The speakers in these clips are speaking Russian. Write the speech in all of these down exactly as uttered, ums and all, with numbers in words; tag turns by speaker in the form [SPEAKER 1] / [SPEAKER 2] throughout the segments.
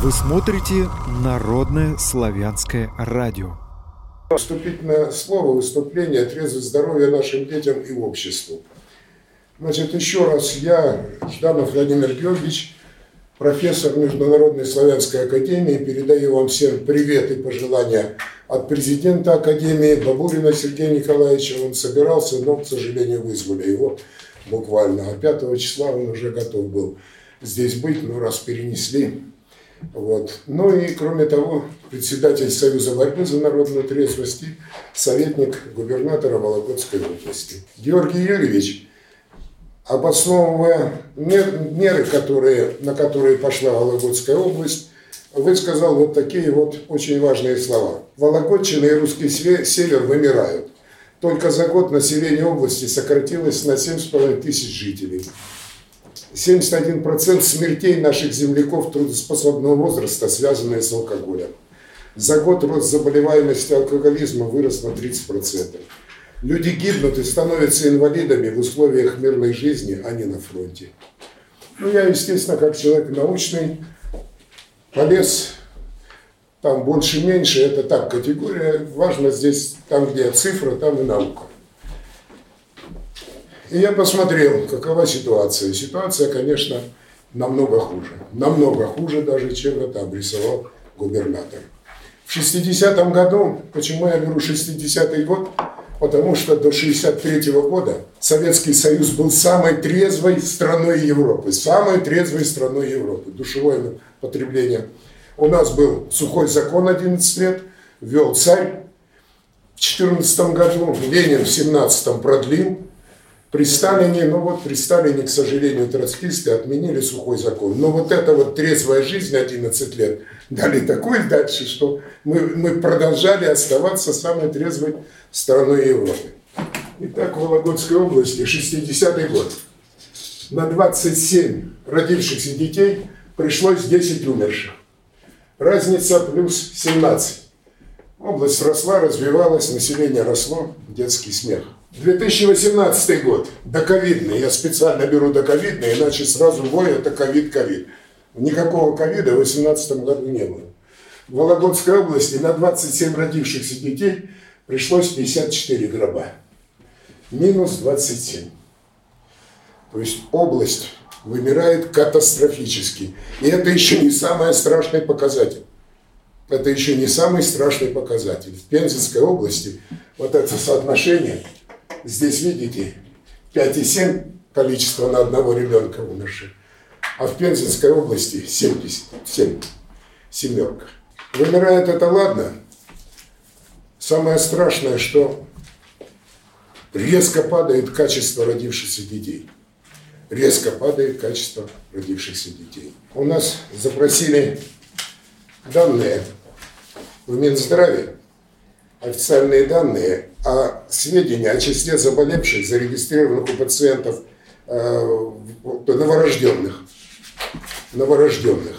[SPEAKER 1] Вы смотрите Народное славянское радио.
[SPEAKER 2] Вступительное слово, выступление, трезвость здоровья нашим детям и обществу. Значит, еще раз, я, Жданов Владимир Георгиевич, профессор Международной славянской академии, передаю вам всем привет и пожелания от президента академии Бабурина Сергея Николаевича. Он собирался, но, к сожалению, вызвали его буквально. А пятого числа он уже готов был здесь быть, но раз перенесли. Вот. Ну и, кроме того, председатель Союза борьбы за народную трезвость и советник губернатора Вологодской области. Георгий Юрьевич, обосновывая меры, которые, на которые пошла Вологодская область, высказал вот такие вот очень важные слова. Вологодчина и русский север вымирают. Только за год население области сократилось на семь с половиной тысяч жителей. семьдесят один процент смертей наших земляков трудоспособного возраста связаны с алкоголем. За год рост заболеваемости алкоголизма вырос на тридцать процентов. Люди гибнут и становятся инвалидами в условиях мирной жизни, а не на фронте. Ну, я, естественно, как человек научный, полез, там больше-меньше, это так, категория. Важно здесь, там, где цифра, там и наука. И я посмотрел, какова ситуация. Ситуация, конечно, намного хуже. Намного хуже даже, чем это обрисовал губернатор. В шестидесятом году, почему я беру шестидесятый год? Потому что до шестьдесят третьего года Советский Союз был самой трезвой страной Европы. Самой трезвой страной Европы. Душевое потребление. У нас был сухой закон одиннадцать лет, ввел царь. В четырнадцатом году Ленин в семнадцатом продлил. При Сталине, ну вот при Сталине, к сожалению, троцкисты отменили сухой закон. Но вот эта вот трезвая жизнь одиннадцать лет дали такой дальше, что мы, мы продолжали оставаться самой трезвой страной Европы. Итак, в Вологодской области шестидесятый год. На двадцать семь родившихся детей пришлось десять умерших. Разница плюс семнадцать. Область росла, развивалась, население росло, детский смех. две тысячи восемнадцатый год, доковидный, я специально беру доковидный, иначе сразу вой, это ковид-ковид. Никакого ковида в две тысячи восемнадцатом году не было. В Вологодской области на двадцать семь родившихся детей пришлось пятьдесят четыре гроба. Минус двадцать семь. То есть область вымирает катастрофически. И это еще не самый страшный показатель. Это еще не самый страшный показатель. В Пензенской области вот это соотношение, здесь видите, пять и семь количество на одного ребенка умерших, а в Пензенской области семьдесят семь, семерка. Вымирает это ладно. Самое страшное, что резко падает качество родившихся детей. Резко падает качество родившихся детей. У нас запросили данные в Минздраве, официальные данные о сведения о числе заболевших, зарегистрированных у пациентов э, новорожденных. Новорожденных.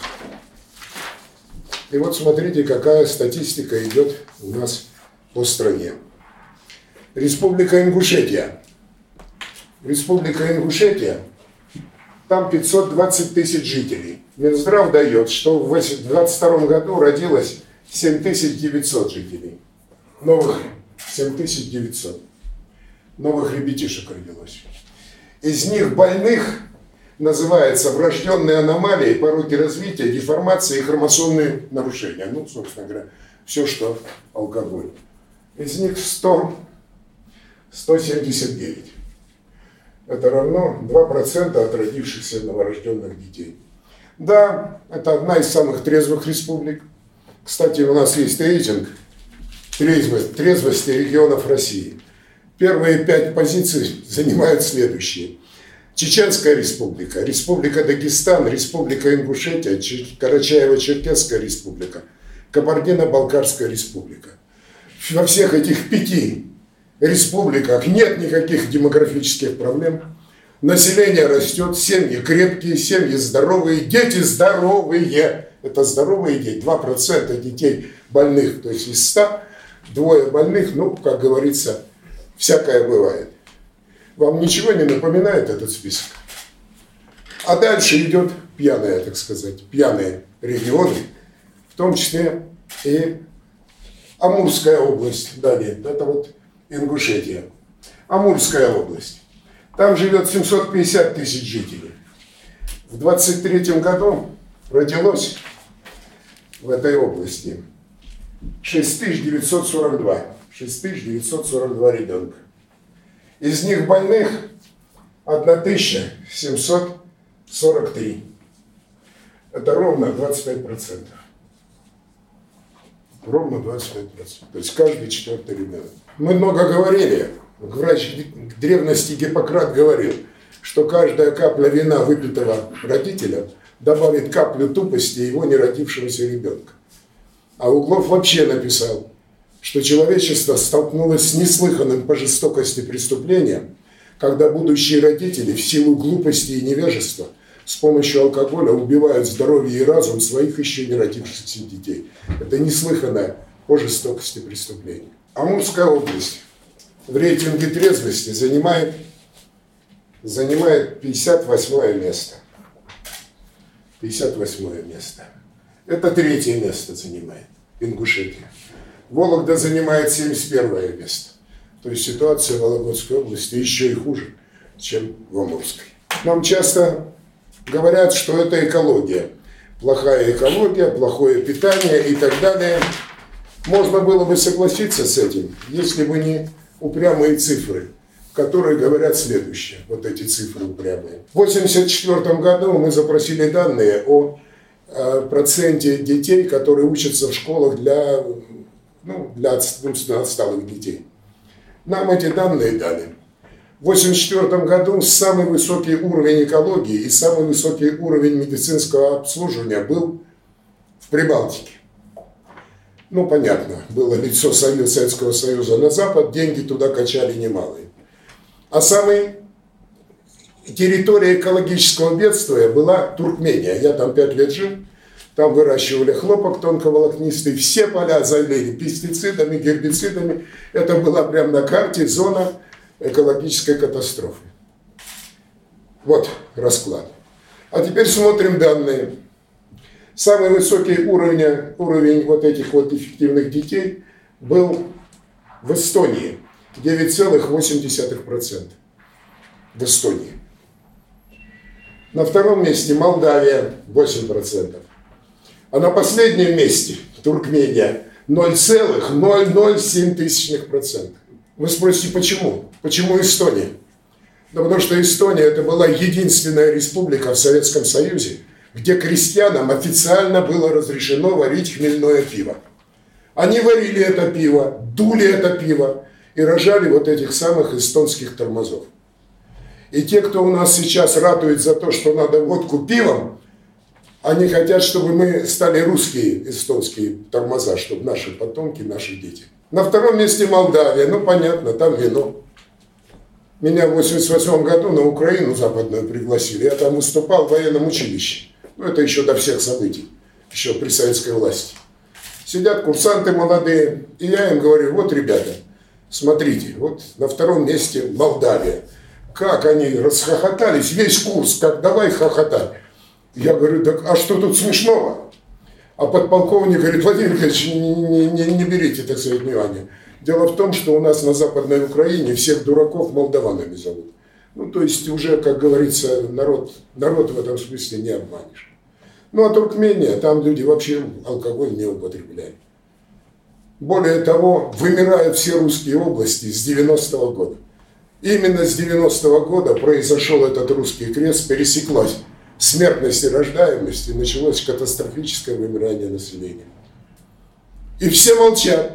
[SPEAKER 2] И вот смотрите, какая статистика идет у нас по стране. Республика Ингушетия. Республика Ингушетия, там пятьсот двадцать тысяч жителей. Минздрав дает, что в двадцать втором году родилось семь тысяч девятьсот жителей. Новых семь тысяч девятьсот. Новых ребятишек родилось. Из них больных называется врожденные аномалии, пороки развития, деформации и хромосомные нарушения. Ну, собственно говоря, все, что алкоголь. Из них сто, сто семьдесят девять. Это равно два процента от родившихся новорожденных детей. Да, это одна из самых трезвых республик. Кстати, у нас есть рейтинг трезвости, трезвости регионов России. Первые пять позиций занимают следующие. Чеченская республика, Республика Дагестан, Республика Ингушетия, Карачаево-Черкесская республика, Кабардино-Балкарская республика. Во всех этих пяти республиках нет никаких демографических проблем. Население растет, семьи крепкие, семьи здоровые, дети здоровые. Это здоровые дети. два процента детей больных, то есть из ста, двое больных, ну, как говорится, всякое бывает. Вам ничего не напоминает этот список? А дальше идет пьяная, так сказать, пьяные регионы, в том числе и Амурская область, далее, это вот Ингушетия. Амурская область. Там живет семьсот пятьдесят тысяч жителей. В двадцать третьем году родилось в этой области шесть тысяч девятьсот сорок два. шесть тысяч девятьсот сорок два ребенка. Из них больных тысяча семьсот сорок три. Это ровно двадцать пять процентов. Ровно двадцать пять процентов. То есть каждый четвертый ребенок. Мы много говорили. Врач древности Гиппократ говорил, что каждая капля вина, выпитого родителем, добавит каплю тупости его неродившегося ребенка. А Углов вообще написал, что человечество столкнулось с неслыханным по жестокости преступлением, когда будущие родители в силу глупости и невежества с помощью алкоголя убивают здоровье и разум своих еще не родившихся детей. Это неслыханное по жестокости преступление. Амурская область в рейтинге трезвости занимает, занимает пятьдесят восьмое место. пятьдесят восьмое место. Это третье место занимает Ингушетия. Вологда занимает семьдесят первое место. То есть ситуация в Вологодской области еще и хуже, чем в Амурской. Нам часто говорят, что это экология. Плохая экология, плохое питание и так далее. Можно было бы согласиться с этим, если бы не упрямые цифры, которые говорят следующее. Вот эти цифры упрямые. В восемьдесят четвёртом году мы запросили данные о, о проценте детей, которые учатся в школах для, ну, для отсталых детей. Нам эти данные дали. В восемьдесят четвёртом году самый высокий уровень экологии и самый высокий уровень медицинского обслуживания был в Прибалтике. Ну, понятно, было лицо Советского Союза на Запад, деньги туда качали немалые. А самой территорией экологического бедствия была Туркмения. Я там пять лет жил, там выращивали хлопок тонковолокнистый, все поля залили пестицидами, гербицидами. Это была прямо на карте зона экологической катастрофы. Вот расклад. А теперь смотрим данные. Самый высокий уровень, уровень вот этих вот эффективных детей был в Эстонии. девять целых восемь десятых процента. В Эстонии. На втором месте Молдавия восемь процентов. А на последнем месте Туркмения ноль целых ноль ноль семь тысячных процента. Вы спросите, почему? Почему Эстония? Да потому что Эстония это была единственная республика в Советском Союзе, где крестьянам официально было разрешено варить хмельное пиво. Они варили это пиво, дули это пиво и рожали вот этих самых эстонских тормозов. И те, кто у нас сейчас ратует за то, что надо водку пивом, они хотят, чтобы мы стали русские эстонские тормоза, чтобы наши потомки, наши дети. На втором месте Молдавия, ну понятно, там вино. Меня в восемьдесят восьмом году на Украину западную пригласили, я там выступал в военном училище. Ну, это еще до всех событий, еще при советской власти. Сидят курсанты молодые, и я им говорю, вот, ребята, смотрите, вот на втором месте Молдавия. Как они расхохотались, весь курс, как давай хохотать. Я говорю, так а что тут смешного? А подполковник говорит, Владимир Ильич, не, не, не, не берите, так сказать, внимание. Дело в том, что у нас на Западной Украине всех дураков молдаванами зовут. Ну, то есть уже, как говорится, народ, народ в этом смысле не обманешь. Ну, а Туркмения, там люди вообще алкоголь не употребляют. Более того, вымирают все русские области с девяностого года. Именно с девяностого года произошел этот русский крест, пересеклась смертность и рождаемость, и началось катастрофическое вымирание населения. И все молчат.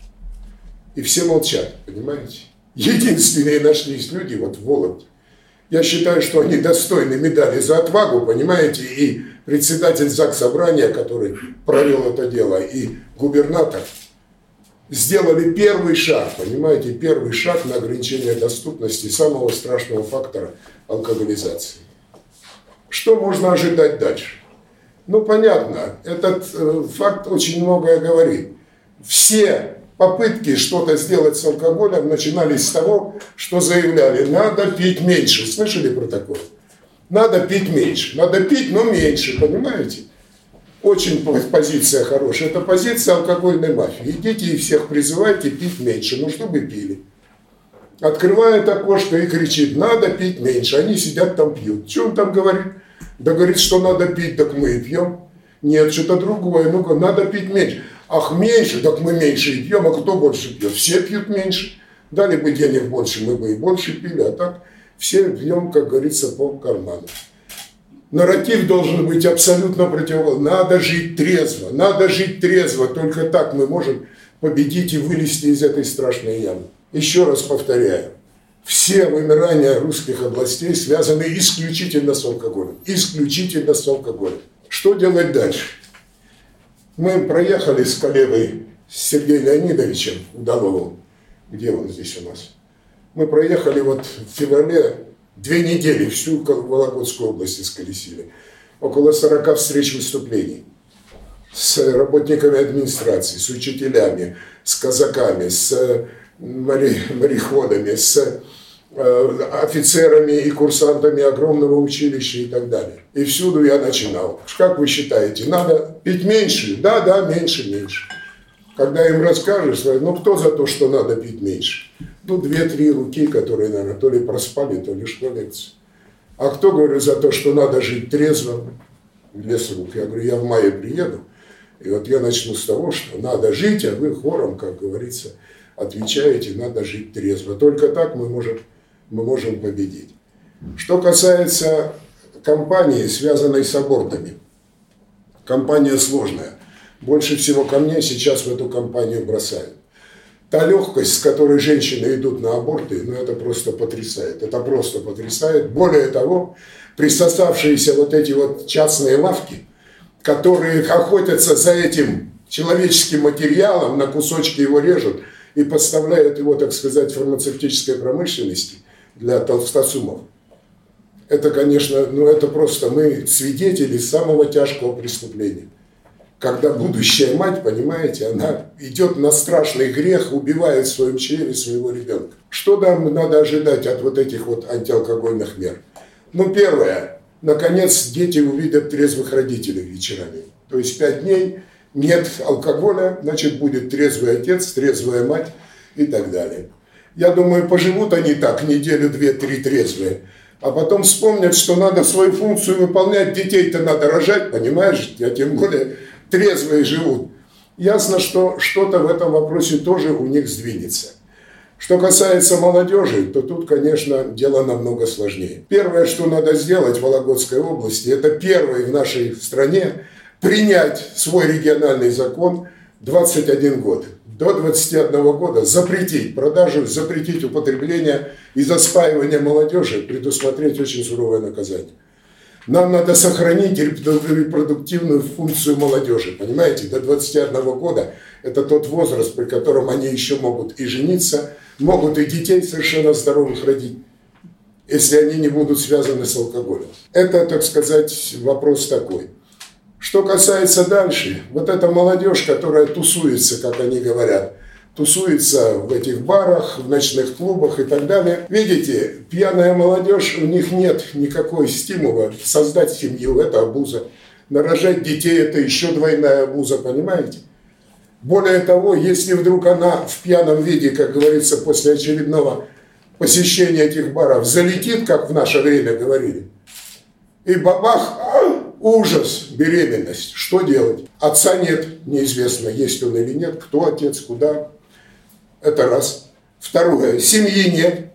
[SPEAKER 2] И все молчат, понимаете? Единственные нашлись люди вот в Вологде. Я считаю, что они достойны медали за отвагу, понимаете, и председатель Заксобрания, который провел это дело, и губернатор сделали первый шаг, понимаете, первый шаг на ограничение доступности самого страшного фактора алкоголизации. Что можно ожидать дальше? Ну, понятно, этот э, факт очень многое говорит. Все попытки что-то сделать с алкоголем начинались с того, что заявляли, надо пить меньше. Слышали про такое? Надо пить меньше. Надо пить, но меньше, понимаете? Очень позиция хорошая. Это позиция алкогольной мафии. Идите и всех призывайте пить меньше, ну чтобы пили. Открывает окошко и кричит, надо пить меньше. Они сидят там пьют. Что он там говорит? Да говорит, что надо пить, так мы и пьем. Нет, что-то другое. Ну-ка, надо пить меньше. Ах, меньше, так мы меньше и пьем. А кто больше пьет? Все пьют меньше. Дали бы денег больше, мы бы и больше пили. А так все пьем, как говорится, по карману. Нарратив должен быть абсолютно противоположный. Надо жить трезво. Надо жить трезво. Только так мы можем победить и вылезти из этой страшной ямы. Еще раз повторяю. Все вымирания русских областей связаны исключительно с алкоголем. Исключительно с алкоголем. Что делать дальше? Мы проехали с коллегой с Сергеем Леонидовичем Удаловым. Где он здесь у нас? Мы проехали вот в феврале две недели всю Вологодскую область исколесили. Около сорока встреч выступлений. С работниками администрации, с учителями, с казаками, с мореходами, с офицерами и курсантами огромного училища и так далее. И всюду я начинал. Как вы считаете, надо пить меньше? Да, да, меньше, меньше. Когда им расскажешь, ну кто за то, что надо пить меньше? Ну, две-три руки, которые, наверное, то ли проспали, то ли что лекция. А кто, говорю, за то, что надо жить трезво? Лес рук. Я говорю, я в мае приеду, и вот я начну с того, что надо жить, а вы хором, как говорится, отвечаете, надо жить трезво. Только так мы можем, мы можем победить. Что касается кампании, связанной с абортами. Кампания сложная. Больше всего камней сейчас в эту кампанию бросают. Та легкость, с которой женщины идут на аборты, ну это просто потрясает. Это просто потрясает. Более того, присосавшиеся вот эти вот частные лавки, которые охотятся за этим человеческим материалом, на кусочки его режут и подставляют его, так сказать, фармацевтической промышленности для толстосумов. Это, конечно, ну это просто мы свидетели самого тяжкого преступления. Когда будущая мать, понимаете, она идет на страшный грех, убивает в своем чреве своего ребенка. Что нам надо ожидать от вот этих вот антиалкогольных мер? Ну, первое. Наконец, дети увидят трезвых родителей вечерами. То есть пять дней нет алкоголя, значит, будет трезвый отец, трезвая мать и так далее. Я думаю, поживут они так неделю, две, три трезвые. А потом вспомнят, что надо свою функцию выполнять, детей-то надо рожать, понимаешь? А тем более трезвые живут. Ясно, что что-то в этом вопросе тоже у них сдвинется. Что касается молодежи, то тут, конечно, дело намного сложнее. Первое, что надо сделать в Вологодской области, это первый в нашей стране принять свой региональный закон двадцать один год. До двадцати одного года запретить продажу, запретить употребление и заспаивание молодежи, предусмотреть очень суровое наказание. Нам надо сохранить репродуктивную функцию молодежи, понимаете? До двадцати одного года это тот возраст, при котором они еще могут и жениться, могут и детей совершенно здоровых родить, если они не будут связаны с алкоголем. Это, так сказать, вопрос такой. Что касается дальше, вот эта молодежь, которая тусуется, как они говорят, тусуется в этих барах, в ночных клубах и так далее. Видите, пьяная молодежь, у них нет никакой стимула создать семью, это абуза. Нарожать детей – это еще двойная абуза, понимаете? Более того, если вдруг она в пьяном виде, как говорится, после очередного посещения этих баров залетит, как в наше время говорили, и бабах, ужас, беременность, что делать? Отца нет, неизвестно, есть он или нет, кто отец, куда. Это раз. Второе, семьи нет.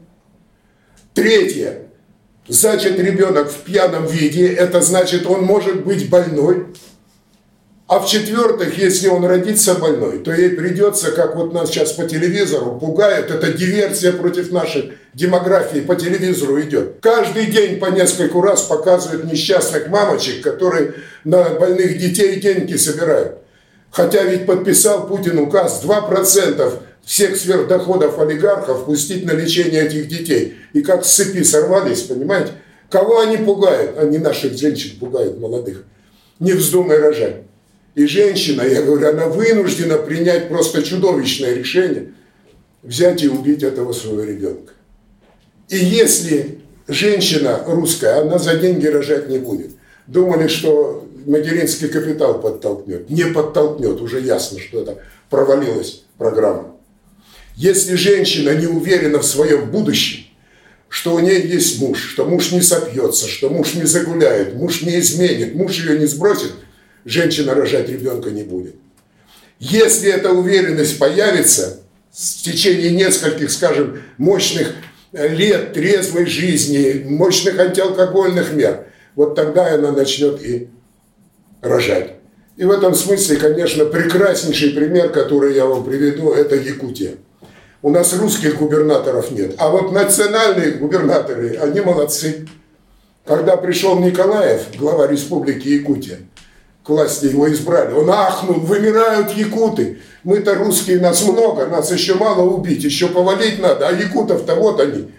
[SPEAKER 2] Третье, зачат ребенок в пьяном виде, это значит, он может быть больной. А в-четвертых, если он родится больной, то ей придется, как вот нас сейчас по телевизору пугают, это диверсия против нашей демографии по телевизору идет. Каждый день по нескольку раз показывают несчастных мамочек, которые на больных детей деньги собирают. Хотя ведь подписал Путин указ два процента всех сверхдоходов олигархов пустить на лечение этих детей. И как с цепи сорвались, понимаете? Кого они пугают? Они наших женщин пугают, молодых. Не вздумай рожать. И женщина, я говорю, она вынуждена принять просто чудовищное решение, взять и убить этого своего ребенка. И если женщина русская, она за деньги рожать не будет. Думали, что материнский капитал подтолкнет. Не подтолкнет, уже ясно, что это провалилась программа. Если женщина не уверена в своем будущем, что у нее есть муж, что муж не сопьется, что муж не загуляет, муж не изменит, муж ее не сбросит, женщина рожать ребенка не будет. Если эта уверенность появится в течение нескольких, скажем, мощных лет трезвой жизни, мощных антиалкогольных мер, вот тогда она начнет и рожать. И в этом смысле, конечно, прекраснейший пример, который я вам приведу, это Якутия. У нас русских губернаторов нет, а вот национальные губернаторы, они молодцы. Когда пришел Николаев, глава республики Якутия, к власти его избрали, он ахнул: вымирают якуты. Мы-то русские, нас много, нас еще мало убить, еще повалить надо, а якутов-то вот они.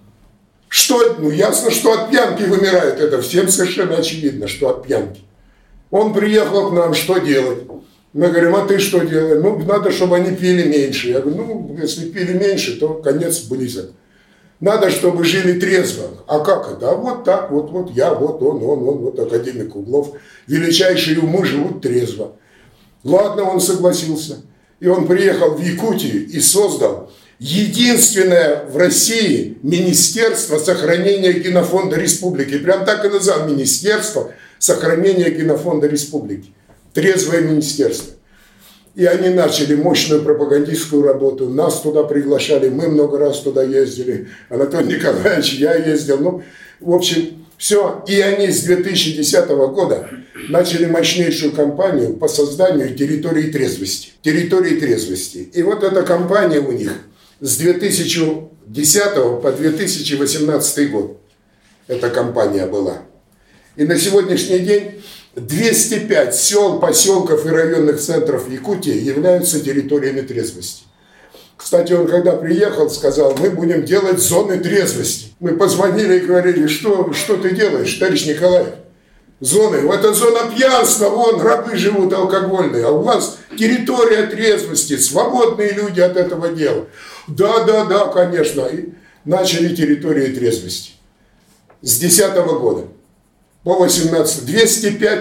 [SPEAKER 2] Что? Ну ясно, что от пьянки вымирают, это всем совершенно очевидно, что от пьянки. Он приехал к нам, что делать? Мы говорим: а ты что делаешь? Ну, надо, чтобы они пили меньше. Я говорю: ну, если пили меньше, то конец близок. Надо, чтобы жили трезво. А как это? А вот так, вот, вот я, вот он, он, он, вот академик Углов. Величайшие умы живут трезво. Ладно, он согласился. И он приехал в Якутию и создал единственное в России Министерство сохранения генофонда республики. Прям так и назвал: Министерство сохранения генофонда республики. Трезвое министерство. И они начали мощную пропагандистскую работу. Нас туда приглашали, мы много раз туда ездили. Анатолий Николаевич, я ездил. Ну, в общем, все. И они с две тысячи десятого года начали мощнейшую кампанию по созданию территории трезвости. Территории трезвости. И вот эта кампания у них с две тысячи десятого по две тысячи восемнадцатый год. Эта кампания была. И на сегодняшний день двести пять сел, поселков и районных центров Якутии являются территориями трезвости. Кстати, он когда приехал, сказал: мы будем делать зоны трезвости. Мы позвонили и говорили: что, что ты делаешь, товарищ Николаев? Зоны, это зона пьянства, вон рабы живут алкогольные, а у вас территория трезвости, свободные люди от этого дела. Да, да, да, конечно. И начали территории трезвости. С две тысячи десятого года по восемнадцатый двести пять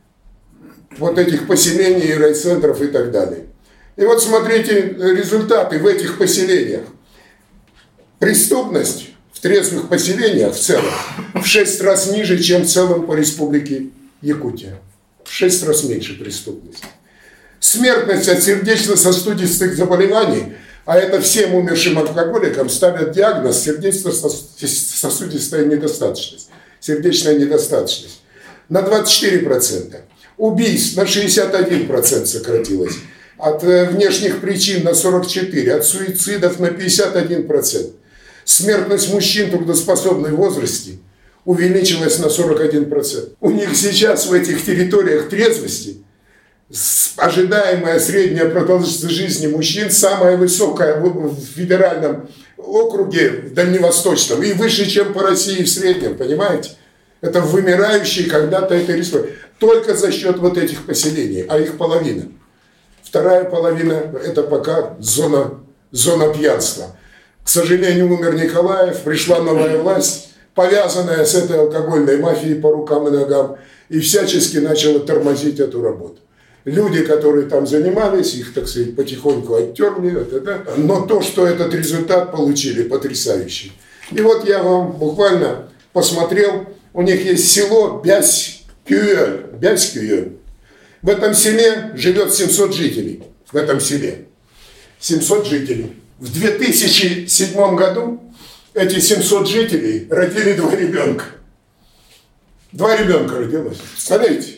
[SPEAKER 2] вот этих поселений, райцентров и так далее. И вот смотрите результаты в этих поселениях. Преступность в трезвых поселениях в целом в шесть раз ниже, чем в целом по республике Якутия. В шесть раз меньше преступности. Смертность от сердечно-сосудистых заболеваний, а это всем умершим алкоголикам ставят диагноз сердечно-сосудистая недостаточность. Сердечная недостаточность на двадцать четыре процента. Убийств на шестьдесят один процент сократилось. От внешних причин на сорок четыре процента. От суицидов на пятьдесят один процент. Смертность мужчин в трудоспособном возрасте увеличилась на сорок один процент. У них сейчас в этих территориях трезвости ожидаемая средняя продолжительность жизни мужчин самая высокая в федеральном округе, в дальневосточном, и выше, чем по России в среднем, понимаете? Это вымирающие когда-то это республики. Только за счет вот этих поселений, а их половина. Вторая половина – это пока зона, зона пьянства. К сожалению, умер Николаев, пришла новая власть, повязанная с этой алкогольной мафией по рукам и ногам, и всячески начала тормозить эту работу. Люди, которые там занимались, их, так сказать, потихоньку оттерли. Это, да. Но то, что этот результат получили, потрясающий. И вот я вам буквально посмотрел, у них есть село Бясь-Кюэль. Бясь-Кюэль. В этом селе живет семьсот жителей. В этом селе. семьсот жителей. В две тысячи седьмом году эти семьсот жителей родили два ребенка. Два ребенка родилось. Представляете?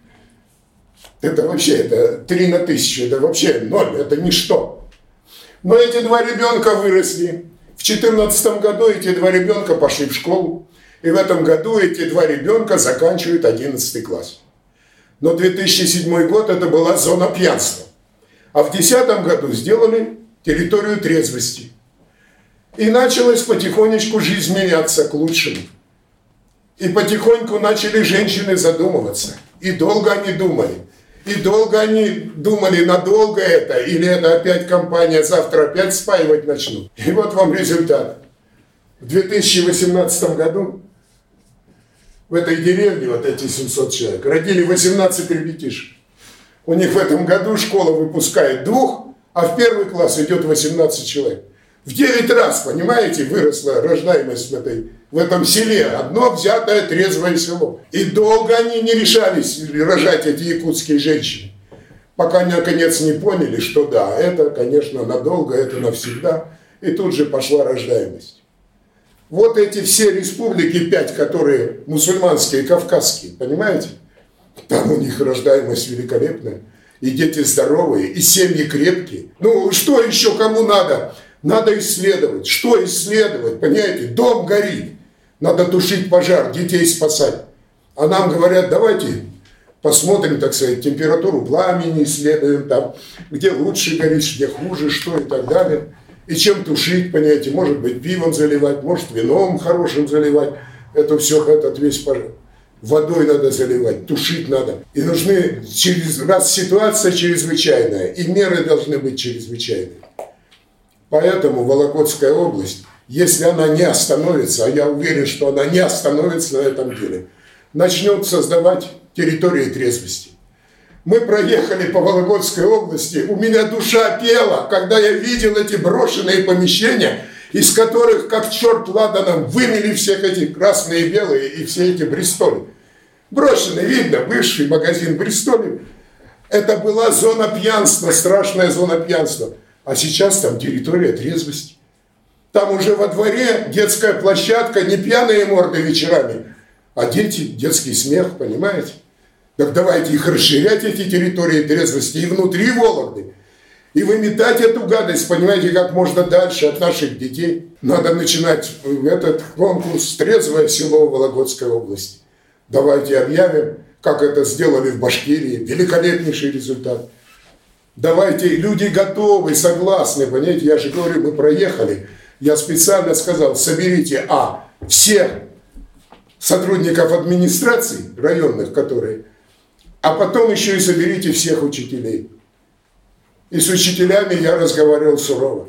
[SPEAKER 2] Это вообще, это три на тысячу, это вообще ноль, это ничто. Но эти два ребенка выросли. В две тысячи четырнадцатом году эти два ребенка пошли в школу. И в этом году эти два ребенка заканчивают одиннадцатый класс. Но две тысячи седьмой год это была зона пьянства. А в две тысячи десятом году сделали территорию трезвости. И началась потихонечку жизнь меняться к лучшему. И потихоньку начали женщины задумываться. И долго они думали. И долго они думали, надолго это, или это опять компания, завтра опять спаивать начнут. И вот вам результат. В две тысячи восемнадцатом году в этой деревне, вот эти семьсот человек, родили восемнадцать ребятишек. У них в этом году школа выпускает двух, а в первый класс идет восемнадцать человек. В девять раз, понимаете, выросла рождаемость в, этой, в этом селе. Одно взятое трезвое село. И долго они не решались рожать, эти якутские женщины. Пока наконец не поняли, что да, это, конечно, надолго, это навсегда. И тут же пошла рождаемость. Вот эти все республики, пять, которые мусульманские, кавказские, понимаете? Там у них рождаемость великолепная. И дети здоровые, и семьи крепкие. Ну, что еще кому надо? Надо исследовать. Что исследовать? Понимаете? Дом горит. Надо тушить пожар, детей спасать. А нам говорят, давайте посмотрим, так сказать, температуру пламени, исследуем там, где лучше горит, где хуже, что и так далее. И чем тушить, понимаете? Может быть, пивом заливать, может, вином хорошим заливать. Это все, этот весь пожар. Водой надо заливать, тушить надо. И нужны, через, раз ситуация чрезвычайная, и меры должны быть чрезвычайные. Поэтому Вологодская область, если она не остановится, а я уверен, что она не остановится на этом деле, начнет создавать территории трезвости. Мы проехали по Вологодской области, у меня душа пела, когда я видел эти брошенные помещения, из которых, как черт ладаном, вымели всех эти красные и белые и все эти Бристоли. Брошенный, видно, бывший магазин Бристоли. Это была зона пьянства, страшная зона пьянства. А сейчас там территория трезвости. Там уже во дворе детская площадка, не пьяные морды вечерами, а дети, детский смех, понимаете? Так давайте их расширять, эти территории трезвости, и внутри Вологды. И выметать эту гадость, понимаете, как можно дальше от наших детей. Надо начинать этот конкурс «Трезвое село» в Вологодской области. Давайте объявим, как это сделали в Башкирии. Великолепнейший результат. Давайте, люди готовы, согласны, понимаете, я же говорю, мы проехали. Я специально сказал, соберите, а, всех сотрудников администрации районных, которые, а потом еще и соберите всех учителей. И с учителями я разговаривал сурово.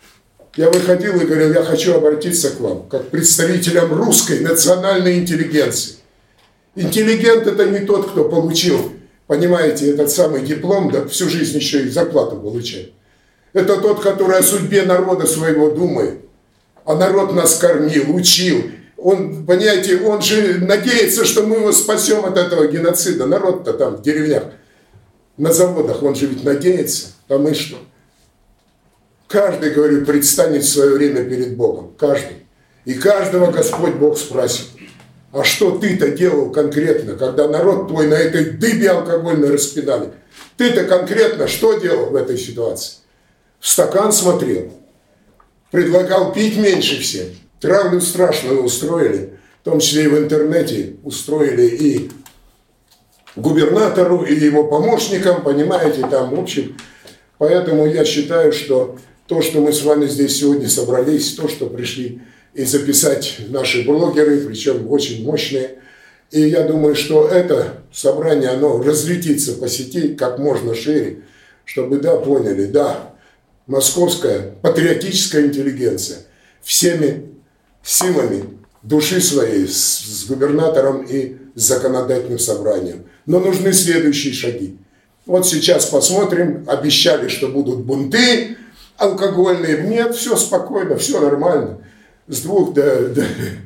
[SPEAKER 2] Я выходил и говорил, я хочу обратиться к вам, как представителям русской национальной интеллигенции. Интеллигент это не тот, кто получил, понимаете, этот самый диплом, да всю жизнь еще и зарплату получает. Это тот, который о судьбе народа своего думает. А народ нас кормил, учил. Он, понимаете, он же надеется, что мы его спасем от этого геноцида. Народ-то там в деревнях, на заводах, он же ведь надеется. А мы что? Каждый, говорю, предстанет в свое время перед Богом. Каждый. И каждого Господь Бог спросит. А что ты-то делал конкретно, когда народ твой на этой дыбе алкогольной распинали? Ты-то конкретно что делал в этой ситуации? В стакан смотрел, предлагал пить меньше всем. Травлю страшную устроили, в том числе и в интернете устроили и губернатору, и его помощникам, понимаете, там, в общем. Поэтому я считаю, что то, что мы с вами здесь сегодня собрались, то, что пришли и записать наши блогеры, причем очень мощные. И я думаю, что это собрание, оно разлетится по сети как можно шире, чтобы, да, поняли, да, московская патриотическая интеллигенция всеми силами души своей с, с губернатором и с законодательным собранием. Но нужны следующие шаги. Вот сейчас посмотрим, обещали, что будут бунты алкогольные. Нет, все спокойно, все нормально. С двух до, до...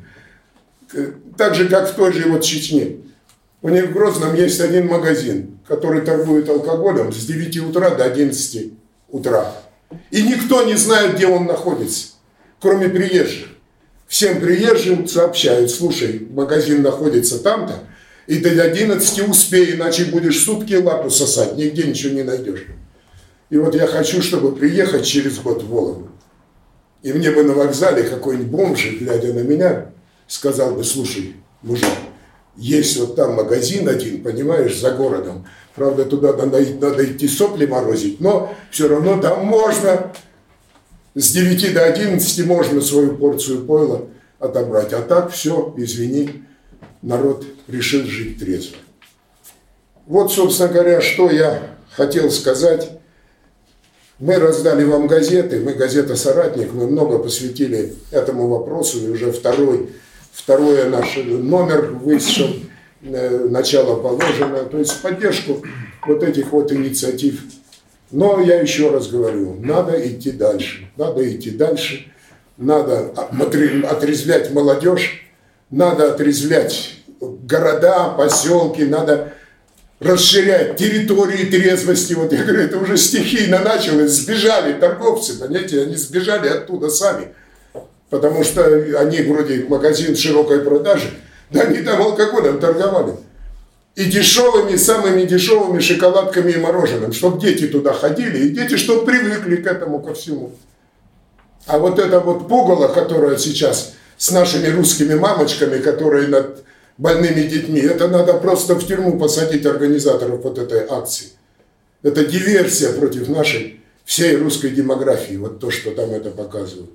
[SPEAKER 2] Так же, как в той же вот Чечне. У них в Грозном есть один магазин, который торгует алкоголем с девяти утра до одиннадцати утра. И никто не знает, где он находится, кроме приезжих. Всем приезжим сообщают, слушай, магазин находится там-то, и до одиннадцати успей, иначе будешь сутки лапу сосать, нигде ничего не найдешь. И вот я хочу, чтобы приехать через год в Вологду. И мне бы на вокзале какой-нибудь бомж, глядя на меня, сказал бы, слушай, мужик, есть вот там магазин один, понимаешь, за городом. Правда, туда надо, надо идти сопли морозить, но все равно там можно, с девяти до одиннадцати можно свою порцию пойла отобрать. А так все, извини, народ решил жить трезво. Вот, собственно говоря, что я хотел сказать Мы раздали вам газеты, мы газета «Соратник», мы много посвятили этому вопросу, и уже второй, второй наш номер вышел, начало положено, то есть в поддержку вот этих вот инициатив. Но я еще раз говорю, надо идти дальше, надо идти дальше, надо отрезвлять молодежь, надо отрезвлять города, поселки, надо расширять территории трезвости. Вот я говорю, это уже стихийно началось, сбежали торговцы, понимаете, они сбежали оттуда сами, потому что они вроде магазин широкой продажи, да они там алкоголем торговали. И дешевыми, самыми дешевыми шоколадками и мороженым, чтобы дети туда ходили, и дети, чтобы привыкли к этому, ко всему. А вот это вот пугало, которое сейчас с нашими русскими мамочками, которые над больными детьми, это надо просто в тюрьму посадить организаторов вот этой акции. Это диверсия против нашей всей русской демографии, вот то, что там это показывают.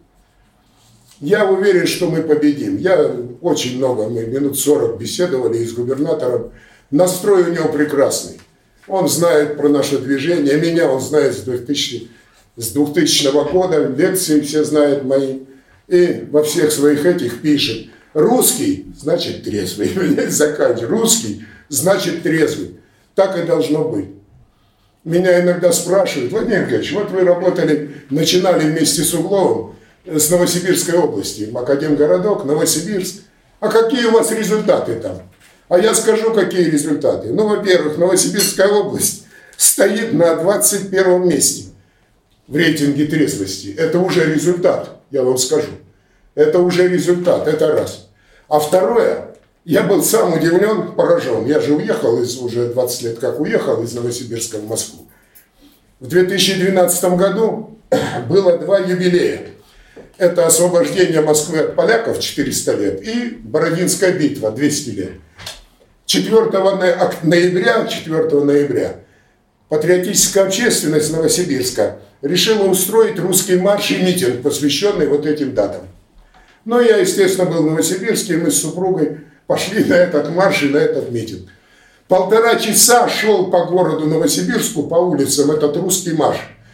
[SPEAKER 2] Я уверен, что мы победим. Я очень много, мы минут сорок беседовали и с губернатором. Настрой у него прекрасный. Он знает про наше движение, меня он знает с двухтысячного года, лекции все знают мои. И во всех своих этих пишет: русский значит трезвый. Русский значит трезвый. Так и должно быть. Меня иногда спрашивают: Владимир Николаевич, вот вы работали, начинали вместе с Угловым с Новосибирской области, Академгородок, Новосибирск. А какие у вас результаты там? А я скажу, какие результаты. Ну, во-первых, Новосибирская область стоит на двадцать первом месте в рейтинге трезвости. Это уже результат, я вам скажу. Это уже результат, это раз. А второе, я был сам удивлен, поражен. Я же уехал, из, уже двадцать лет как уехал из Новосибирска в Москву. В две тысячи двенадцатом году было два юбилея. Это освобождение Москвы от поляков, четыреста лет, и Бородинская битва, двести лет. четвёртого ноября, четвёртого ноября патриотическая общественность Новосибирска решила устроить русский марш и митинг, посвященный вот этим датам. Но я, естественно, был в Новосибирске, и мы с супругой пошли на этот марш и на этот митинг. Полтора часа шел по городу Новосибирску, по улицам этот русский марш.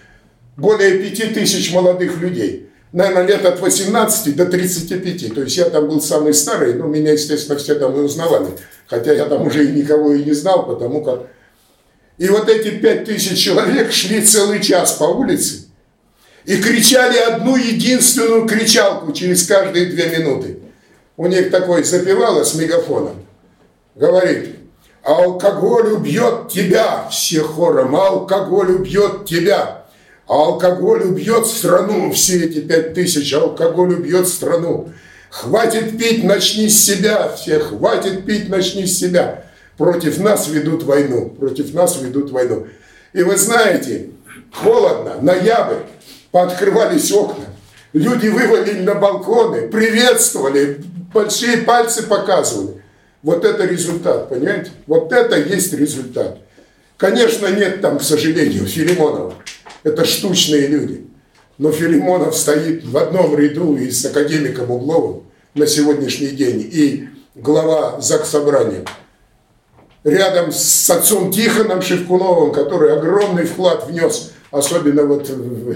[SPEAKER 2] Более пяти тысяч молодых людей. Наверное, лет от восемнадцати до тридцати пяти. То есть я там был самый старый, но меня, естественно, все там и узнавали. Хотя я там уже и никого и не знал, потому как... И вот эти пять тысяч человек шли целый час по улице и кричали одну единственную кричалку через каждые две минуты. У них такой запевало с мегафоном. Говорит: алкоголь убьет тебя, все хором, алкоголь убьет тебя. Алкоголь убьет страну, все эти пять тысяч, алкоголь убьет страну. Хватит пить, начни с себя, все, хватит пить, начни с себя. Против нас ведут войну, против нас ведут войну. И вы знаете, холодно, ноябрь, пооткрывались окна. Люди вывалили на балконы, приветствовали, большие пальцы показывали. Вот это результат, понимаете? Вот это есть результат. Конечно, нет там, к сожалению, Филимонова. Это штучные люди. Но Филимонов стоит в одном ряду и с академиком Угловым на сегодняшний день, и глава Заксобрания. Рядом с отцом Тихоном Шевкуновым, который огромный вклад внес, особенно вот в,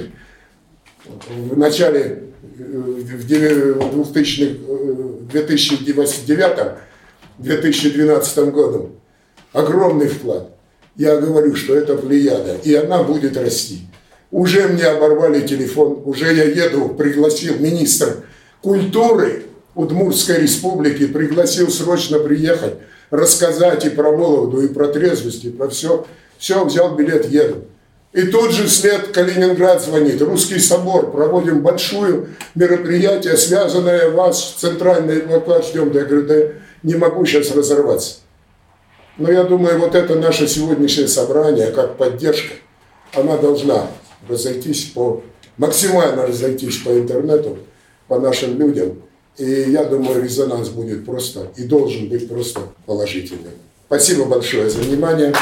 [SPEAKER 2] в начале в двухтысячных, две тысячи девятом — две тысячи двенадцатом году. Огромный вклад. Я говорю, что это плеяда, и она будет расти. Уже мне оборвали телефон, уже я еду, пригласил министр культуры Удмуртской республики, пригласил срочно приехать, рассказать и про Вологду, и про трезвость, и про все. Все, взял билет, еду. И тут же вслед Калининград звонит. Русский собор, проводим большое мероприятие, связанное вас с центральной эвакуацией. Ждем. Я говорю, да не могу сейчас разорваться. Но я думаю, вот это наше сегодняшнее собрание, как поддержка, она должна разойтись по, максимально разойтись по интернету, по нашим людям. И я думаю, резонанс будет просто и должен быть просто положительным. Спасибо большое за внимание.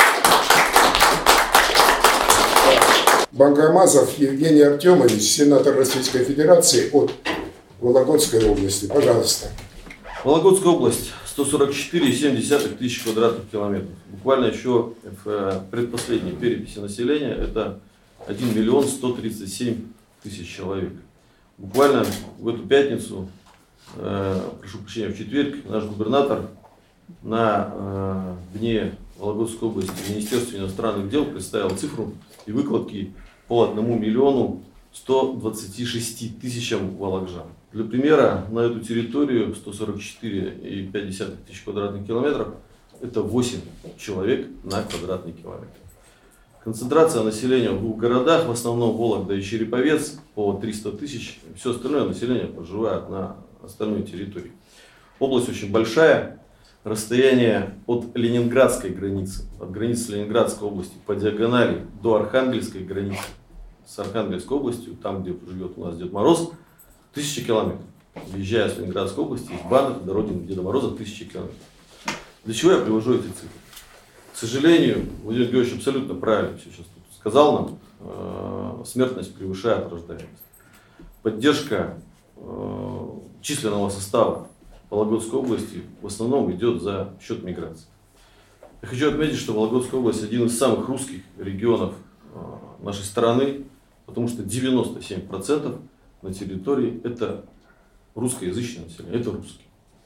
[SPEAKER 2] Бангамазов Евгений Артемович, сенатор Российской Федерации от Вологодской области. Пожалуйста.
[SPEAKER 3] Вологодская область, сто сорок четыре и семь десятых тысяч квадратных километров. Буквально еще в предпоследней переписи населения, это один миллион сто тридцать семь тысяч человек. Буквально в эту пятницу, э, прошу прощения, в четверг, наш губернатор на э, дне Вологодской области в Министерстве иностранных дел представил цифру и выкладки по одному миллиону ста двадцати шести тысячам вологоджан. Для примера, на эту территорию сто сорок четыре и пять десятых тысяч квадратных километров это восемь человек на квадратный километр. Концентрация населения в двух городах, в основном Вологда и Череповец, по триста тысяч. Все остальное население проживает на остальной территории. Область очень большая. Расстояние от Ленинградской границы, от границы Ленинградской области по диагонали до Архангельской границы, с Архангельской областью, там, где живет у нас Дед Мороз, тысяча километров. Въезжая с Ленинградской области, из баннера до родины Деда Мороза тысяча километров. Для чего я привожу эти цифры? К сожалению, Владимир Георгиевич абсолютно правильно все сейчас тут сказал нам, э, смертность превышает рождаемость. Поддержка э, численного состава Вологодской области в основном идет за счет миграции. Я хочу отметить, что Вологодская область один из самых русских регионов э, нашей страны, потому что девяносто семь процентов на территории это русскоязычное население, это русские.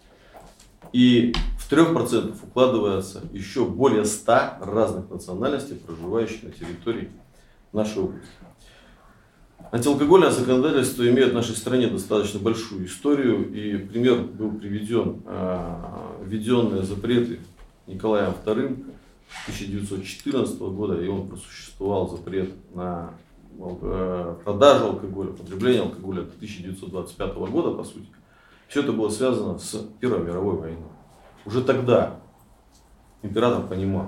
[SPEAKER 3] И в трех процентах укладывается еще более ста разных национальностей, проживающих на территории нашей области. Антиалкогольное законодательство имеет в нашей стране достаточно большую историю. И пример был приведен, введенные запреты Николаем вторым тысяча девятьсот четырнадцатого года, и он просуществовал запрет на продажу алкоголя, потребление алкоголя до тысяча девятьсот двадцать пятого года, по сути. Все это было связано с Первой мировой войной. Уже тогда император понимал,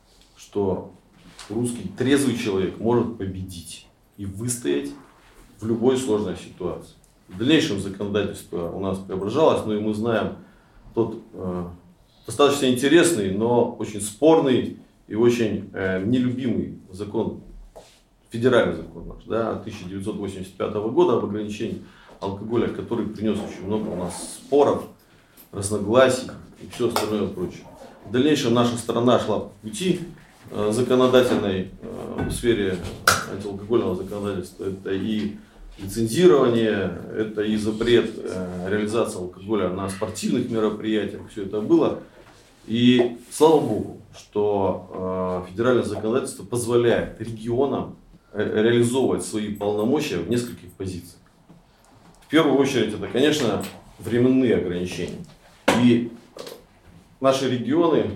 [SPEAKER 3] что русский трезвый человек может победить и выстоять в любой сложной ситуации. В дальнейшем законодательство у нас преображалось, но и мы знаем тот э, достаточно интересный, но очень спорный и очень э, нелюбимый закон, федеральный закон наш, да, тысяча девятьсот восемьдесят пятого года об ограничении алкоголя, который принес очень много у нас споров, разногласий и все остальное прочее. В дальнейшем наша страна шла по пути э, законодательной э, в сфере антиалкогольного законодательства. Это и лицензирование, это и запрет э, реализации алкоголя на спортивных мероприятиях. Все это было. И слава Богу, что э, федеральное законодательство позволяет регионам э, реализовывать свои полномочия в нескольких позициях. В первую очередь это, конечно, временные ограничения. И наши регионы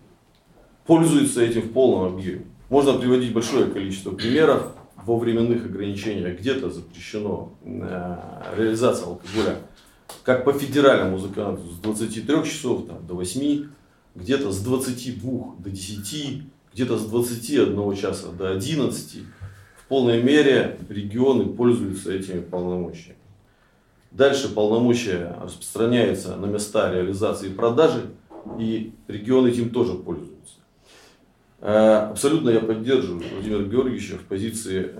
[SPEAKER 3] пользуются этим в полном объеме. Можно приводить большое количество примеров во временных ограничениях. Где-то запрещено э, реализация алкоголя как по федеральному законодательству с двадцати трёх часов там, до восьми, где-то с двадцати двух до десяти, где-то с двадцати одного часа до одиннадцати. В полной мере регионы пользуются этими полномочиями. Дальше полномочия распространяются на места реализации и продажи, и регионы этим тоже пользуются. Абсолютно я поддерживаю Владимира Георгиевича в позиции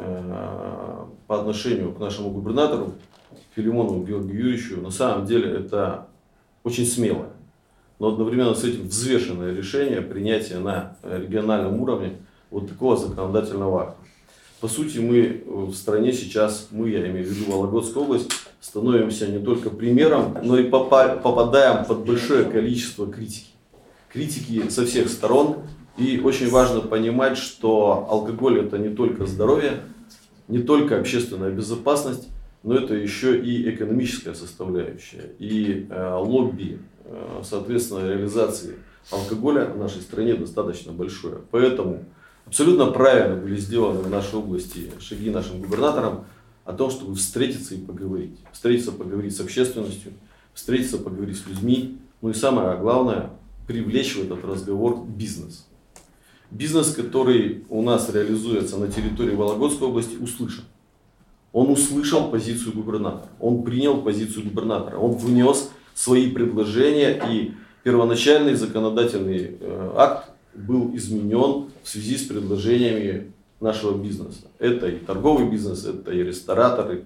[SPEAKER 3] по отношению к нашему губернатору Филимонову Георгию Юрьевичу. На самом деле это очень смелое, но одновременно с этим взвешенное решение принятия на региональном уровне вот такого законодательного акта. По сути, мы в стране сейчас, мы, я имею в виду Вологодскую область, становимся не только примером, но и попадаем под большое количество критики. Критики со всех сторон. И очень важно понимать, что алкоголь это не только здоровье, не только общественная безопасность, но это еще и экономическая составляющая. И э, лобби, э, соответственно, реализации алкоголя в нашей стране достаточно большое. Поэтому абсолютно правильно были сделаны в нашей области шаги нашим губернаторам о том, чтобы встретиться и поговорить. Встретиться, поговорить с общественностью, встретиться, поговорить с людьми. Ну и самое главное, привлечь в этот разговор бизнес. Бизнес, который у нас реализуется на территории Вологодской области, услышан. Он услышал позицию губернатора, он принял позицию губернатора, он внес свои предложения, и первоначальный законодательный акт был изменен в связи с предложениями нашего бизнеса. Это и торговый бизнес, это и рестораторы.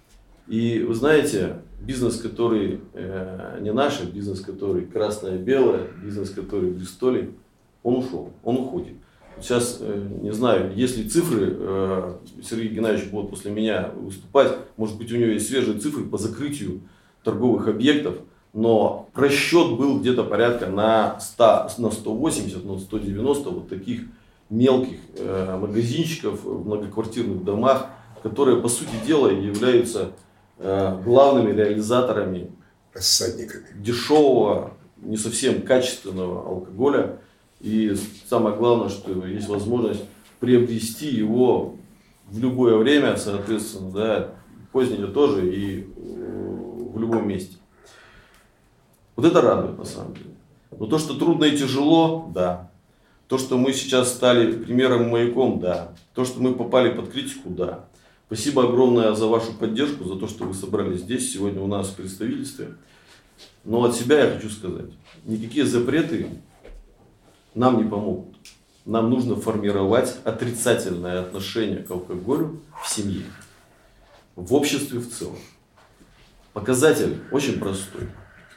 [SPEAKER 3] И вы знаете, бизнес, который э, не наш, бизнес, который красное-белое, бизнес, который в Бристоле, он ушел, он уходит. Сейчас, не знаю, если цифры, Сергей Геннадьевич будет после меня выступать, может быть, у него есть свежие цифры по закрытию торговых объектов, но просчет был где-то порядка на сто, на сто восемьдесят, на сто девяносто вот таких мелких магазинчиков в многоквартирных домах, которые, по сути дела, являются главными реализаторами
[SPEAKER 2] рассадниками
[SPEAKER 3] дешевого, не совсем качественного алкоголя. И самое главное, что есть возможность приобрести его в любое время, соответственно, да, позднее тоже и в любом месте. Вот это радует на самом деле. Но то, что трудно и тяжело, да. То, что мы сейчас стали примером и маяком, да. То, что мы попали под критику, да. Спасибо огромное за вашу поддержку, за то, что вы собрались здесь сегодня у нас в представительстве. Но от себя я хочу сказать, никакие запреты нам не помогут. Нам нужно формировать отрицательное отношение к алкоголю в семье, в обществе в целом. Показатель очень простой.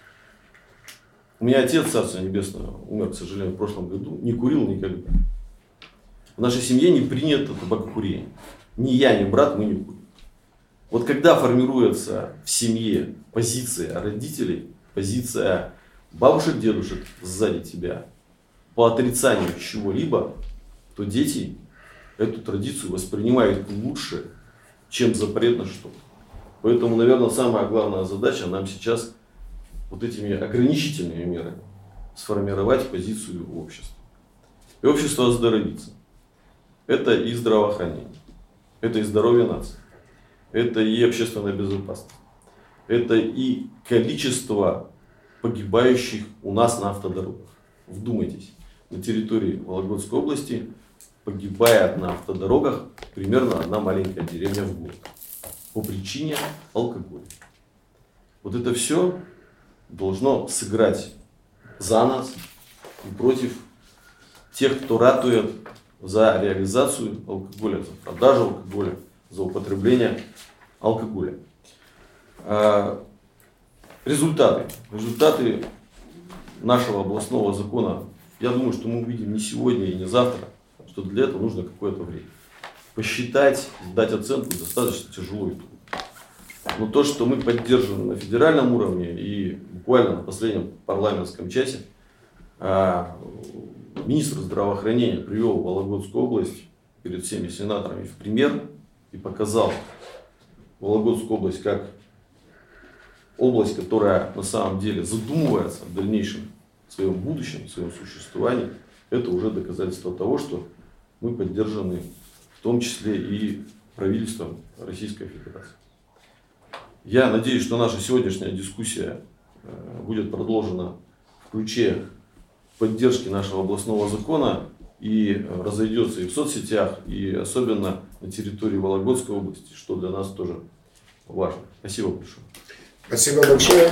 [SPEAKER 3] У меня отец, Царство Небесное, умер, к сожалению, в прошлом году, не курил никогда. В нашей семье не принято табакокурение. Ни я, ни брат, мы не курим. Вот когда формируется в семье позиция родителей, позиция бабушек, дедушек сзади тебя по отрицанию чего-либо, то дети эту традицию воспринимают лучше, чем запрет на что-то. Поэтому, наверное, самая главная задача нам сейчас вот этими ограничительными мерами сформировать позицию общества. И общество оздоровится. Это и здравоохранение, это и здоровье нации, это и общественная безопасность, это и количество погибающих у нас на автодорогах. Вдумайтесь, на территории Вологодской области погибает на автодорогах примерно одна маленькая деревня в год по причине алкоголя. Вот это все должно сыграть за нас и против тех, кто ратует за реализацию алкоголя, за продажу алкоголя, за употребление алкоголя. Результаты. Результаты нашего областного закона, я думаю, что мы увидим не сегодня и не завтра, что для этого нужно какое-то время. Посчитать, дать оценку достаточно тяжело и трудно. Но то, что мы поддерживаем на федеральном уровне и буквально на последнем парламентском часе, министр здравоохранения привел Вологодскую область перед всеми сенаторами в пример и показал Вологодскую область как область, которая на самом деле задумывается о дальнейшем своем будущем, своем существовании. Это уже доказательство того, что мы поддержаны в том числе и правительством Российской Федерации. Я надеюсь, что наша сегодняшняя дискуссия будет продолжена в ключе поддержки нашего областного закона и разойдется и в соцсетях, и особенно на территории Вологодской области, что для нас тоже важно. Спасибо большое.
[SPEAKER 2] Спасибо большое.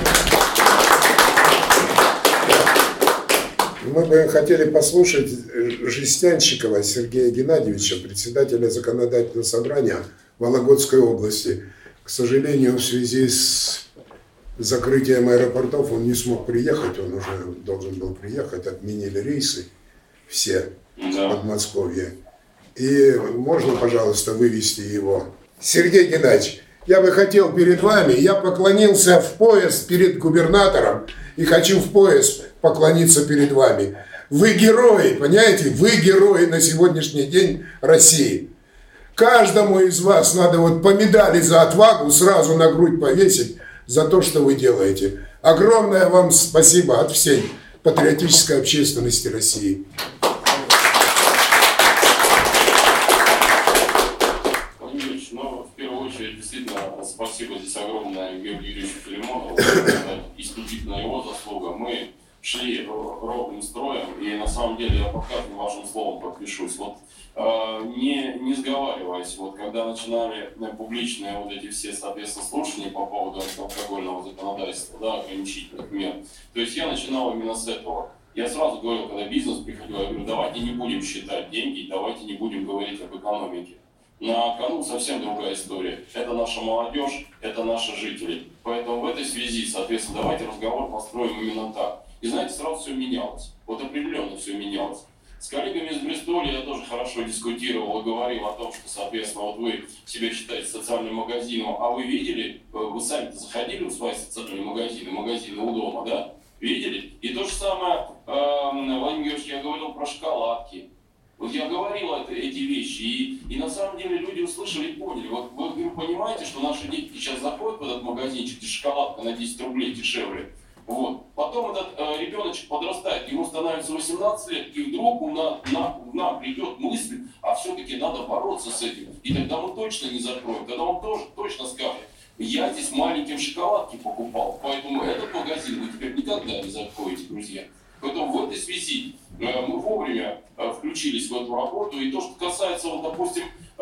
[SPEAKER 2] Мы бы хотели послушать Жестянщикова Сергея Геннадьевича, председателя законодательного собрания Вологодской области. К сожалению, в связи с закрытием аэропортов он не смог приехать, он уже должен был приехать, отменили рейсы все в Подмосковье. И можно, пожалуйста, вывести его. Сергей Геннадьевич, я бы хотел перед вами, я поклонился в пояс перед губернатором и хочу в пояс поклониться перед вами. Вы герои, понимаете, вы герои на сегодняшний день России. Каждому из вас надо вот по медали за отвагу сразу на грудь повесить за то, что вы делаете. Огромное вам спасибо от всей патриотической общественности России.
[SPEAKER 4] Спасибо здесь огромное Георгию Юрьевичу Филимонову, исключительно его заслуга. Мы шли ровным строем, и на самом деле я под каждым вашим словом подпишусь. Вот э, не, не сговариваясь, вот когда начинали публичные вот эти все, соответственно, слушания по поводу алкогольного законодательства, да, ограничительных мер, то есть я начинал именно с этого. Я сразу говорил, когда бизнес приходил, я говорю, давайте не будем считать деньги, давайте не будем говорить об экономике. На кону совсем другая история. Это наша молодежь, это наши жители. Поэтому в этой связи, соответственно, давайте разговор построим именно так. И знаете, сразу все менялось. Вот определенно все менялось. С коллегами из Бристоля я тоже хорошо дискутировал и говорил о том, что, соответственно, вот вы себя считаете социальным магазином, а вы видели, вы сами-то заходили в свои социальные магазины, магазины у дома, да? Видели? И то же самое, э, Владимир Георгиевич, я говорил про шоколадки. Вот я говорил это, эти вещи, и, и на самом деле люди услышали и поняли. Вот вы, вы понимаете, что наши дети сейчас заходят в этот магазинчик, где шоколадка на десять рублей дешевле. Вот. Потом этот э, ребеночек подрастает, ему становится восемнадцать лет, и вдруг у нас, на, нам придет мысль, а все-таки надо бороться с этим. И тогда мы точно не закроем, тогда он тоже точно скажет, я здесь маленькие шоколадки покупал, поэтому этот магазин вы теперь никогда не закроете, друзья. Поэтому в этой связи э, мы вовремя э, включились в эту работу. И то, что касается, вот, допустим,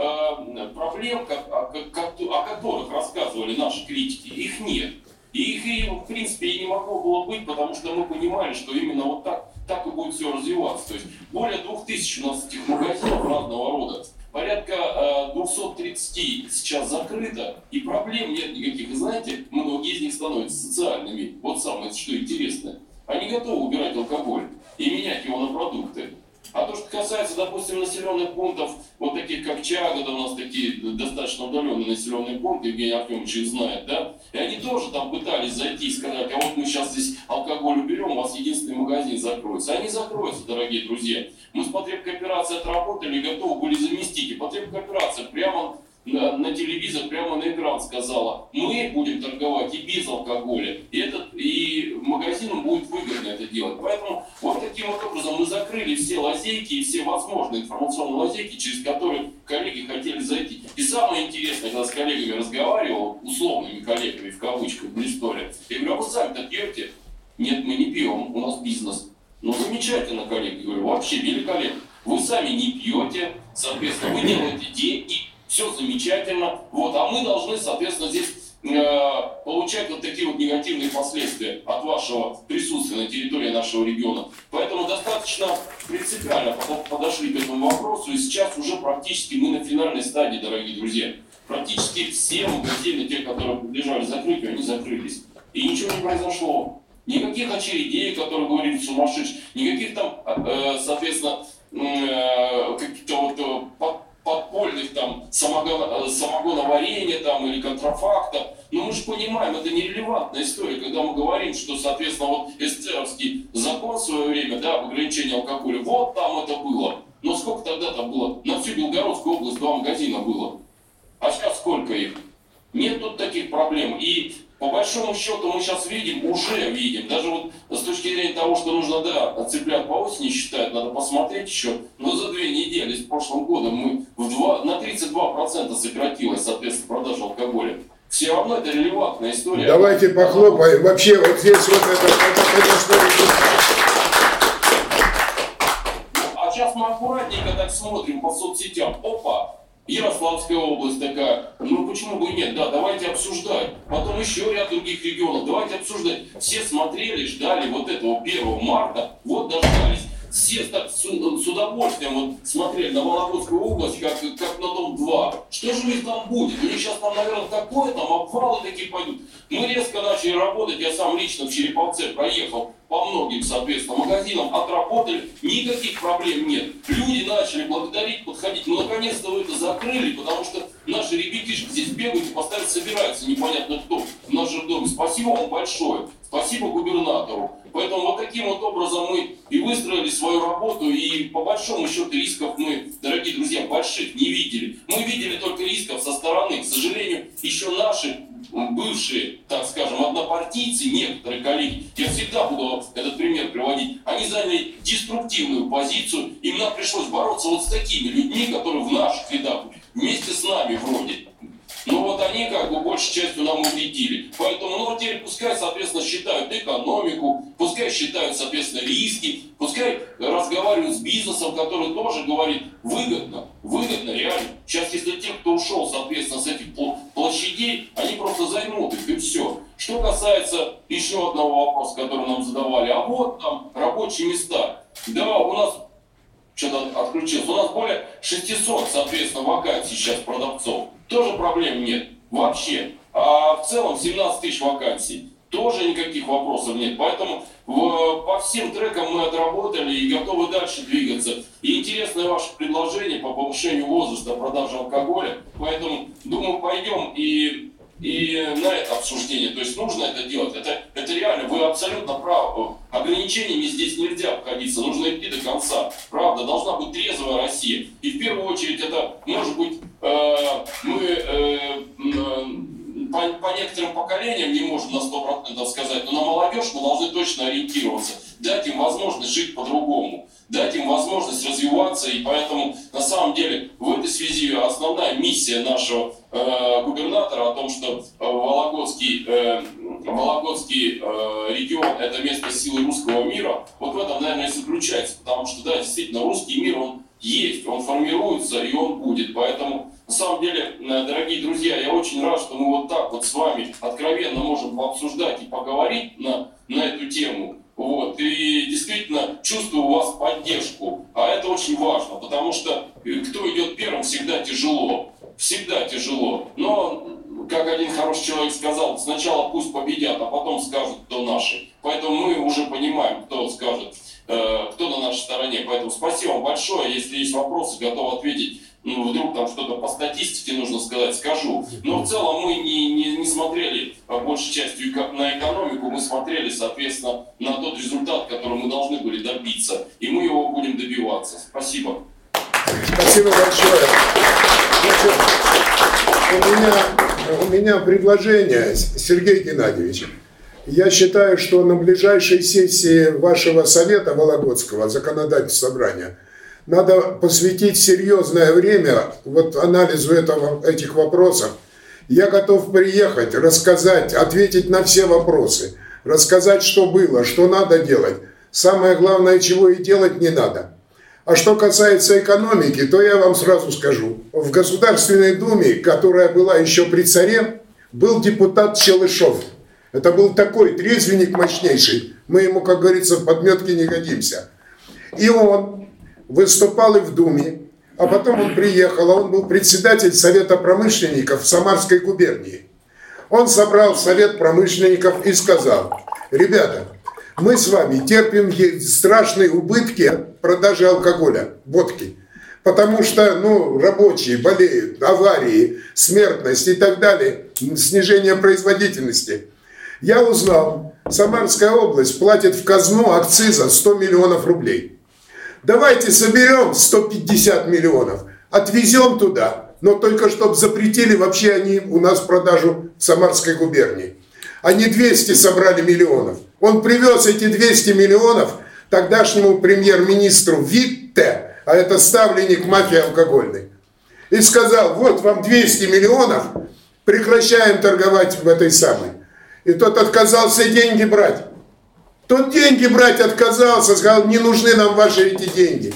[SPEAKER 4] э, проблем, как, о, как, о которых рассказывали наши критики, их нет. И их, и, в принципе, и не могло было быть, потому что мы понимали, что именно вот так, так и будет все развиваться. То есть более двух тысяч у нас этих магазинов разного рода. Порядка э, двести тридцать сейчас закрыто, и проблем нет никаких. И знаете, многие из них становятся социальными. Вот самое, что интересно. Они готовы убирать алкоголь и менять его на продукты. А то, что касается, допустим, населенных пунктов, вот таких как Чагода, у нас такие достаточно удаленные населенные пункты, Евгений Артемович их знает, да? И они тоже там пытались зайти и сказать, а вот мы сейчас здесь алкоголь уберем, у вас единственный магазин закроется. Они закроются, дорогие друзья. Мы с потребкооперацией отработали и готовы были заместить. И потребкооперация прямо на, на телевизор, прямо на экран сказала, мы будем торговать и без алкоголя, и, этот, и магазинам будет выгодно это делать. Поэтому вот таким вот образом мы закрыли все лазейки и все возможные информационные лазейки, через которые коллеги хотели зайти. И самое интересное, когда с коллегами разговаривал, условными коллегами в кавычках в Бристоле, я говорю, а вы сами-то пьете? Нет, мы не пьем, у нас бизнес. Ну замечательно, коллеги, говорю, вообще великолепно. Вы сами не пьете, соответственно, вы делаете деньги. Все замечательно, вот, а мы должны, соответственно, здесь э, получать вот такие вот негативные последствия от вашего присутствия на территории нашего региона. Поэтому достаточно принципиально подошли к этому вопросу, и сейчас уже практически мы на финальной стадии, дорогие друзья. Практически все магазины, те, которые подлежали закрытию, они закрылись. И ничего не произошло. Никаких очередей, которые говорили сумасшедшие, никаких там, э, соответственно, э, каких-то вот подпольных там самогон, самогоноварения там или контрафакта. Но мы же понимаем, это нерелевантная история, когда мы говорим, что, соответственно, вот эсцеровский закон в свое время, да, об ограничении алкоголя, вот там это было. Но сколько тогда там было? На всю Белгородскую область два магазина было. А сейчас сколько их? Нет тут таких проблем. И по большому счету мы сейчас видим, уже видим, даже вот с точки зрения того, что нужно, да, цыплят по осени считать, надо посмотреть еще, но за две недели с прошлым годом мы в два, на тридцать два процента сократилась, соответственно, продажа алкоголя. Все равно это релевантная история.
[SPEAKER 2] Давайте похлопаем. Вообще вот здесь вот это, это конечно...
[SPEAKER 4] А сейчас мы аккуратненько так смотрим по соцсетям. Опа! Ярославская область такая, ну почему бы и нет, да, давайте обсуждать. Потом еще ряд других регионов, давайте обсуждать. Все смотрели, ждали вот этого первого марта, вот дождались. Все так с, с удовольствием вот смотрели на Вологодскую область, как, как на дом два. Что же у них там будет? У них сейчас там, наверное, такое, там обвалы такие пойдут. Мы резко начали работать, я сам лично в Череповце проехал по многим, соответственно, магазинам, отработали, никаких проблем нет. Люди начали благодарить, подходить. Ну, наконец-то вы это закрыли, потому что наши ребятишки здесь бегают и постоянно собираются, непонятно кто, в нашем доме. Спасибо вам большое. Спасибо губернатору. Поэтому вот таким вот образом мы и выстроили свою работу, и по большому счету рисков мы, дорогие друзья, больших не видели. Мы видели только рисков со стороны. К сожалению, еще наши бывшие, так скажем, однопартийцы, некоторые коллеги, я всегда буду этот пример приводить, они заняли деструктивную позицию, им нам пришлось бороться вот с такими людьми, которые в наших рядах вместе с нами вроде. Но вот они как бы большей частью нам увредили. Поэтому, ну вот теперь пускай, соответственно, считают экономику, пускай считают, соответственно, риски, пускай разговаривают с бизнесом, который тоже говорит выгодно, выгодно реально. Сейчас, если те, кто ушел, соответственно, с этих площадей, они просто займут их и все. Что касается еще одного вопроса, который нам задавали, а вот там рабочие места. Да, у нас что-то отключилось. У нас более шестисот, соответственно, вакансий сейчас продавцов. Тоже проблем нет. Вообще. А в целом семнадцать тысяч вакансий. тоже никаких вопросов нет. Поэтому в, по всем трекам мы отработали и готовы дальше двигаться. И интересное ваше предложение по повышению возраста продажи алкоголя. Поэтому, думаю, пойдем и, и на это обсуждение. То есть нужно это делать. Это, это реально, вы абсолютно правы. Ограничениями здесь нельзя обходиться. Нужно идти до конца. Правда, должна быть трезвая Россия. И в первую очередь это может быть э, мы... Э, э, По, по некоторым поколениям не можем на сто процентов сказать, но на молодежь мы должны точно ориентироваться, дать им возможность жить по-другому, дать им возможность развиваться, и поэтому на самом деле в этой связи основная миссия нашего э, губернатора о том, что э, Вологодский, э, Вологодский э, регион – это место силы русского мира, вот в этом, наверное, и заключается, потому что, да, действительно, русский мир, он есть, он формируется и он будет, поэтому на самом деле, дорогие друзья, я очень рад, что мы вот так вот с вами откровенно можем пообсуждать и поговорить на, на эту тему. Вот. И действительно чувствую у вас поддержку. А это очень важно, потому что кто идет первым, всегда тяжело. Всегда тяжело. Но, как один хороший человек сказал, сначала пусть победят, а потом скажут, кто наши. Поэтому мы уже понимаем, кто скажет, кто на нашей стороне. Поэтому спасибо вам большое. Если есть вопросы, готов ответить. Ну, вдруг там что-то по статистике нужно сказать, скажу. Но в целом мы не, не, не смотрели большей частью на экономику, мы смотрели, соответственно, на тот результат, который мы должны были добиться. И мы его будем добиваться. Спасибо.
[SPEAKER 2] Спасибо большое. У меня, у меня предложение, Сергей Геннадьевич. Я считаю, что на ближайшей сессии вашего совета Вологодского, законодательного собрания, надо посвятить серьезное время вот анализу этого, этих вопросов. Я готов приехать, рассказать, ответить на все вопросы, рассказать, что было, что надо делать. Самое главное, чего и делать не надо. А что касается экономики, то я вам сразу скажу. В Государственной Думе, которая была еще при царе, был депутат Челышев. Это был такой трезвенник мощнейший. Мы ему, как говорится, в подметке не годимся. И он выступал и в Думе, а потом он приехал, а он был председатель Совета промышленников в Самарской губернии. Он собрал Совет промышленников и сказал: ребята, мы с вами терпим страшные убытки от продажи алкоголя, водки, потому что ну, рабочие болеют, аварии, смертность и так далее, снижение производительности. Я узнал, Самарская область платит в казну акциза сто миллионов рублей. Давайте соберем сто пятьдесят миллионов, отвезем туда, но только чтобы запретили вообще они у нас продажу в Самарской губернии. Они двести собрали миллионов. Он привез эти двести миллионов тогдашнему премьер-министру Витте, а это ставленник мафии алкогольной, и сказал: вот вам двести миллионов, прекращаем торговать в этой самой. И тот отказался деньги брать. Тот деньги брать отказался, сказал: не нужны нам ваши эти деньги.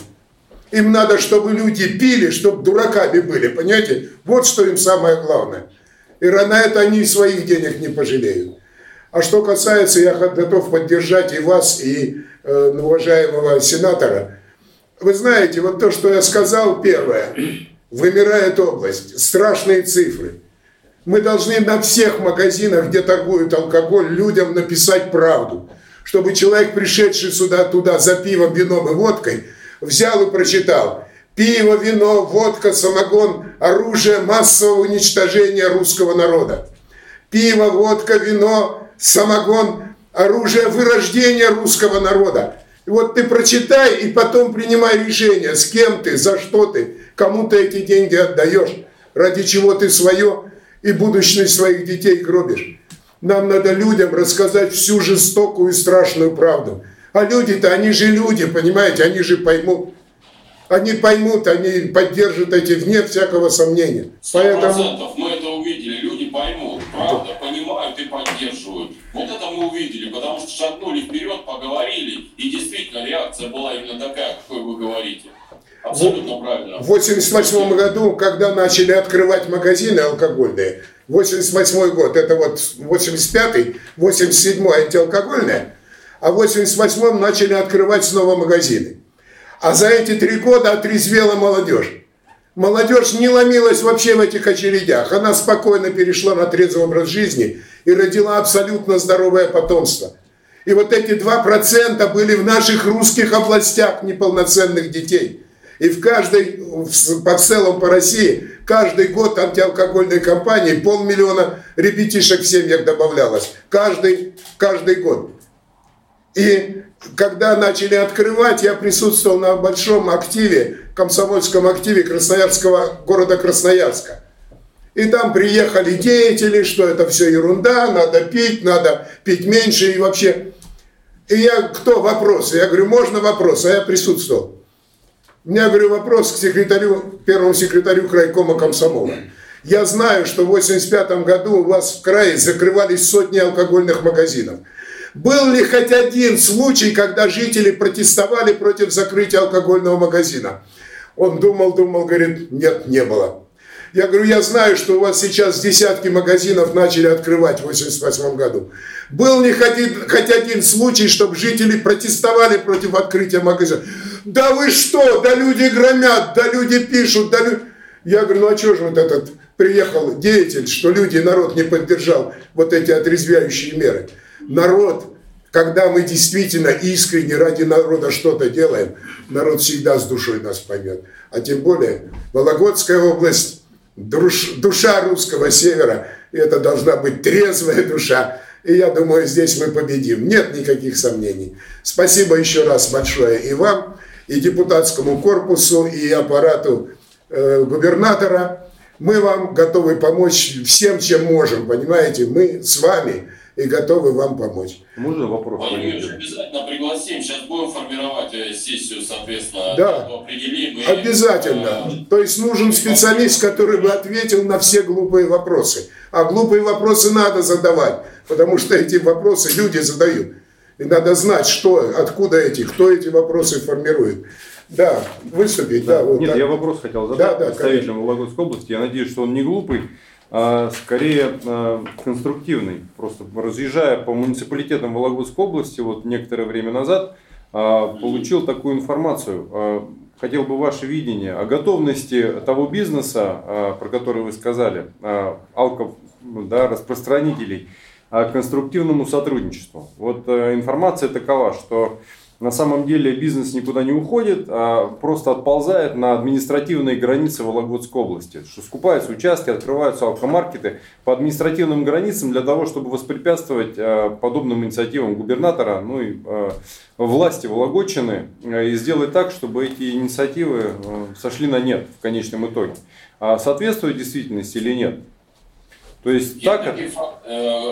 [SPEAKER 2] Им надо, чтобы люди пили, чтобы дураками были, понимаете? Вот что им самое главное. И на это они своих денег не пожалеют. А что касается, я готов поддержать и вас, и э, уважаемого сенатора. Вы знаете, вот то, что я сказал, первое, вымирает область, страшные цифры. Мы должны на всех магазинах, где торгуют алкоголь, людям написать правду. Чтобы человек, пришедший сюда, туда за пивом, вином и водкой, взял и прочитал: пиво, вино, водка, самогон, оружие массового уничтожения русского народа. Пиво, водка, вино, самогон, оружие вырождения русского народа. И вот ты прочитай и потом принимай решение, с кем ты, за что ты, кому ты эти деньги отдаешь, ради чего ты свое и будущность своих детей гробишь. Нам надо людям рассказать всю жестокую и страшную правду. А люди-то, они же люди, понимаете, они же поймут. Они поймут, они поддержат эти, вне всякого сомнения.
[SPEAKER 4] Сто процентов мы это увидели, люди поймут, правда, понимают и поддерживают. Вот это мы увидели, потому что шагнули вперед, поговорили, и действительно реакция была именно такая, какой вы говорите. Абсолютно правильно.
[SPEAKER 2] В восемьдесят восьмом году, когда начали открывать магазины алкогольные, восемьдесят восьмой год, это вот восемьдесят пятый, восемьдесят седьмой антиалкогольное, а в восемьдесят восьмом начали открывать снова магазины. А за эти три года отрезвела молодежь. Молодежь не ломилась вообще в этих очередях. Она спокойно перешла на трезвый образ жизни и родила абсолютно здоровое потомство. И вот эти два процента были в наших русских областях неполноценных детей. И в каждой, по целом по России, каждый год антиалкогольной кампании полмиллиона ребятишек в семьях добавлялось. Каждый, каждый год. И когда начали открывать, я присутствовал на большом активе, комсомольском активе Красноярского, города Красноярска. И там приехали деятели, что это все ерунда, надо пить, надо пить меньше и вообще. И я, кто вопросы? Я говорю, можно вопрос? А я присутствовал. У меня, говорю, вопрос к секретарю, первому секретарю крайкома комсомола. Я знаю, что в восемьдесят пятом году у вас в крае закрывались сотни алкогольных магазинов. Был ли хоть один случай, когда жители протестовали против закрытия алкогольного магазина? Он думал, думал, говорит, нет, не было. Я говорю, я знаю, что у вас сейчас десятки магазинов начали открывать в восемьдесят восьмом году. Был ли хоть один, хоть один случай, чтобы жители протестовали против открытия магазина? Да вы что, да люди громят, да люди пишут, да люди... Я говорю, ну а что же вот этот приехал деятель, что люди, народ не поддержал вот эти отрезвляющие меры? Народ, когда мы действительно искренне ради народа что-то делаем, народ всегда с душой нас поймет. А тем более Вологодская область, душ, душа русского севера, и это должна быть трезвая душа. И я думаю, здесь мы победим. Нет никаких сомнений. Спасибо еще раз большое и вам, и депутатскому корпусу, и аппарату э, губернатора. Мы вам готовы помочь всем, чем можем, понимаете? Мы с вами и готовы вам помочь.
[SPEAKER 5] Можно вопрос?
[SPEAKER 4] Владимир, обязательно пригласим. Сейчас будем формировать сессию, соответственно.
[SPEAKER 2] Да,
[SPEAKER 4] определим. И,
[SPEAKER 2] обязательно.
[SPEAKER 4] а...
[SPEAKER 2] То есть нужен специалист, который бы ответил на все глупые вопросы. А глупые вопросы надо задавать, потому что эти вопросы люди задают. И надо знать, что, откуда эти, кто эти вопросы формирует. Да, выступить, да. да вот
[SPEAKER 5] Нет,
[SPEAKER 2] так.
[SPEAKER 5] Я вопрос хотел задать
[SPEAKER 2] да, да,
[SPEAKER 5] представителям Вологодской области. Я надеюсь, что он не глупый, а скорее а, конструктивный. Просто разъезжая по муниципалитетам Вологодской области вот некоторое время назад, а, получил такую информацию. А, хотел бы ваше видение о готовности того бизнеса, а, про который вы сказали, а, алко, да, распространителей, а, к конструктивному сотрудничеству. Вот а, информация такова, что на самом деле бизнес никуда не уходит, а просто отползает на административные границы Вологодской области. Что скупаются участки, открываются алкомаркеты по административным границам для того, чтобы воспрепятствовать подобным инициативам губернатора, ну и власти Вологодчины, и сделать так, чтобы эти инициативы сошли на нет в конечном итоге. А соответствует действительности или нет? То есть,
[SPEAKER 4] я
[SPEAKER 5] так...
[SPEAKER 4] таких факт...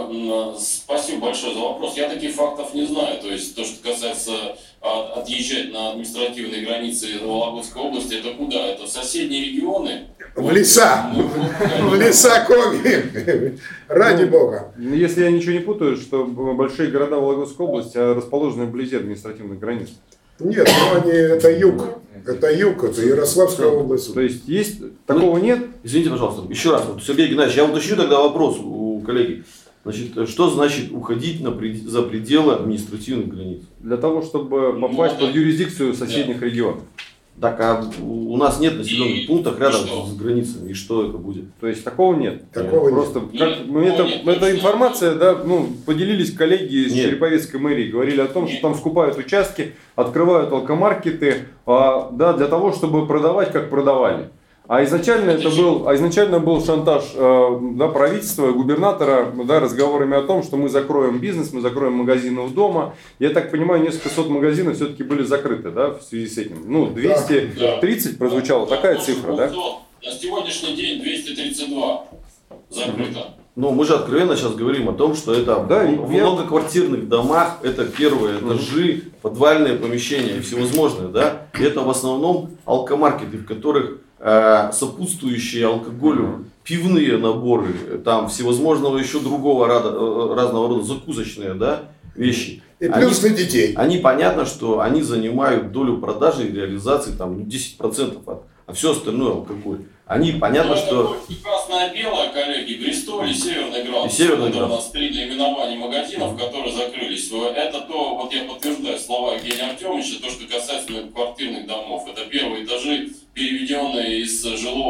[SPEAKER 4] э, спасибо большое за вопрос. Я таких фактов не знаю. То есть то, что касается от, отъезжать на административные границы Вологодской области, это куда? Это в соседние регионы?
[SPEAKER 2] В леса. В леса Коми. Ради бога.
[SPEAKER 5] Если я ничего не путаю, что большие города Вологодской области расположены вблизи административных границ.
[SPEAKER 2] Нет, ну они, это юг. Это юг, это Ярославская область.
[SPEAKER 5] То есть есть такого нет?
[SPEAKER 3] Извините, пожалуйста, еще раз, вот, Сергей Геннадьевич, я уточню тогда вопрос у коллеги. Значит, что значит уходить на пред... за пределы административных границ?
[SPEAKER 5] Для того, чтобы попасть ну, под юрисдикцию соседних да. регионов.
[SPEAKER 3] Так, а у нас нет населенных пунктов рядом с границами, и что это будет?
[SPEAKER 5] То есть такого нет.
[SPEAKER 2] Такого
[SPEAKER 5] Просто
[SPEAKER 2] нет.
[SPEAKER 5] Как, ну, это, нет, эта информация, да, ну, поделились коллеги из нет. Череповецкой мэрии, говорили о том, нет. что там скупают участки, открывают алкомаркеты, а, да, для того, чтобы продавать, как продавали. А изначально это был, а изначально был шантаж э, да, правительства, губернатора, да, разговорами о том, что мы закроем бизнес, мы закроем магазины у дома. Я так понимаю, несколько сот магазинов все-таки были закрыты, да, в связи с этим. Ну, двести тридцать прозвучала да, такая да, цифра, да?
[SPEAKER 4] На сегодняшний день двести тридцать два закрыто.
[SPEAKER 3] Ну, мы же откровенно сейчас говорим о том, что это да, в я... многоквартирных домах, это первые этажи, подвальные помещения всевозможные, да. И это в основном алкомаркеты, в которых сопутствующие алкоголю, пивные наборы, там всевозможного еще другого рада, разного рода закусочные, да, вещи.
[SPEAKER 2] И плюс на детей.
[SPEAKER 3] Они понятно, что они занимают долю продажи и реализации там десять процентов, от, а все остальное алкоголь. Они понятно,
[SPEAKER 4] ну,
[SPEAKER 3] что...
[SPEAKER 4] Красное-белое, коллеги, Бристоль и Северный Градус.
[SPEAKER 3] И Северный
[SPEAKER 4] это у нас три наименования магазинов, которые закрылись. Это то, вот я подтверждаю слова Евгения Артемовича, то, что касается квартирных домов. Это первые этажи, переведенные из жилого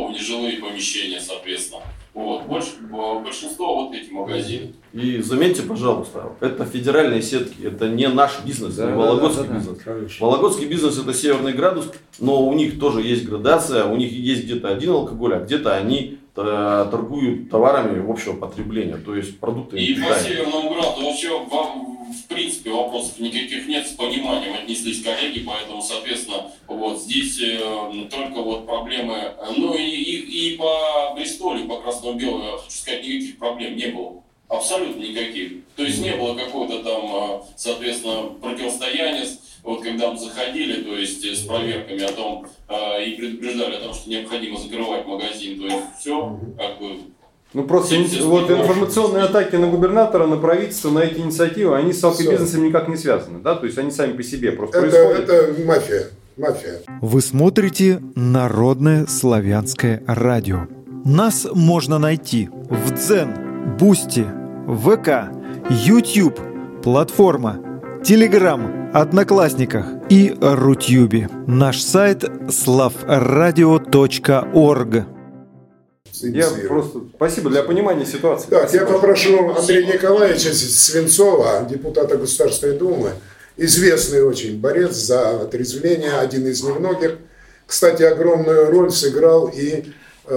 [SPEAKER 4] помещения, соответственно. Вот. Больше, большинство вот эти магазины.
[SPEAKER 3] И заметьте, пожалуйста, это федеральные сетки, это не наш бизнес, да, не Вологодский да, да, бизнес. Да, Вологодский бизнес это Северный градус, но у них тоже есть градация, у них есть где-то один алкоголь, а где-то они торгуют товарами общего потребления, то есть продуктами
[SPEAKER 4] и
[SPEAKER 3] питания.
[SPEAKER 4] по Северному граду вообще вам, в принципе, вопросов никаких нет, с пониманием отнеслись коллеги, поэтому, соответственно, вот здесь э, только вот проблемы, ну и, и, и по Бристолю, по Красному-Белому, я хочу сказать, никаких проблем не было. Абсолютно никаких. То есть не было какого-то там, соответственно, противостояния, вот когда мы заходили, то есть с проверками о том, и предупреждали о том, что необходимо закрывать магазин, то есть все как бы...
[SPEAKER 5] Ну просто вот информационные атаки на губернатора, на правительство, на эти инициативы, они с алкобизнесом никак не связаны, да? То есть они сами по себе просто
[SPEAKER 2] это,
[SPEAKER 5] происходят.
[SPEAKER 2] Это мафия. Мафия.
[SPEAKER 1] Вы смотрите Народное славянское радио. Нас можно найти в Дзен, Бусти, ВК, YouTube, платформа, Телеграм, Одноклассниках и Рутюбе. Наш сайт славрадио точка орг.
[SPEAKER 5] Я просто... Спасибо для понимания ситуации.
[SPEAKER 2] Так,
[SPEAKER 5] Спасибо.
[SPEAKER 2] я попрошу Андрея Николаевича Свинцова, депутата Государственной Думы, известный очень борец за отрезвление, один из немногих. Кстати, огромную роль сыграл и э,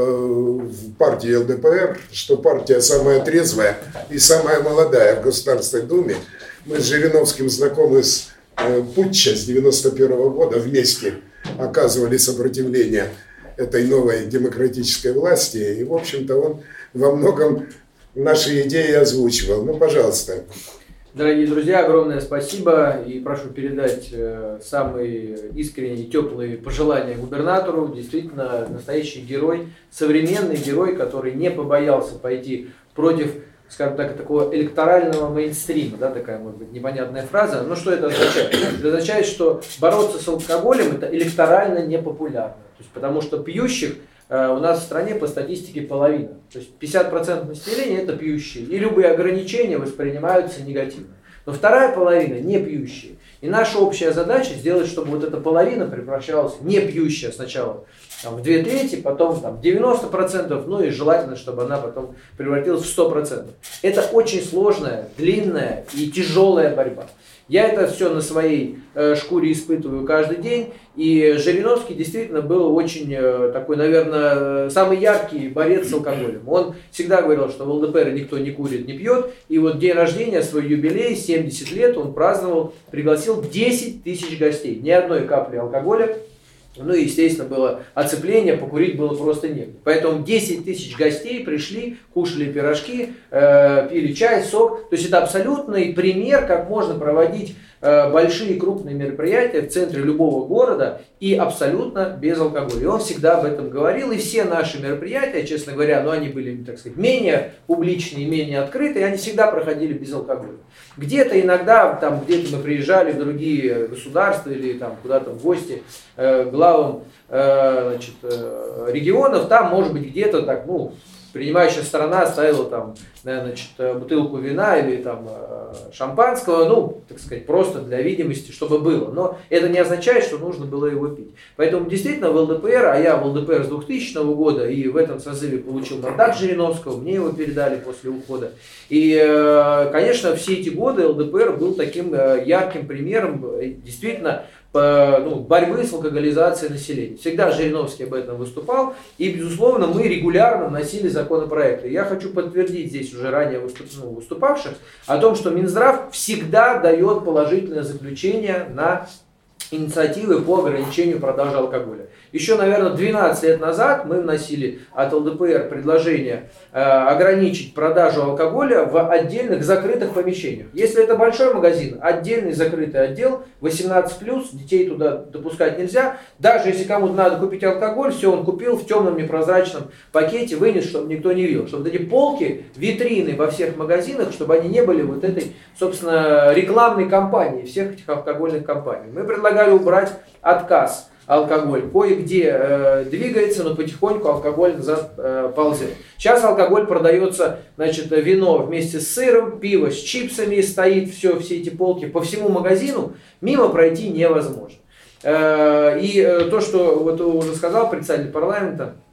[SPEAKER 2] в партии ЛДПР, что партия самая трезвая и самая молодая в Государственной Думе. Мы с Жириновским знакомы с э, путча с девяносто первого года, вместе оказывали сопротивление этой новой демократической власти. И, в общем-то, он во многом наши идеи озвучивал. Ну, пожалуйста.
[SPEAKER 6] Дорогие друзья, огромное спасибо. И прошу передать э, самые искренние, теплые пожелания губернатору. Действительно, настоящий герой, современный герой, который не побоялся пойти против, скажем так, такого электорального мейнстрима, да, такая, может быть, непонятная фраза. Но что это означает? Это означает, что бороться с алкоголем – это электорально непопулярно. То есть, потому что пьющих э, у нас в стране по статистике половина. То есть пятьдесят процентов населения – это пьющие. И любые ограничения воспринимаются негативно. Но вторая половина – не пьющие. И наша общая задача сделать, чтобы вот эта половина превращалась в не пьющая сначала там, в две трети, потом там, в девяносто процентов, ну и желательно, чтобы она потом превратилась в сто процентов. Это очень сложная, длинная и тяжелая борьба. Я это все на своей э, шкуре испытываю каждый день. И Жириновский действительно был очень э, такой, наверное, самый яркий борец с алкоголем. Он всегда говорил, что в ЛДПР никто не курит, не пьет. И вот день рождения, свой юбилей, семьдесят лет, он праздновал, пригласил десять тысяч гостей. Ни одной капли алкоголя. Ну и, естественно, было оцепление, покурить было просто негде. Поэтому десять тысяч гостей пришли, кушали пирожки, э, пили чай, сок. То есть это абсолютный пример, как можно проводить э, большие крупные мероприятия в центре любого города и абсолютно без алкоголя. И он всегда об этом говорил. И все наши мероприятия, честно говоря, ну они были, так сказать, менее публичные, менее открытые, они всегда проходили без алкоголя. Где-то иногда, там, где-то мы приезжали в другие государства или там куда-то в гости э, главам э, значит, э, регионов, там, может быть, где-то так, ну, принимающая сторона ставила там, значит, бутылку вина или там шампанского, ну, так сказать, просто для видимости, чтобы было. Но это не означает, что нужно было его пить. Поэтому действительно в ЛДПР, а я в ЛДПР с двухтысячного года и в этом созыве получил мандат Жириновского, мне его передали после ухода. И, конечно, все эти годы ЛДПР был таким ярким примером, действительно, ну, борьбы с алкоголизацией населения. Всегда Жириновский об этом выступал, и, безусловно, мы регулярно вносили законопроекты. Я хочу подтвердить здесь уже ранее выступ, ну, выступавших о том, что Минздрав всегда дает положительное заключение на инициативы по ограничению продажи алкоголя. Еще, наверное, двенадцать лет назад мы вносили от ЛДПР предложение э, ограничить продажу алкоголя в отдельных закрытых помещениях. Если это большой магазин, отдельный закрытый отдел, восемнадцать плюс, детей туда допускать нельзя. Даже если кому-то надо купить алкоголь, все он купил в темном непрозрачном пакете, вынес, чтобы никто не видел. Чтобы вот эти полки, витрины во всех магазинах, чтобы они не были вот этой, собственно, рекламной кампанией всех этих алкогольных компаний. Мы предлагали убрать отказ. Алкоголь кое-где э, двигается, но потихоньку алкоголь назад э, ползет. Сейчас алкоголь продается, значит, вино вместе с сыром, пиво с чипсами стоит, все, все эти полки по всему магазину, мимо пройти невозможно. Э, и э, то, что вот уже сказал председатель парламента,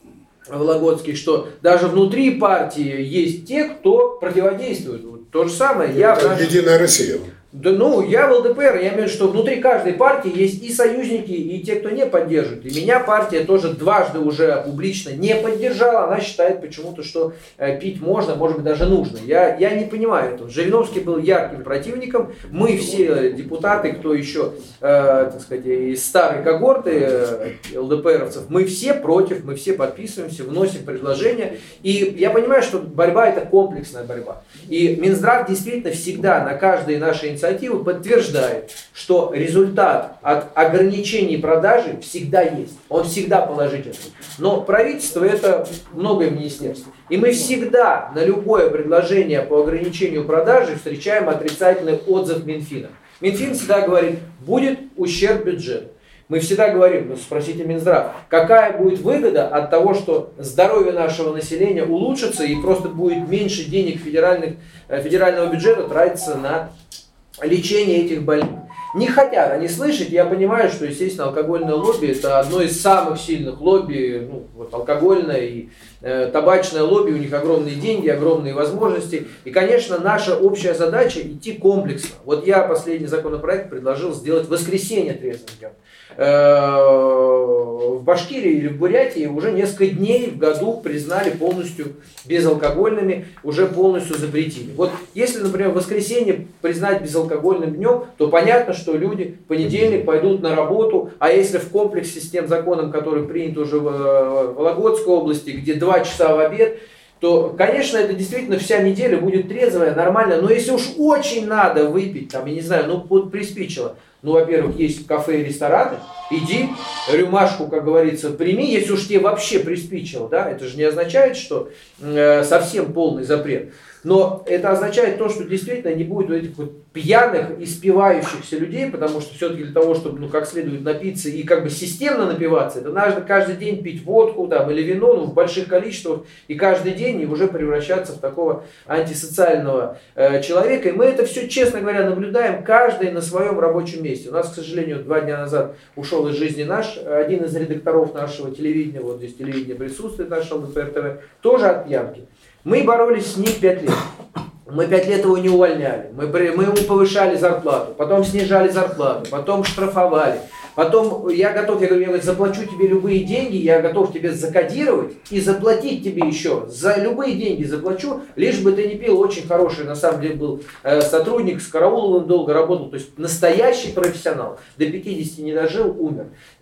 [SPEAKER 6] Вологодский, что даже внутри партии есть те, кто противодействует. Вот то же самое. Я
[SPEAKER 2] Это
[SPEAKER 6] наш...
[SPEAKER 2] Единая Россия.
[SPEAKER 6] Да, ну, я в ЛДПР, я имею в виду, что внутри каждой партии есть и союзники, и те, кто не поддерживает. И меня партия тоже дважды уже публично не поддержала. Она считает почему-то, что э, пить можно, может быть, даже нужно. Я, я не понимаю этого. Жириновский был ярким противником. Мы все депутаты, кто еще, э, так сказать, из старой когорты э, ЛДПРовцев, мы все против, мы все подписываемся, вносим предложения. И я понимаю, что борьба это комплексная борьба. И Минздрав действительно всегда на каждой нашей инициативы подтверждает, что результат от ограничений продажи всегда есть. Он всегда положительный. Но правительство это многое министерство. И мы всегда на любое предложение по ограничению продажи встречаем отрицательный отзыв Минфина. Минфин всегда говорит, будет ущерб бюджету. Мы всегда говорим, ну, спросите Минздрав, какая будет выгода от того, что здоровье нашего населения улучшится и просто будет меньше денег федеральных, федерального бюджета тратиться на лечение этих больных. Не хотят они слышать, я понимаю, что, естественно, алкогольное лобби это одно из самых сильных лобби, ну, вот алкогольное и э, табачное лобби, у них огромные деньги, огромные возможности. И, конечно, наша общая задача идти комплексно. Вот я последний законопроект предложил сделать воскресенье трезвым днем. В Башкирии или в Бурятии уже несколько дней в году признали полностью безалкогольными, уже полностью запретили. Вот если, например, в воскресенье признать безалкогольным днем, то понятно, что люди в понедельник пойдут на работу, а если в комплексе с тем законом, который принят уже в Вологодской области, где два часа в обед, то, конечно, это действительно вся неделя будет трезвая, нормально, но если уж очень надо выпить, там, я не знаю, ну, вот приспичило, ну, во-первых, есть кафе и рестораны, иди, рюмашку, как говорится, прими, если уж тебе вообще приспичило, да, это же не означает, что э, совсем полный запрет. Но это означает то, что действительно не будет этих вот пьяных и спивающихся людей, потому что все-таки для того, чтобы ну, как следует напиться и как бы системно напиваться, это надо каждый день пить водку там, или вино ну, в больших количествах и каждый день и уже превращаться в такого антисоциального э, человека. И мы это все, честно говоря, наблюдаем каждый на своем рабочем месте. У нас, к сожалению, два дня назад ушел из жизни наш, один из редакторов нашего телевидения, вот здесь телевидение присутствует, нашего ЛДПР ТВ, тоже от пьянки. Мы боролись с ним пять лет. Мы пять лет его не увольняли. Мы, мы ему повышали зарплату, потом снижали зарплату, потом штрафовали. Потом я готов, я говорю, я заплачу тебе любые деньги, я готов тебе закодировать и заплатить тебе еще. За любые деньги заплачу, лишь бы ты не пил. Очень хороший, на самом деле, был э, сотрудник, с Карауловым долго работал. То есть настоящий профессионал. До пятидесяти не дожил, умер.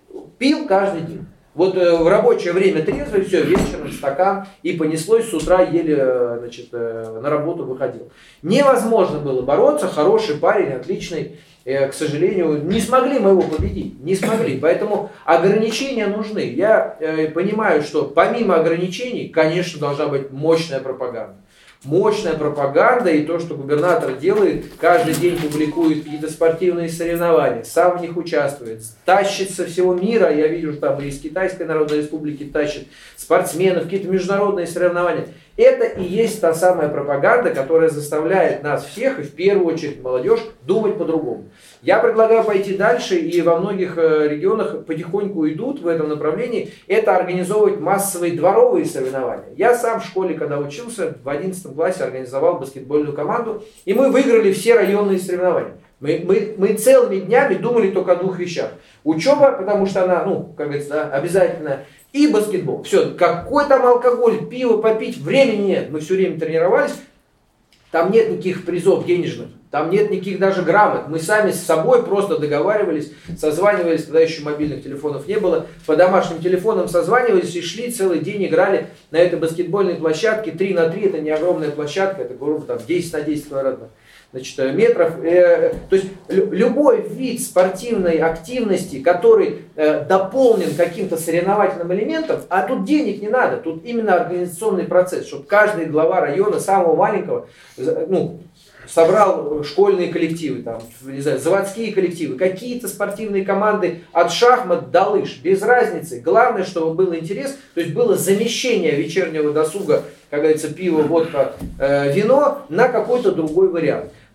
[SPEAKER 6] Пил каждый день. Вот э, в рабочее время трезвый, все, вечером стакан, и понеслось, с утра еле э, значит, э, на работу выходил. Невозможно было бороться, хороший парень, отличный, э, к сожалению, не смогли мы его победить, не смогли. Поэтому ограничения нужны. Я э, понимаю, что помимо ограничений, конечно, должна быть мощная пропаганда. Мощная пропаганда и то, что губернатор делает, каждый день публикует какие-то спортивные соревнования, сам в них участвует, тащит со всего мира, я вижу, что там и из Китайской Народной Республики тащит спортсменов, какие-то международные соревнования. Это и есть та самая пропаганда, которая заставляет нас всех, и в первую очередь молодежь, думать по-другому. Я предлагаю пойти дальше, и во многих регионах потихоньку идут в этом направлении, это организовывать массовые дворовые соревнования. Я сам в школе, когда учился, в одиннадцатом классе организовал баскетбольную команду, и мы выиграли все районные соревнования. Мы, мы, мы целыми днями думали только о двух вещах. Учеба, потому что она, ну, как говорится, да, обязательная, и баскетбол. Все, какой там алкоголь, пиво попить, времени нет. Мы все время тренировались, там нет никаких призов денежных. Там нет никаких даже грамот. Мы сами с собой просто договаривались, созванивались, тогда еще мобильных телефонов не было. По домашним телефонам созванивались и шли целый день, играли на этой баскетбольной площадке. три на три, это не огромная площадка, это, грубо, там десять на десять квадратных значит, метров. То есть любой вид спортивной активности, который дополнен каким-то соревновательным элементом, а тут денег не надо, тут именно организационный процесс, чтобы каждый глава района, самого маленького, ну, собрал школьные коллективы, там, не знаю, заводские коллективы, какие-то спортивные команды от шахмат до лыж, без разницы. Главное, чтобы был интерес, то есть было замещение вечернего досуга, как говорится, пиво, водка, э, вино на какой-то другой вариант.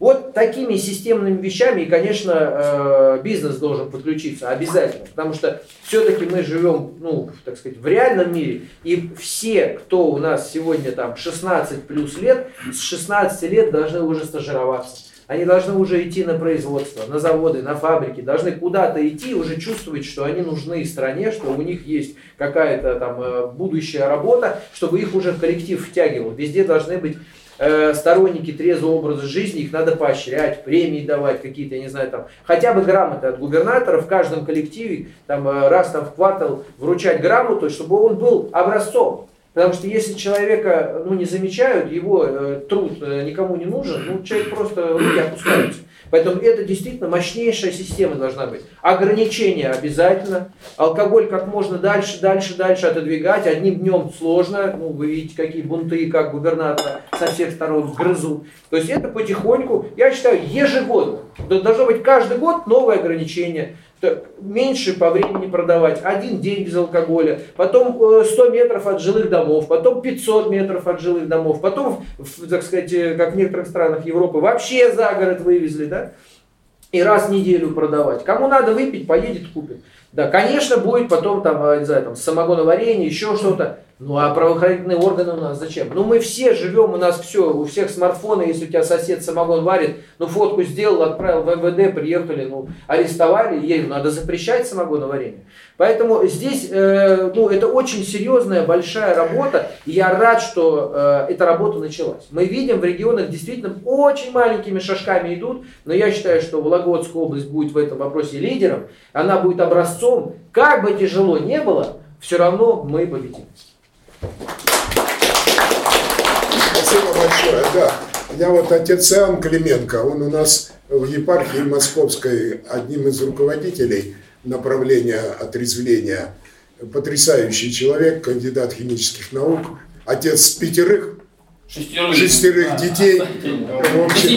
[SPEAKER 6] Вот такими системными вещами, и, конечно, бизнес должен подключиться обязательно, потому что все-таки мы живем, ну, так сказать, в реальном мире, и все, кто у нас сегодня там шестнадцать плюс лет, с шестнадцати лет должны уже стажироваться. Они должны уже идти на производство, на заводы, на фабрики, должны куда-то идти, уже чувствовать, что они нужны стране, что у них есть какая-то там будущая работа, чтобы их уже в коллектив втягивал. Везде должны быть сторонники трезвого образа жизни, их надо поощрять, премии давать какие-то, я не знаю, там, хотя бы грамоты от губернатора в каждом коллективе, там, раз там, в квартал вручать грамоту, чтобы он был образцом. Потому что если человека ну, не замечают, его э, труд э, никому не нужен, ну, человек просто руки опускаются. Поэтому это действительно мощнейшая система должна быть. Ограничения обязательно. Алкоголь как можно дальше, дальше, дальше отодвигать. Одним днем сложно. Ну, вы видите, какие бунты, как губернатора со всех сторон грызут. То есть это потихоньку, я считаю, ежегодно. Должно быть каждый год новое ограничение. Меньше по времени продавать, один день без алкоголя, потом сто метров от жилых домов, потом пятьсот метров от жилых домов, потом, так сказать, как в некоторых странах Европы, вообще за город вывезли, да, и раз в неделю продавать. Кому надо выпить, поедет, купит. Да, конечно, будет потом там, не знаю, там самогоноварение, еще что-то. Ну а правоохранительные органы у нас зачем? Ну мы все живем, у нас все, у всех смартфоны, если у тебя сосед самогон варит, ну фотку сделал, отправил в эм вэ дэ, приехали, ну арестовали, ей надо запрещать самогоноварение. Поэтому здесь, э, ну это очень серьезная, большая работа, и я рад, что э, эта работа началась. Мы видим, в регионах действительно очень маленькими шажками идут, но я считаю, что Вологодская область будет в этом вопросе лидером, она будет образцом, как бы тяжело не было, все равно мы победим.
[SPEAKER 2] Спасибо большое. Да, я вот отец Иоанн Клименко, он у нас в епархии Московской одним из руководителей направления отрезвления. Потрясающий человек, кандидат химических наук, отец пятерых,
[SPEAKER 7] шестерых,
[SPEAKER 2] шестерых
[SPEAKER 7] да,
[SPEAKER 2] детей.
[SPEAKER 7] Да.
[SPEAKER 2] В общем,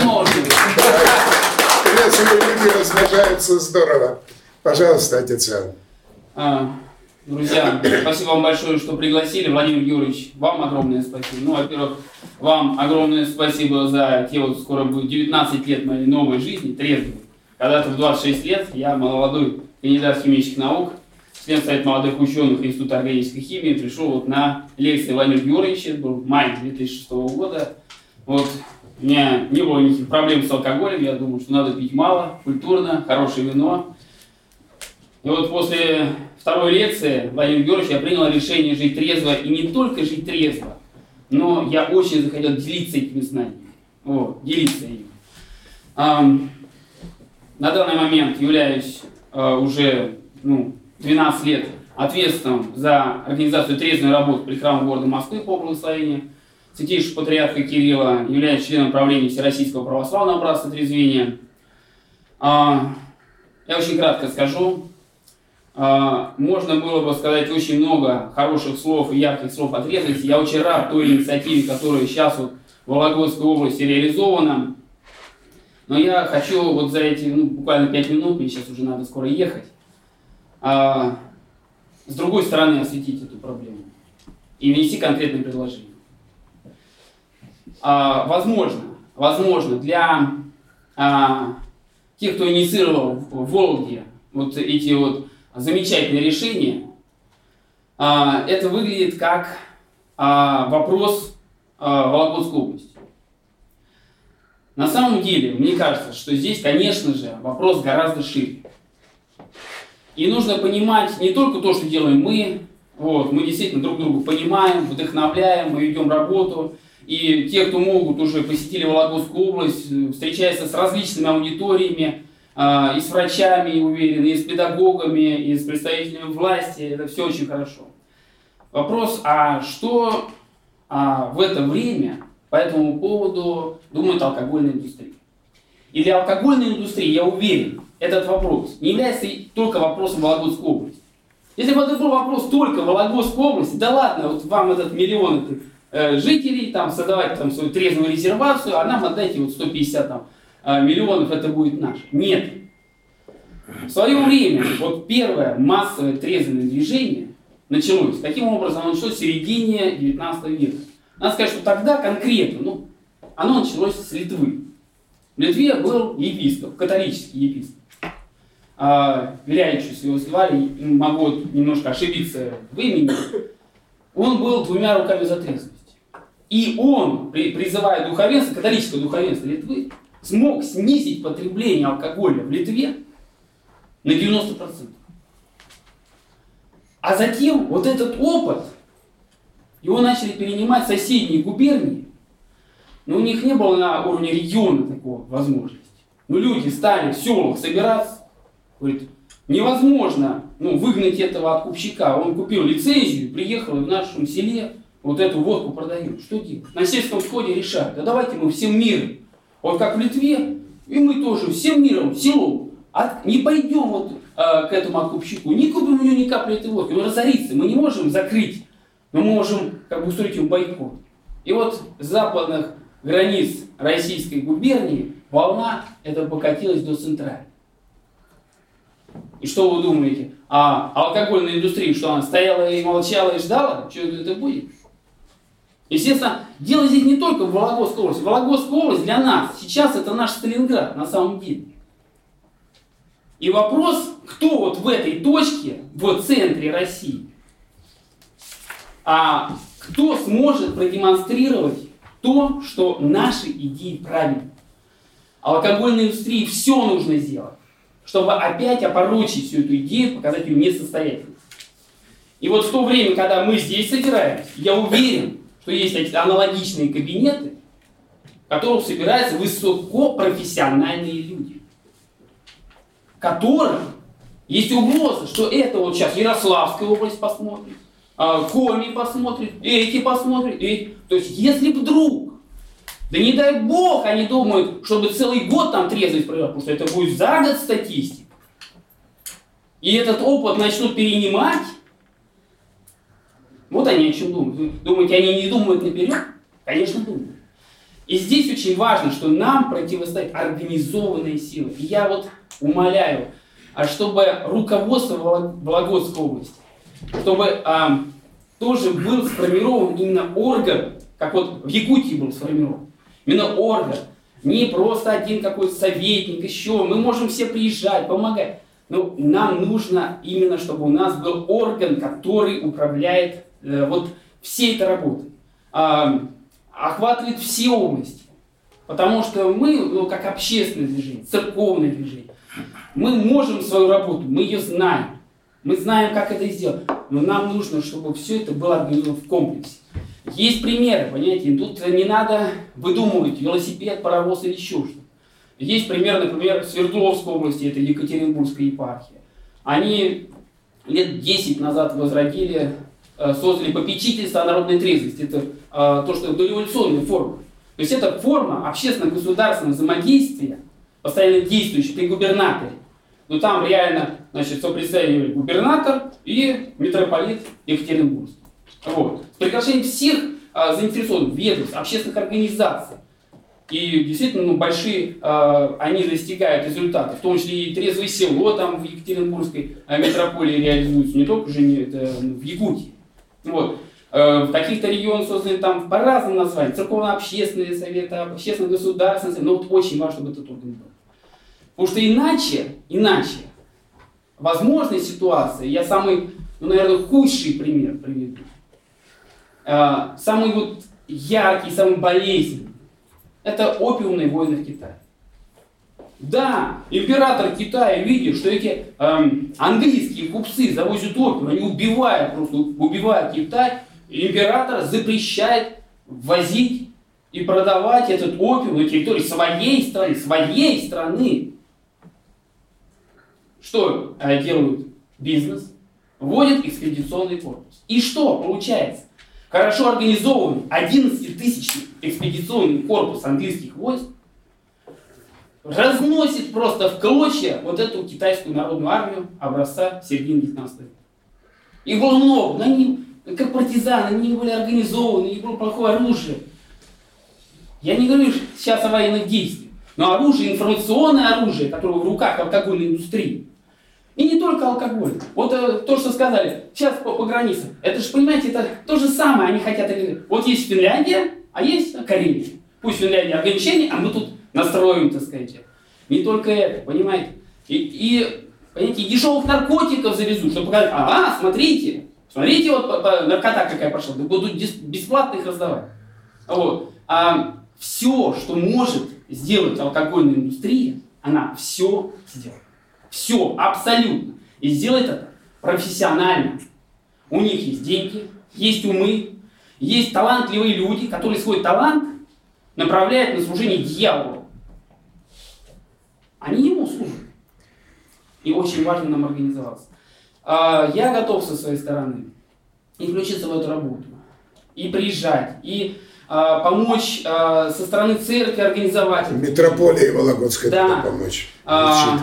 [SPEAKER 2] люди размножаются здорово. Пожалуйста, отец Иоанн.
[SPEAKER 7] Друзья, спасибо вам большое, что пригласили. Владимир Георгиевич, вам огромное спасибо. Ну, во-первых, вам огромное спасибо за те вот скоро будет девятнадцать лет моей новой жизни, трезвой. Когда-то в двадцать шесть лет я молодой кандидат химических наук, член Совета молодых ученых Института органической химии, пришел вот на лекции Владимира Георгиевича, это был май две тысячи шестого года. Вот, у меня не было никаких проблем с алкоголем, я думал, что надо пить мало, культурно, хорошее вино. И вот после второй лекции Владимир Георгиевич я принял решение жить трезво, и не только жить трезво, но я очень захотел делиться этими знаниями, вот, делиться ими. Um, на данный момент являюсь uh, уже ну, двенадцать лет ответственным за организацию трезвой работы при храме города Москвы по благословению Святейшего Патриарха Кирилла, являюсь членом правления Всероссийского православного братства трезвения. Uh, я очень кратко скажу. Можно было бы сказать очень много хороших слов и ярких слов о трезвости. Я очень рад той инициативе, которая сейчас вот в Вологодской области реализована. Но я хочу вот за эти ну, буквально пять минут, мне сейчас уже надо скоро ехать, а, с другой стороны осветить эту проблему и внести конкретные предложения. А, возможно, возможно для а, тех, кто инициировал в Вологде вот эти вот замечательное решение. Это выглядит как вопрос Вологодской области. На самом деле, мне кажется, что здесь, конечно же, вопрос гораздо шире. И нужно понимать не только то, что делаем мы, вот, мы действительно друг друга понимаем, вдохновляем, мы ведем работу. И те, кто могут, уже посетили Вологодскую область, встречаются с различными аудиториями, и с врачами, уверен, и с педагогами, и с представителями власти. Это все очень хорошо. Вопрос, а что а, в это время по этому поводу думает алкогольная индустрия? И для алкогольной индустрии, я уверен, этот вопрос не является только вопросом Вологодской области. Если бы это был вопрос только Вологодской области, да ладно, вот вам этот миллион этих, э, жителей, там, создавать там, свою трезвую резервацию, а нам отдайте вот сто пятьдесят там, миллионов, это будет наш. Нет. В свое время вот первое массовое трезвое движение началось. Таким образом, оно началось в середине девятнадцатого века. Надо сказать, что тогда конкретно, ну, оно началось с Литвы. В Литве был епископ, католический епископ. А, Виляевичус его звали, могу немножко ошибиться в имени. Он был двумя руками за трезвость. И он, призывая духовенство, католическое духовенство Литвы, смог снизить потребление алкоголя в Литве на девяносто процентов. А затем вот этот опыт, его начали перенимать соседние губернии, но у них не было на уровне региона такой возможности. Но люди стали в селах собираться, говорит, невозможно ну, выгнать этого откупщика. Он купил лицензию, приехал и в нашем селе вот эту водку продают. Что делать? На сельском сходе решают, да давайте мы всем миром, вот как в Литве, и мы тоже всем миром, селом, от, не пойдем вот, э, к этому откупщику, не купим у него ни капли этой водки, он разорится, мы не можем закрыть, но мы можем как бы устроить ему бойкот. И вот с западных границ Российской губернии волна эта покатилась до центральной. И что вы думаете? А алкогольная индустрия, что она стояла и молчала и ждала, что это будет? Естественно, дело здесь не только в Вологодской области. Вологодская область для нас сейчас это наш Сталинград на самом деле. И вопрос, кто вот в этой точке, в центре России, а кто сможет продемонстрировать то, что наши идеи правильны. Алкогольной индустрии все нужно сделать, чтобы опять опорочить всю эту идею, показать ее несостоятельность. И вот в то время, когда мы здесь собираемся, я уверен, что есть аналогичные кабинеты, в которых собираются высокопрофессиональные люди, которым есть угроза, что это вот сейчас Ярославская область посмотрит, Коми посмотрит, эти посмотрят. Эти. То есть, если вдруг, да не дай бог, они думают, чтобы целый год там трезвость проявлять, потому что это будет за год статистика, и этот опыт начнут перенимать, вот они о чем думают. Вы думаете, они не думают наперед? Конечно, думают. И здесь очень важно, что нам противостоит организованная сила. И я вот умоляю, чтобы руководство Вологодской области, чтобы а, тоже был сформирован именно орган, как вот в Якутии был сформирован. Именно орган. Не просто один какой-то советник, еще. Мы можем все приезжать, помогать. Но нам нужно именно, чтобы у нас был орган, который управляет э, вот всей этой работой. А, охватывает все области. Потому что мы, ну, как общественное движение, церковное движение, мы можем свою работу, мы ее знаем. Мы знаем, как это сделать. Но нам нужно, чтобы все это было организовано в комплексе. Есть примеры, понимаете, тут не надо выдумывать велосипед, паровоз или еще что-то. Есть пример, например, в Свердловской области, это Екатеринбургская епархия. Они лет десять назад возродили, создали попечительство о народной трезвости. Это то, что дореволюционная форма. То есть это форма общественно-государственного взаимодействия, постоянно действующая при губернаторе. Но там реально, значит, сопредседатель губернатор и митрополит Екатеринбургский. Вот. С приглашением всех а, заинтересованных ведомств, общественных организаций. И действительно, ну, большие а, они достигают результатов. В том числе и трезвое село там в Екатеринбургской а, метрополии реализуется, не только же не, это, в Якутии. Вот. А, в каких-то регионах созданы там по разным названиям. Церковно-общественные советы, общественно-государственные советы. Но вот очень важно, чтобы этот орган был. Потому что иначе, иначе, возможная ситуация, я самый, ну, наверное, худший пример приведу. А, самый вот яркий, самый болезненный. Это опиумные войны в Китае. Да, император Китая видит, что эти эм, английские купцы завозят опиум, они убивают, просто убивают Китай, и император запрещает возить и продавать этот опиум на территории своей страны, своей страны. Что делают? Бизнес. Вводят экспедиционный корпус. И что получается? Хорошо организованный одиннадцатитысячный экспедиционный корпус английских войск разносит просто в клочья вот эту китайскую народную армию образца середины девятнадцатого века. Их было много, но они, как партизаны, они не были организованы, у них было плохое оружие. Я не говорю сейчас о военных действиях, но оружие, информационное оружие, которое в руках алкогольной индустрии. И не только алкоголь. Вот э, то, что сказали, сейчас по, по границам. Это же, понимаете, это то же самое, они хотят. Вот есть Финляндия, а есть Карелия. Пусть в Финляндии ограничения, а мы тут настроим, так сказать. Не только это, понимаете. И, и понимаете, и дешевых наркотиков завезут, чтобы показать, ага, смотрите, смотрите, вот наркота какая пошла, да будут бесплатно их раздавать. Вот. А все, что может сделать алкогольная индустрия, она все сделает. Все, абсолютно. И сделает это профессионально. У них есть деньги, есть умы, есть талантливые люди, которые свой талант направляют на служение дьяволу. Они ему служат. И очень важно нам организоваться. Я готов со своей стороны и включиться в эту работу, и приезжать, и помочь со стороны церкви организовать.
[SPEAKER 2] Метрополии Вологодской
[SPEAKER 7] да.
[SPEAKER 2] помочь.
[SPEAKER 7] А,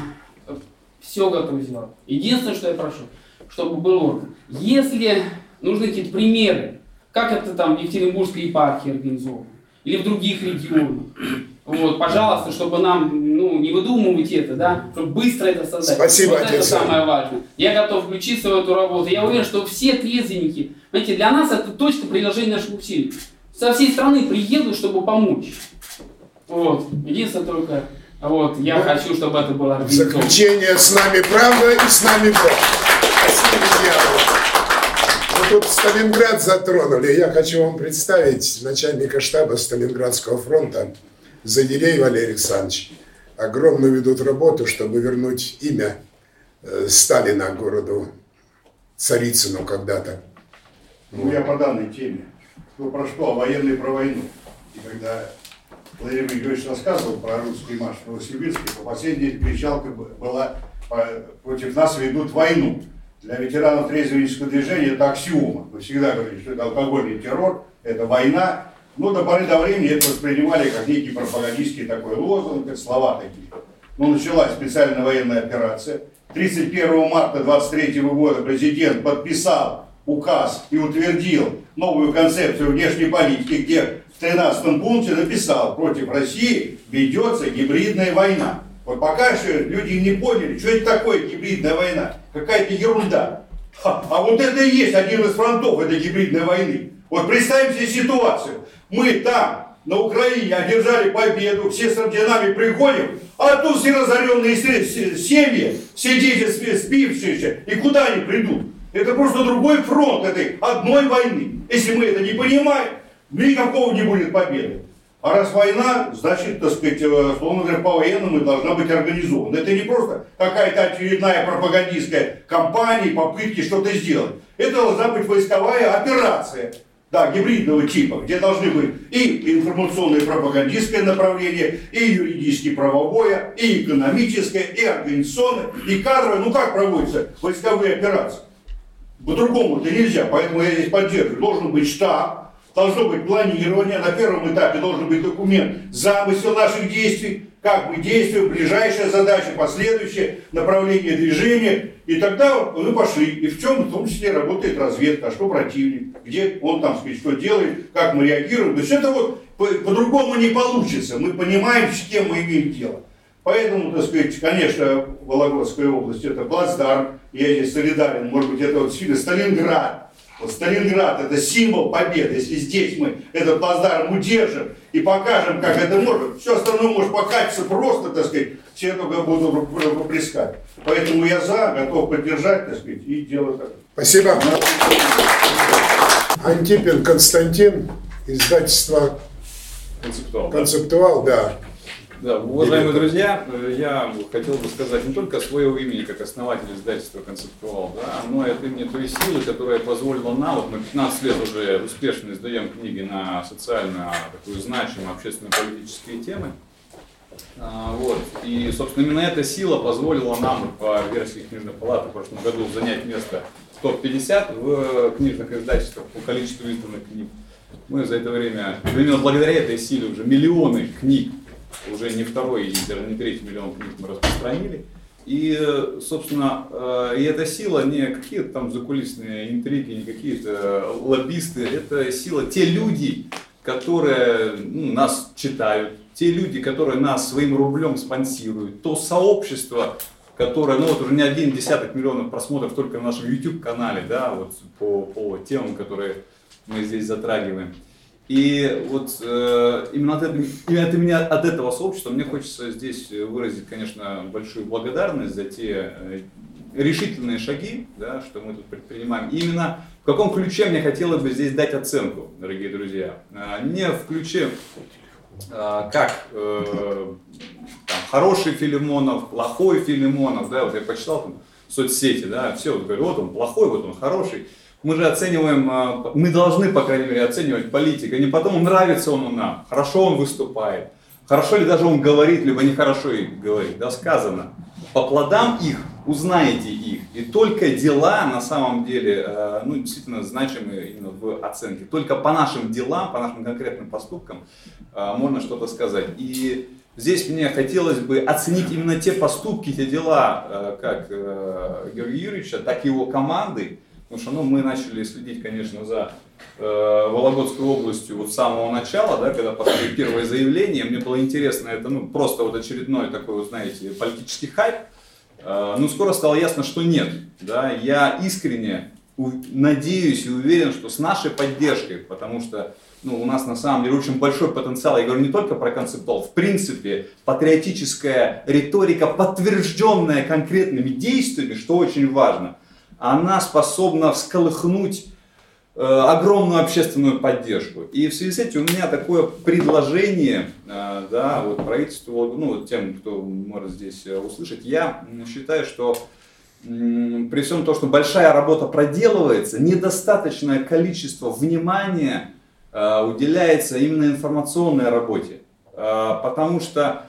[SPEAKER 7] все готов сделать. Единственное, что я прошу, чтобы был орган. Если нужны какие-то примеры, как это там в Екатеринбургской епархии организовано, или в других регионах, вот, пожалуйста, чтобы нам, ну, не выдумывать это, да, чтобы быстро это создать.
[SPEAKER 2] Спасибо,
[SPEAKER 7] вот
[SPEAKER 2] отец.
[SPEAKER 7] это самое важное. Я готов включиться в эту работу. Я уверен, что все трезвенники, знаете, для нас это точка приложения наших усилий. Со всей страны приедут, чтобы помочь. Вот. Единственное только, вот, я ну, хочу, чтобы это было организовано.
[SPEAKER 2] В заключение, с нами правда и с нами Бог. Спасибо, дьявол. Мы тут Сталинград затронули. Я хочу вам представить начальника штаба Сталинградского фронта Задирей Валерий Александрович. Огромную ведут работу, чтобы вернуть имя э, Сталина городу Царицыну когда-то.
[SPEAKER 8] Ну, я по данной теме. Что прошло о военной про войну. И когда Владимир Григорьевич рассказывал про русский марш в Новосибирске, то последняя кричалка была: против нас ведут войну. Для ветеранов трезвеннического движения это аксиома. Мы всегда говорили, что это алкогольный террор, это война. Но до поры до времени это воспринимали как некий пропагандистский такой лозунг, как слова такие. Но началась специальная военная операция. тридцать первого марта двадцать третьего года президент подписал указ и утвердил новую концепцию внешней политики, где в тринадцатом пункте написал: против России ведется гибридная война. Вот пока еще люди не поняли, что это такое гибридная война. Какая-то ерунда. А, а вот это и есть один из фронтов этой гибридной войны. Вот представим себе ситуацию. Мы там, на Украине, одержали победу, все с орденами приходим, а тут все разоренные семьи, все дети спившиеся, и куда они придут? Это просто другой фронт этой одной войны. Если мы это не понимаем, никакого не будет победы. А раз война, значит, так сказать, словно говоря, по-военному должна быть организована. Это не просто какая-то очередная пропагандистская кампания, попытки что-то сделать. Это должна быть войсковая операция. Да, гибридного типа, где должны быть и информационное пропагандистское направление, и юридически правовое, и экономическое, и организационное, и кадровое. Ну как проводятся войсковые операции? По-другому-то нельзя, поэтому я здесь поддерживаю. Должен быть штаб, должно быть планирование, на первом этапе должен быть документ, замысел наших действий, как мы действуем, ближайшая задача, последующее направление движения. И тогда мы пошли. И в чем в том числе работает разведка, а что противник, где он там, сказать, что делает, как мы реагируем. То есть это вот по-другому не получится. Мы понимаем, с кем мы имеем дело. Поэтому, так сказать, конечно, Вологодская область это плацдарм. Я здесь солидарен. Может быть, это вот сильно Сталинград. Вот Сталинград это символ победы. Если здесь мы этот плацдарм удержим и покажем, как это может, все остальное может покатиться просто, так сказать, все только будут рукоплескать. Поэтому я за, готов поддержать, так сказать, и делать так.
[SPEAKER 2] Спасибо. Антипин Константин, издательство
[SPEAKER 9] «Концептуал».
[SPEAKER 2] «Концептуал», да.
[SPEAKER 9] Да, уважаемые друзья, я хотел бы сказать не только своего имени, как основатель издательства «Концептуал», да, но и от имени той силы, которая позволила нам, вот мы пятнадцать лет уже успешно издаем книги на социально такую значимую общественно-политические темы. Вот. И, собственно, именно эта сила позволила нам по версии книжной палаты в прошлом году занять место в топ пятьдесят в книжных издательствах по количеству изданных книг. Мы за это время, именно благодаря этой силе, уже миллионы книг, уже не второй и даже не третий миллион книг мы распространили. И, собственно, и эта сила не какие-то там закулисные интриги, не какие-то лоббисты, это сила те люди, которые ну, нас читают, те люди, которые нас своим рублем спонсируют, то сообщество, которое, ну вот уже не один десяток миллионов просмотров только на нашем YouTube-канале, да, вот по, по темам, которые мы здесь затрагиваем. И вот э, именно, от, именно от меня, от этого сообщества мне хочется здесь выразить, конечно, большую благодарность за те э, решительные шаги, да, что мы тут предпринимаем. И именно в каком ключе мне хотелось бы здесь дать оценку, дорогие друзья. Э, не в ключе, э, как э, там, хороший Филимонов, плохой Филимонов, да, вот я почитал там соцсети, да, все, вот говорю, вот он плохой, вот он хороший. Мы же оцениваем, мы должны, по крайней мере, оценивать политика, не потому, нравится он нам, хорошо он выступает, хорошо ли даже он говорит, либо нехорошо говорит, да, сказано. По плодам их узнаете их, и только дела на самом деле, ну, действительно значимые именно в оценке, только по нашим делам, по нашим конкретным поступкам можно что-то сказать. И здесь мне хотелось бы оценить именно те поступки, те дела, как Георгия Юрьевича, так и его команды. Потому что ну, мы начали следить, конечно, за э, Вологодской областью вот с самого начала, да, когда пошли первые заявления. Мне было интересно, это ну, просто вот очередной такой, вот, знаете, политический хайп. Э, ну, скоро стало ясно, что нет. Да. Я искренне у, надеюсь и уверен, что с нашей поддержкой, потому что ну, у нас на самом деле очень большой потенциал, я говорю не только про концептуал, в принципе, патриотическая риторика, подтвержденная конкретными действиями, что очень важно, она способна всколыхнуть э, огромную общественную поддержку. И в связи с этим у меня такое предложение, э, да, вот правительству, ну, вот тем, кто может здесь услышать, я считаю, что э, при всем том, что большая работа проделывается, недостаточное количество внимания э, уделяется именно информационной работе. Э, потому что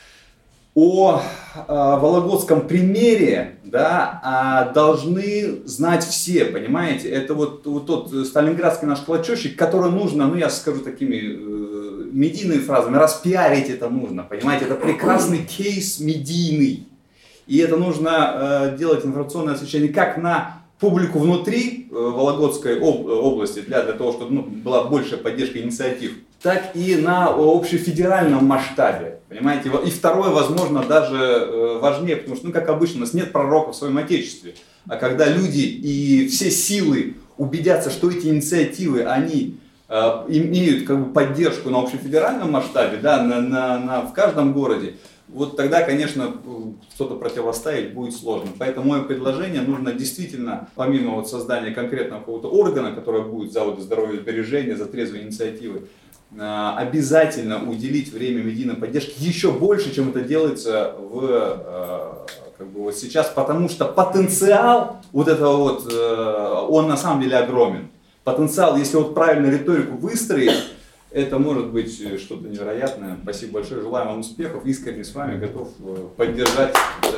[SPEAKER 9] о э, вологодском примере, да, э, должны знать все, понимаете? Это вот, вот тот сталинградский наш клочочек, который нужно, ну я скажу такими э, медийными фразами, распиарить это нужно, понимаете? Это прекрасный кейс медийный. И это нужно э, делать информационное освещение как на публику внутри э, Вологодской об, области, для, для того, чтобы ну, была большая поддержка инициатив, так и на общефедеральном масштабе, понимаете? И второе, возможно, даже важнее, потому что, ну, как обычно, у нас нет пророка в своем Отечестве, а когда люди и все силы убедятся, что эти инициативы, они э, имеют как бы поддержку на общефедеральном масштабе, да, на, на, на, в каждом городе, вот тогда, конечно, что-то противостоять будет сложно. Поэтому мое предложение, нужно действительно, помимо вот создания конкретного какого-то органа, который будет за вот здоровье сбережения, за трезвые инициативы, обязательно уделить время медийной поддержки еще больше, чем это делается в, как бы вот сейчас, потому что потенциал вот этого вот, он на самом деле огромен. Потенциал, если вот правильно риторику выстроить, это может быть что-то невероятное. Спасибо большое, желаю вам успехов, искренне с вами готов поддержать.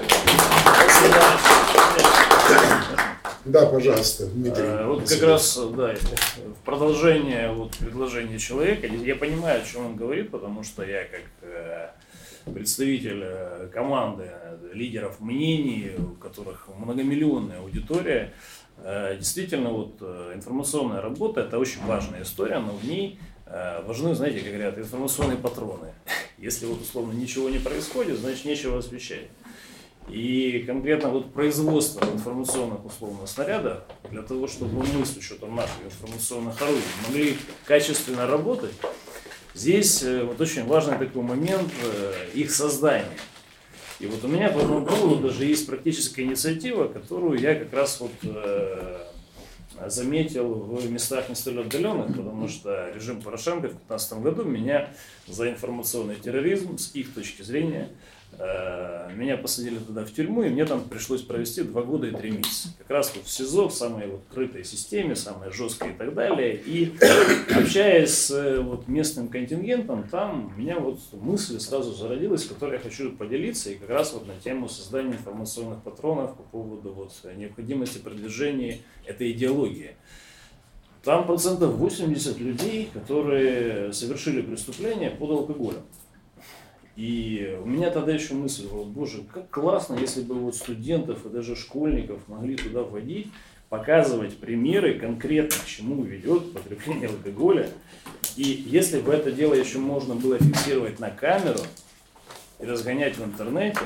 [SPEAKER 2] Да, пожалуйста, Дмитрий.
[SPEAKER 10] А, вот как раз, да, в продолжение вот, предложения человека, я понимаю, о чем он говорит, потому что я как э, представитель э, команды лидеров мнений, у которых многомиллионная аудитория, э, действительно вот э, информационная работа — это очень важная история, но в ней э, важны, знаете, как говорят, информационные патроны. Если вот условно ничего не происходит, значит нечего освещать. И конкретно вот производство информационных условно снарядов, для того, чтобы мы с учетом наших информационных орудий могли качественно работать, здесь вот очень важный такой момент их создания. И вот у меня по этому поводу даже есть практическая инициатива, которую я как раз вот э, заметил в местах не столь отдаленных, потому что режим Порошенко в две тысячи пятнадцатом году меня за информационный терроризм с их точки зрения меня посадили туда в тюрьму, и мне там пришлось провести два года и три месяца. Как раз вот в СИЗО, в самой вот крытой системе, самой жесткой и так далее. И общаясь с вот местным контингентом, там у меня вот мысль сразу зародилась, которой я хочу поделиться, и как раз вот на тему создания информационных патронов по поводу вот необходимости продвижения этой идеологии. Там процентов восемьдесят людей, которые совершили преступление под алкоголем. И у меня тогда еще мысль была, боже, как классно, если бы вот студентов и даже школьников могли туда вводить, показывать примеры конкретно, к чему ведет потребление алкоголя. И если бы это дело еще можно было фиксировать на камеру и разгонять в интернете,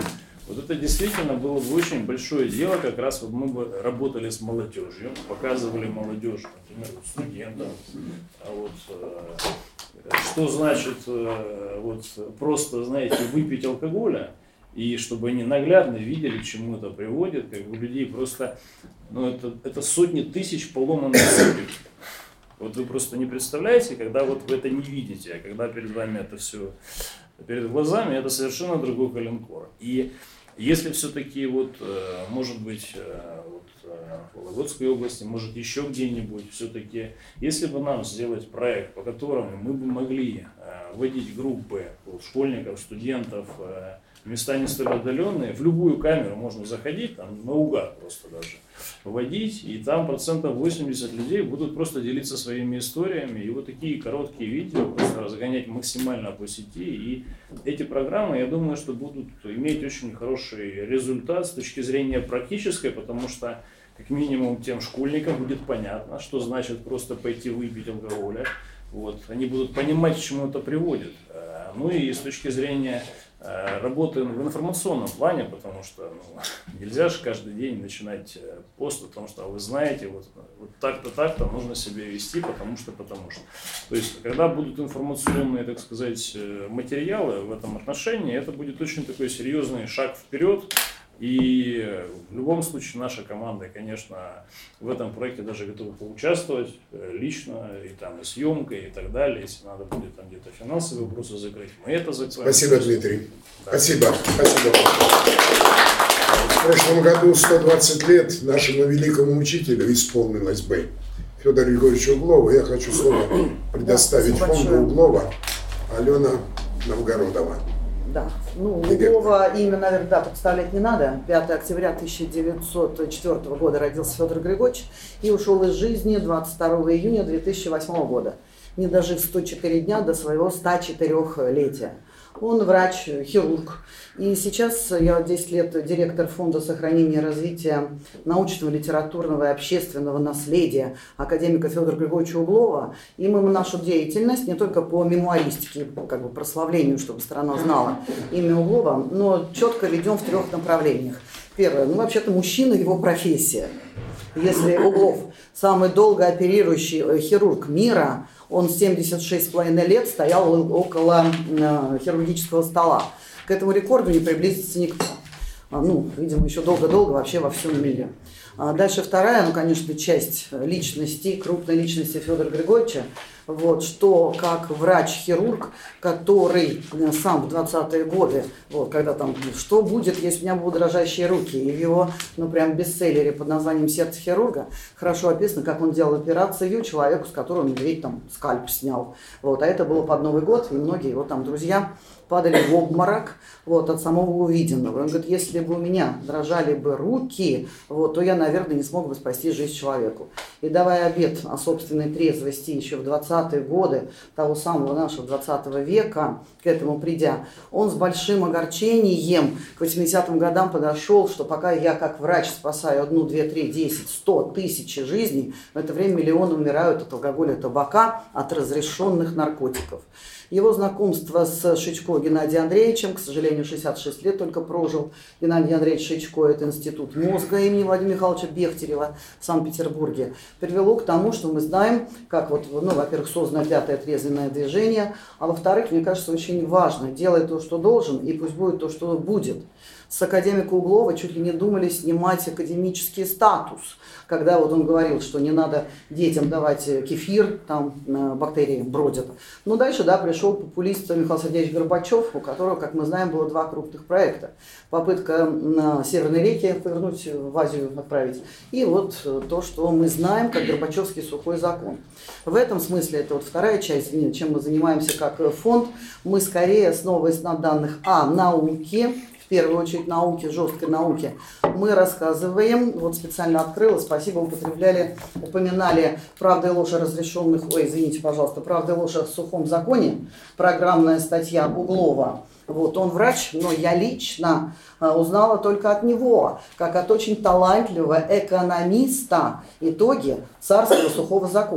[SPEAKER 10] Вот это действительно было бы очень большое дело, как раз вот мы бы работали с молодежью, показывали молодежь, например, вот студентам, а вот, э, что значит э, вот, просто, знаете, выпить алкоголя, и чтобы они наглядно видели, к чему это приводит, как бы у людей просто, ну это, это сотни тысяч поломанных судеб. Вот вы просто не представляете, когда вот вы это не видите, а когда перед вами это все перед глазами, это совершенно другой коленкор. И если все-таки вот, может быть, вот, в Вологодской области, может еще где-нибудь, все-таки, если бы нам сделать проект, по которому мы бы могли вводить группы вот, школьников, студентов, места не столь отдаленные, в любую камеру можно заходить, там наугад просто даже, вводить, и там процентов восемьдесят людей будут просто делиться своими историями, и вот такие короткие видео просто разгонять максимально по сети, и эти программы, я думаю, что будут иметь очень хороший результат с точки зрения практической, потому что как минимум тем школьникам будет понятно, что значит просто пойти выпить алкоголя, вот, они будут понимать, к чему это приводит, ну и с точки зрения работы в информационном плане, потому что ну, нельзя же каждый день начинать пост, потому что вы знаете, вот, вот так-то, так-то нужно себя вести, потому что, потому что. То есть, когда будут информационные, так сказать, материалы в этом отношении, это будет очень такой серьезный шаг вперед. И в любом случае наша команда, конечно, в этом проекте даже готова поучаствовать лично, и там и съемкой, и так далее. Если надо будет там где-то финансовые вопросы закрыть, мы это закроем.
[SPEAKER 2] Спасибо, Дмитрий. Да. Спасибо. Спасибо. В прошлом году сто двадцать лет нашему великому учителю исполнилось бы. Федору Григорьевичу Углову. Я хочу слово предоставить да, фонду Углова Алена Новгородова.
[SPEAKER 11] Да, ну, Углова имя, наверное, да, представлять не надо. пятого октября тысяча девятьсот четвёртого года родился Федор Григорьевич и ушел из жизни двадцать второго июня две тысячи восьмого года, не дожив сто четыре дня до своего ста четырёхлетия. Он врач-хирург. И сейчас я десять лет директор Фонда сохранения и развития научного, литературного и общественного наследия академика Федора Григорьевича Углова. И мы нашу деятельность не только по мемуаристике, как бы прославлению, чтобы страна знала имя Углова, но четко ведем в трех направлениях. Первое, ну вообще-то мужчина, его профессия. Если Углов самый долго оперирующий хирург мира, он семьдесят шесть с половиной лет стоял около э, хирургического стола. К этому рекорду не приблизится никто. А, ну, видимо, еще долго-долго вообще во всем мире. А дальше вторая, ну, конечно, часть личности, крупной личности Федора Григорьевича, вот, что как врач-хирург, который сам в двадцатые годы, вот, когда там, что будет, если у меня будут дрожащие руки, и в его, ну, прям бестселлере под названием «Сердце хирурга» хорошо описано, как он делал операцию человеку, с которого медведь там скальп снял. Вот, а это было под Новый год, и многие его там друзья падали в обморок вот, от самого увиденного. Он говорит, если бы у меня дрожали бы руки, вот, то я, наверное, не смог бы спасти жизнь человеку. И давая обет о собственной трезвости еще в двадцатые годы того самого нашего двадцатого века, к этому придя, он с большим огорчением к восьмидесятым годам подошел, что пока я как врач спасаю одну, две, три, десять, сто, тысячи жизней, в это время миллионы умирают от алкоголя, табака, от разрешенных наркотиков. Его знакомство с Шичко Геннадием Андреевичем, к сожалению, шестьдесят шесть лет только прожил. Геннадий Андреевич Шичко, это институт мозга имени Владимира Михайловича Бехтерева в Санкт-Петербурге, привело к тому, что мы знаем, как вот, ну, во-первых, создано пятое трезвенное движение, а во-вторых, мне кажется, очень важно, делай то, что должен, и пусть будет то, что будет. С академика Углова чуть ли не думали снимать академический статус, когда вот он говорил, что не надо детям давать кефир, там бактерии бродят. Но дальше, да, пришел популист Михаил Сергеевич Горбачев, у которого, как мы знаем, было два крупных проекта. Попытка на Северные реки повернуть, в Азию отправить. И вот то, что мы знаем, как Горбачевский сухой закон. В этом смысле, это вот вторая часть, чем мы занимаемся как фонд, мы скорее, основываясь на данных о науке, в первую очередь науки, жесткой науки, мы рассказываем, вот специально открыла, спасибо, употребляли, упоминали «Правда и ложь о разрешенных», ой, извините, пожалуйста, «Правда и ложь о сухом законе», программная статья Углова. Вот, он врач, но я лично узнала только от него, как от очень талантливого экономиста, итоги царского сухого закона.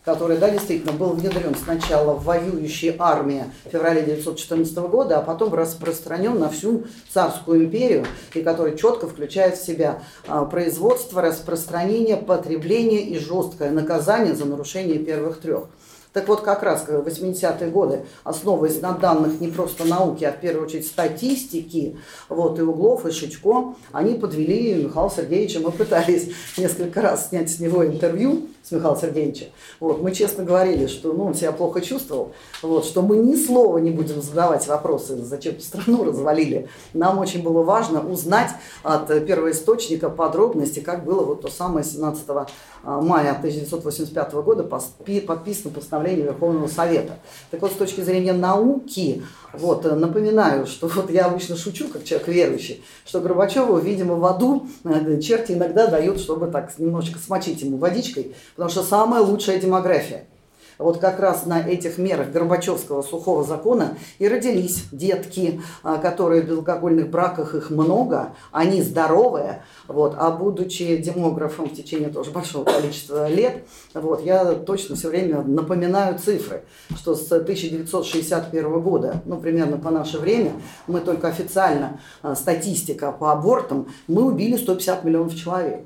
[SPEAKER 11] который, да, действительно был внедрен сначала в воюющие армии в феврале тысяча девятьсот четырнадцатого года, а потом распространен на всю царскую империю, и который четко включает в себя производство, распространение, потребление и жесткое наказание за нарушение первых трех. Так вот, как раз в восьмидесятые годы, основываясь на данных не просто науки, а в первую очередь статистики, вот, и Углов, и Шичко, они подвели Михаила Сергеевича. Мы пытались несколько раз снять с него интервью, с Михаила Сергеевича. Вот, мы честно говорили, что, ну, он себя плохо чувствовал, вот, что мы ни слова не будем задавать вопросы, зачем страну развалили. Нам очень было важно узнать от первоисточника подробности, как было вот то самое семнадцатого мая тысяча девятьсот восемьдесят пятого года подписано постановление Верховного Совета. Так вот, с точки зрения науки, вот, напоминаю, что вот я обычно шучу, как человек верующий, что Горбачеву, видимо, в аду черти иногда дают, чтобы так немножечко смочить ему водичкой, потому что самая лучшая демография. Вот как раз на этих мерах Горбачевского сухого закона и родились детки, которые в безалкогольных браках, их много, они здоровые, вот, а будучи демографом в течение тоже большого количества лет, вот, я точно все время напоминаю цифры, что с тысяча девятьсот шестьдесят первого года, ну, примерно по наше время, мы только официально, статистика по абортам, мы убили сто пятьдесят миллионов человек.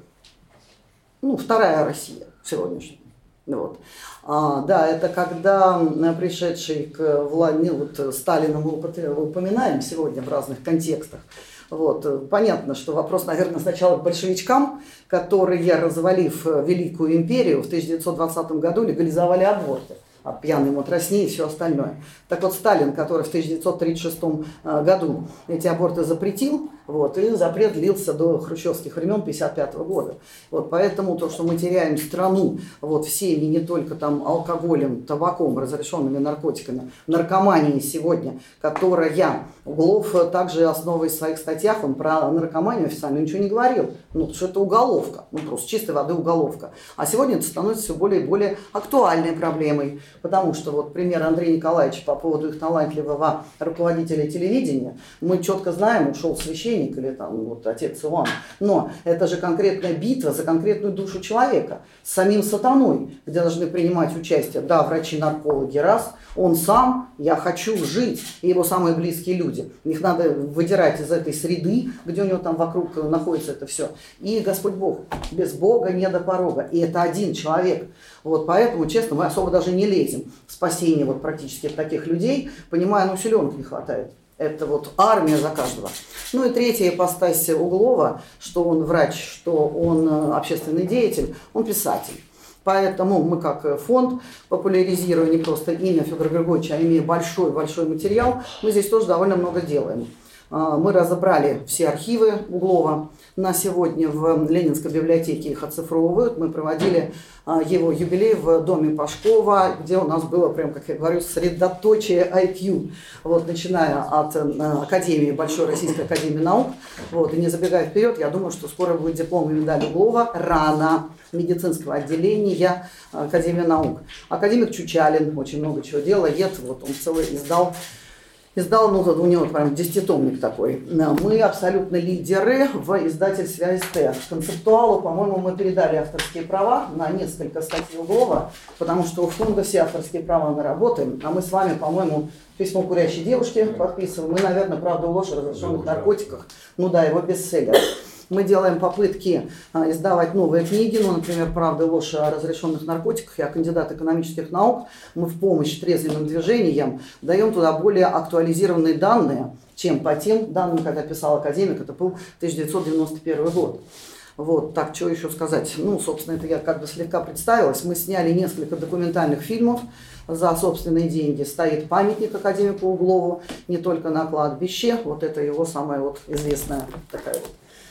[SPEAKER 11] Ну, вторая Россия сегодняшняя. Вот. А, да, это когда пришедший к власти, ну, вот Сталина мы упоминаем сегодня в разных контекстах. Вот. Понятно, что вопрос, наверное, сначала к большевичкам, которые, развалив Великую империю, в тысяча девятьсот двадцатом году легализовали аборты. От пьяной матросни и все остальное. Так вот, Сталин, который в тысяча девятьсот тридцать шестом году эти аборты запретил, вот, и запрет длился до хрущевских времен тысяча девятьсот пятьдесят пятого года. Вот, поэтому то, что мы теряем страну вот, всеми, не только там алкоголем, табаком, разрешенными наркотиками, наркоманией сегодня, которая, Углов также, основываясь в своих статьях, он про наркоманию официально ничего не говорил, ну, потому что это уголовка, ну, просто чистой воды уголовка. А сегодня это становится все более и более актуальной проблемой. Потому что вот пример Андрея Николаевича по поводу их талантливого руководителя телевидения, мы четко знаем, ушел священник или там вот отец Иван, но это же конкретная битва за конкретную душу человека с самим сатаной, где должны принимать участие, да, врачи-наркологи раз, он сам, я хочу жить, и его самые близкие люди. Их надо выдирать из этой среды, где у него там вокруг находится это все. И Господь Бог, без Бога не до порога, и это один человек. Вот поэтому, честно, мы особо даже не лезем в спасение вот практически таких людей, понимая, ну, силенок не хватает. Это вот армия за каждого. Ну и третья ипостась Углова, что он врач, что он общественный деятель, он писатель. Поэтому мы как фонд, популяризируя не просто имя Федора Григорьевича, а имея большой-большой материал, мы здесь тоже довольно много делаем. Мы разобрали все архивы Углова. На сегодня в Ленинской библиотеке их оцифровывают. Мы проводили его юбилей в доме Пашкова, где у нас было, прям, как я говорю, средоточие ай кью. Вот, начиная от Академии, Большой Российской Академии Наук. Вот, и не забегая вперед, я думаю, что скоро будет диплом и медаль Углова рано медицинского отделения Академии Наук. Академик Чучалин очень много чего делает. Вот он целый издал Издал, ну, у него прям десятитомник такой. Мы абсолютно лидеры в издательстве а эс тэ. Концептуалу, по-моему, мы передали авторские права на несколько статей Углова, потому что у фонда все авторские права мы работаем, а мы с вами, по-моему, «Письмо курящей девушки» подписываем. Мы, наверное, «Правда, ложь о разрешенных наркотиках». Ну да, его бестселлер. Мы делаем попытки а, издавать новые книги, ну, например, «Правда и ложь о разрешенных наркотиках». Я кандидат экономических наук. Мы в помощь трезвым движениям даем туда более актуализированные данные, чем по тем данным, когда писал академик. Это был тысяча девятьсот девяносто первый год. Вот, так, что еще сказать? Ну, собственно, это я как бы слегка представилась. Мы сняли несколько документальных фильмов за собственные деньги. Стоит памятник академику Углову, не только на кладбище. Вот это его самая вот известная такая вот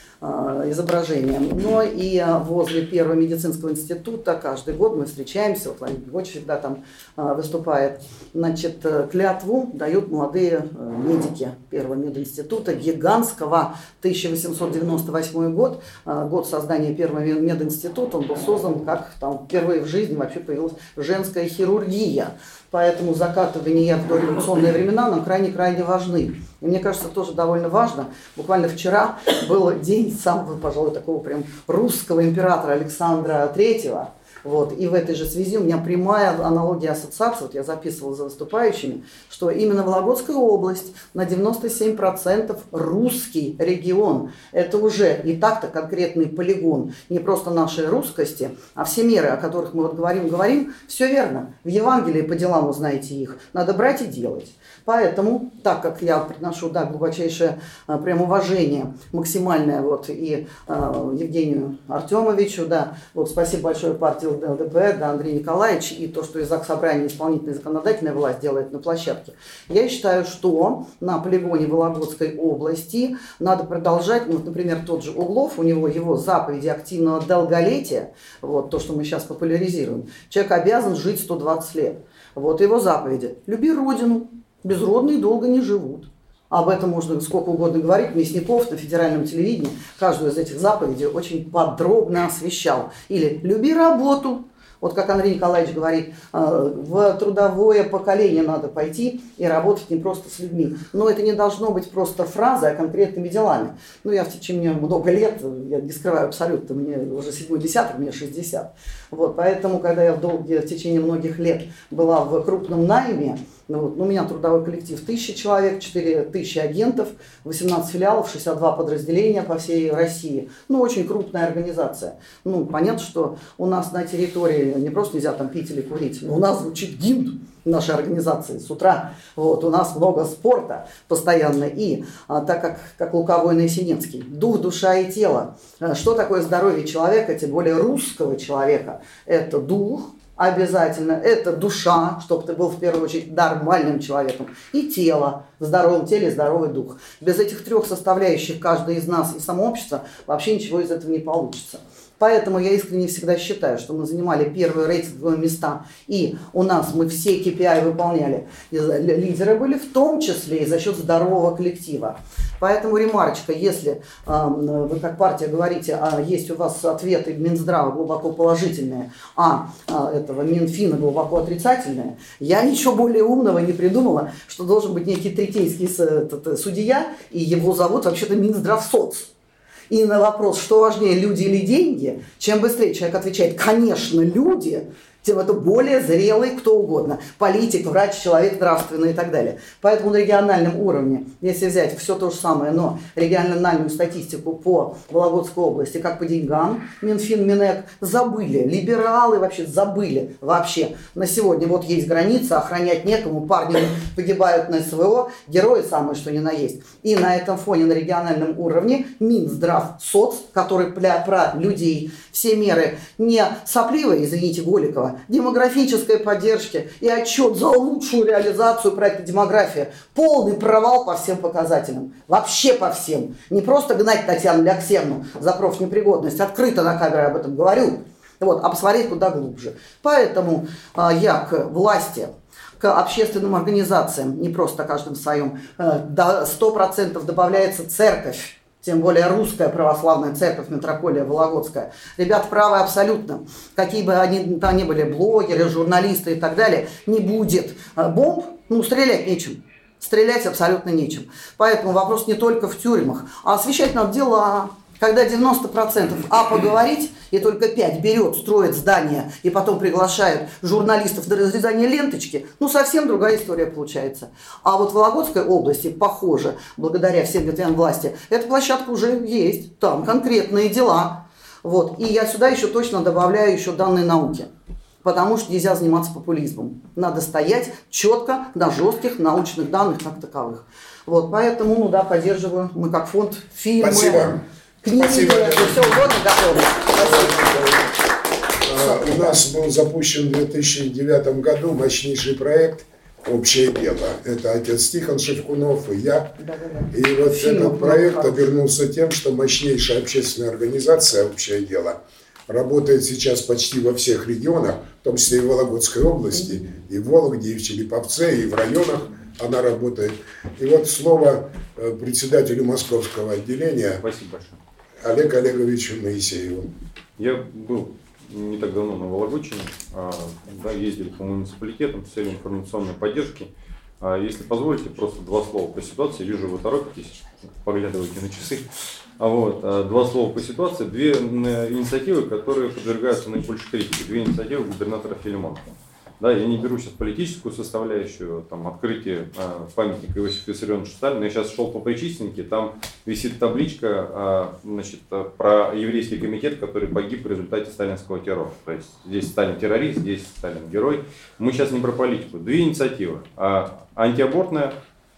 [SPEAKER 11] изображение. Но и возле Первого медицинского института каждый год мы встречаемся, вот Владимир Григорьевич всегда там выступает, значит, клятву дают молодые медики Первого мединститута, гигантского, тысяча восемьсот девяносто восьмой год, год создания Первого мединститута, он был создан как там впервые в жизни вообще появилась женская хирургия. Поэтому закатывания в дореволюционные времена нам крайне-крайне важны. И мне кажется, тоже довольно важно. Буквально вчера был день самого, пожалуй, такого прям русского императора Александра Третьего. Вот. И в этой же связи у меня прямая аналогия ассоциации, вот я записывала за выступающими, что именно Вологодская область на девяносто семь процентов русский регион. Это уже и так-то конкретный полигон не просто нашей русскости, а все меры, о которых мы вот говорим, говорим, все верно. В Евангелии по делам узнаете их. Надо брать и делать. Поэтому, так как я приношу, да, глубочайшее а, прям уважение максимальное вот и а, Евгению Артемовичу, да, вот спасибо большое партии ЛДПР, да, Андрей Николаевич, и то, что из Заксобрания исполнительная и законодательная власть делает на площадке. Я считаю, что на полигоне Вологодской области надо продолжать, ну, например, тот же Углов, у него его заповеди активного долголетия, вот то, что мы сейчас популяризируем, человек обязан жить сто двадцать лет. Вот его заповеди. Люби родину. Безродные долго не живут. Об этом можно сколько угодно говорить. Мясников на федеральном телевидении каждую из этих заповедей очень подробно освещал. Или «люби работу». Вот как Андрей Николаевич говорит, в трудовое поколение надо пойти и работать не просто с людьми. Но это не должно быть просто фразой, а конкретными делами. Ну, я в течение много лет, я не скрываю абсолютно, мне уже седьмой десяток, мне шестьдесят. Вот, поэтому, когда я в, долгие, в течение многих лет была в крупном найме, ну, вот, ну, у меня трудовой коллектив тысяча человек, четыре тысячи агентов, восемнадцать филиалов, шестьдесят два подразделения по всей России. Ну, очень крупная организация. Ну, понятно, что у нас на территории не просто нельзя там пить или курить, но у нас звучит гимн нашей организации с утра. Вот, у нас много спорта постоянно. И а, так как, как Луковой Наесенинский, дух, душа и тело. Что такое здоровье человека, тем более русского человека? Это дух, обязательно, это душа, чтобы ты был в первую очередь нормальным человеком, и тело, в здоровом теле здоровый дух. Без этих трех составляющих каждый из нас и само общество вообще ничего из этого не получится. Поэтому я искренне всегда считаю, что мы занимали первые рейтинговые места, и у нас мы все кей пи ай выполняли. И лидеры были в том числе и за счет здорового коллектива. Поэтому ремарочка, если э, вы как партия говорите, а есть у вас ответы Минздрава глубоко положительные, а, а этого Минфина глубоко отрицательные, я ничего более умного не придумала, что должен быть некий третейский этот, судья, и его зовут вообще-то Минздравсоц. И на вопрос, что важнее, люди или деньги, чем быстрее человек отвечает, конечно, люди, тем это более зрелый кто угодно. Политик, врач, человек нравственный и так далее. Поэтому на региональном уровне, если взять все то же самое, но региональную статистику по Вологодской области, как по деньгам, Минфин, Минэк забыли, либералы вообще забыли вообще. На сегодня вот есть граница, охранять некому, парни погибают на эс вэ о, герои самые что ни на есть. И на этом фоне на региональном уровне Минздравсоц, который про людей, все меры не сопливые, извините, Голикова, демографической поддержки и отчет за лучшую реализацию проекта «Демография». Полный провал по всем показателям. Вообще по всем. Не просто гнать Татьяну Алексеевну за профнепригодность. Открыто на камере об этом говорю. Вот, а посмотреть куда глубже. Поэтому а, я к власти, к общественным организациям, не просто каждым своем, до сто процентов добавляется церковь. Тем более русская православная церковь, митрополия Вологодская. Ребят правы абсолютно. Какие бы они там ни были, блогеры, журналисты и так далее, не будет бомб, ну, стрелять нечем. Стрелять абсолютно нечем. Поэтому вопрос не только в тюрьмах, а освещать надо дела. Когда девяносто процентов а поговорить, и только пять берет, строит здание, и потом приглашают журналистов на разрезание ленточки, ну совсем другая история получается. А вот в Вологодской области, похоже, благодаря всем ветвям власти, эта площадка уже есть, там конкретные дела. Вот. И я сюда еще точно добавляю еще данные науки. Потому что нельзя заниматься популизмом. Надо стоять четко на жестких научных данных как таковых. Вот, поэтому, ну да, поддерживаю. Мы как фонд фильмы,
[SPEAKER 2] Спасибо.
[SPEAKER 11] книги,
[SPEAKER 2] Спасибо.
[SPEAKER 11] все угодно готовы.
[SPEAKER 2] Спасибо. У нас был запущен в две тысячи девятом году мощнейший проект «Общее дело». Это отец Тихон Шевкунов и я.
[SPEAKER 11] Да, да, да.
[SPEAKER 2] И вот
[SPEAKER 11] Фильм
[SPEAKER 2] этот проект
[SPEAKER 11] хороший.
[SPEAKER 2] обернулся тем, что мощнейшая общественная организация «Общее дело» работает сейчас почти во всех регионах, в том числе и в Вологодской области, и в Вологде, и в Челеповце, и в районах она работает. И вот слово председателю московского отделения
[SPEAKER 5] Спасибо большое.
[SPEAKER 2] Олегу Олеговичу Моисееву.
[SPEAKER 5] Я был не так давно на Вологодчине, а, да, ездили по муниципалитетам с целью информационной поддержки. Если позволите, просто два слова по ситуации. Вижу, вы торопитесь, поглядываете на часы. Вот. Два слова по ситуации. Две инициативы, которые подвергаются наибольшей критике. Две инициативы губернатора Филимонова. Да, я не беру сейчас политическую составляющую, там, открытие а, памятника Иосифу Виссарионовичу Сталину. Я сейчас шел по Причистенке, там висит табличка а, значит, про еврейский комитет, который погиб в результате сталинского террора. То есть здесь Сталин террорист, здесь Сталин герой. Мы сейчас не про политику. Две инициативы. А, антиабортная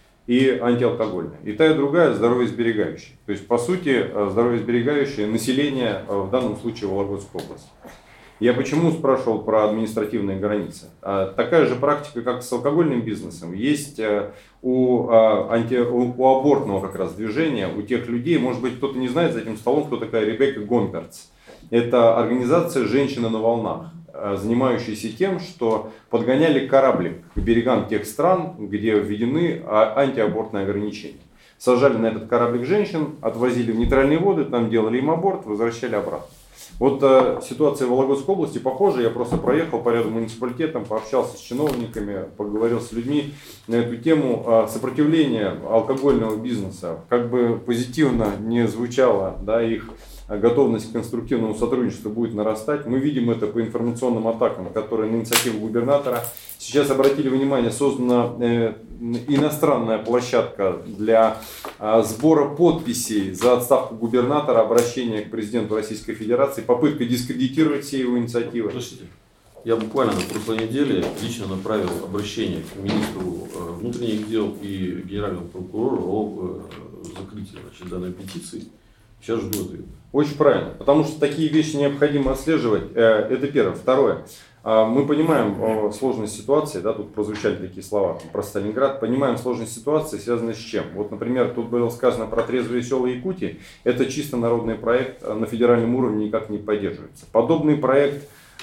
[SPEAKER 5] и антиалкогольная. И та, и другая здоровьесберегающая. То есть, по сути, здоровьесберегающее население, в данном случае Вологодской области. Я почему спрашивал про административные границы? Такая же практика, как с алкогольным бизнесом, есть у, анти, у, у абортного как раз движения, у тех людей, может быть, кто-то не знает за этим столом, кто такая Ребекка Гомперц. Это организация «Женщины на волнах», занимающаяся тем, что подгоняли кораблик к берегам тех стран, где введены антиабортные ограничения. Сажали на этот кораблик женщин, отвозили в нейтральные воды, там делали им аборт, возвращали обратно. Вот э, ситуация в Вологодской области похожа. Я просто проехал по ряду муниципалитетам, пообщался с чиновниками, поговорил с людьми на эту тему. Э, сопротивление алкогольного бизнеса, как бы позитивно не звучало, да, их готовность к конструктивному сотрудничеству будет нарастать. Мы видим это по информационным атакам, которые на инициативу губернатора. Сейчас обратили внимание, создана э, иностранная площадка для э, сбора подписей за отставку губернатора, обращение к президенту Российской Федерации, попытка дискредитировать все его инициативы.
[SPEAKER 3] Слушайте, я буквально на прошлой неделе лично направил обращение к министру э, внутренних дел и генеральному прокурору о э, закрытии, значит, данной петиции. Сейчас жду ответа.
[SPEAKER 5] Очень правильно, потому что такие вещи необходимо отслеживать. Это первое. Второе. Мы понимаем сложность ситуации, да, тут прозвучали такие слова про Сталинград, понимаем сложность ситуации, связанной с чем. Вот, например, тут было сказано про трезвые села Якутии, это чисто народный проект, на федеральном уровне никак не поддерживается. Подобный проект,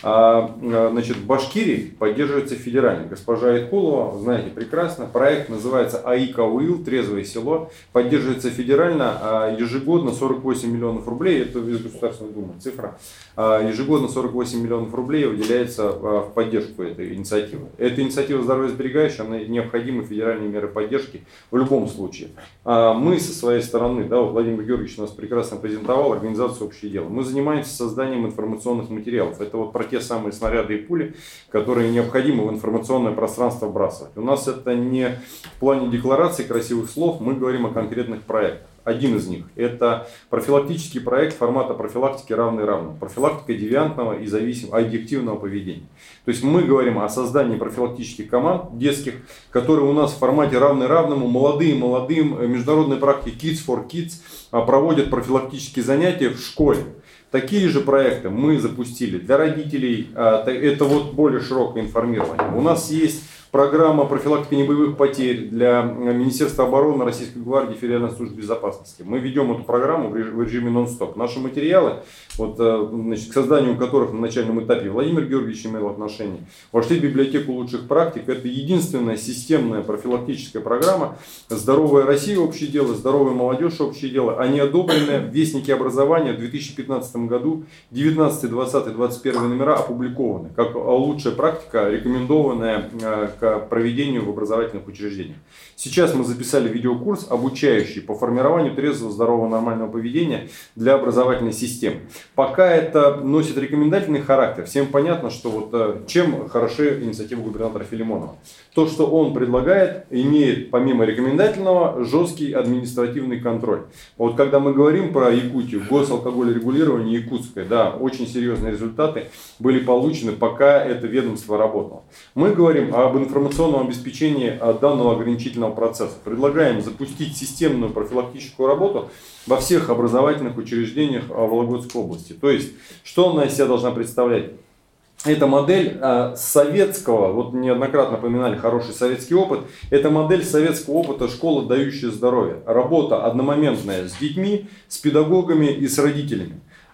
[SPEAKER 5] значит, в Башкирии поддерживается федерально. Госпожа Айткулова, знаете прекрасно, проект называется АИКАУИЛ, трезвое село, поддерживается федерально, ежегодно сорок восемь миллионов рублей, это из Государственной Думы цифра, ежегодно сорок восемь миллионов рублей выделяется в поддержку этой инициативы. Эта инициатива здоровьесберегающая, она необходимы федеральные меры поддержки в любом случае. Мы со своей стороны, да, вот Владимир Георгиевич нас прекрасно презентовал, организацию «Общее дело». Мы занимаемся созданием информационных материалов. Это вот про те самые снаряды и пули, которые необходимо в информационное пространство вбрасывать. У нас это не в плане декларации красивых слов, мы говорим о конкретных проектах. Один из них – это профилактический проект формата профилактики равной равному. Профилактика девиантного и зависимого, аддиктивного поведения. То есть мы говорим о создании профилактических команд детских, которые у нас в формате равной равному, молодые молодым, международной практики Kids for Kids проводят профилактические занятия в школе. Такие же проекты мы запустили для родителей, это вот более широкое информирование. У нас есть программа профилактики небоевых потерь для Министерства обороны, Российской гвардии, Федеральной службы безопасности. Мы ведем эту программу в режиме нон-стоп. Наши материалы, вот, значит, к созданию которых на начальном этапе Владимир Георгиевич имел отношение, вошли в библиотеку лучших практик. Это единственная системная профилактическая программа «Здоровая Россия. Общее дело», «Здоровая молодежь. Общее дело». Они одобрены в Вестнике образования в две тысячи пятнадцатом году. девятнадцатый, двадцатый, двадцать первый номера опубликованы как лучшая практика, рекомендованная к проведению в образовательных учреждениях. Сейчас мы записали видеокурс, обучающий по формированию трезвого, здорового, нормального поведения для образовательной системы. Пока это носит рекомендательный характер. Всем понятно, что вот чем хороши инициатива губернатора Филимонова. То, что он предлагает, имеет помимо рекомендательного жесткий административный контроль. Вот когда мы говорим про Якутию, госалкогольрегулирование якутское, да, очень серьезные результаты были получены, пока это ведомство работало. Мы говорим об информационном обеспечении данного ограничительного процесса. Предлагаем запустить системную профилактическую работу во всех образовательных учреждениях Вологодской области. То есть, что она из себя должна представлять? Это модель э, советского, вот неоднократно поминали хороший советский опыт, это модель советского опыта школы, дающая здоровье. Работа одномоментная с детьми, с педагогами и с родителями.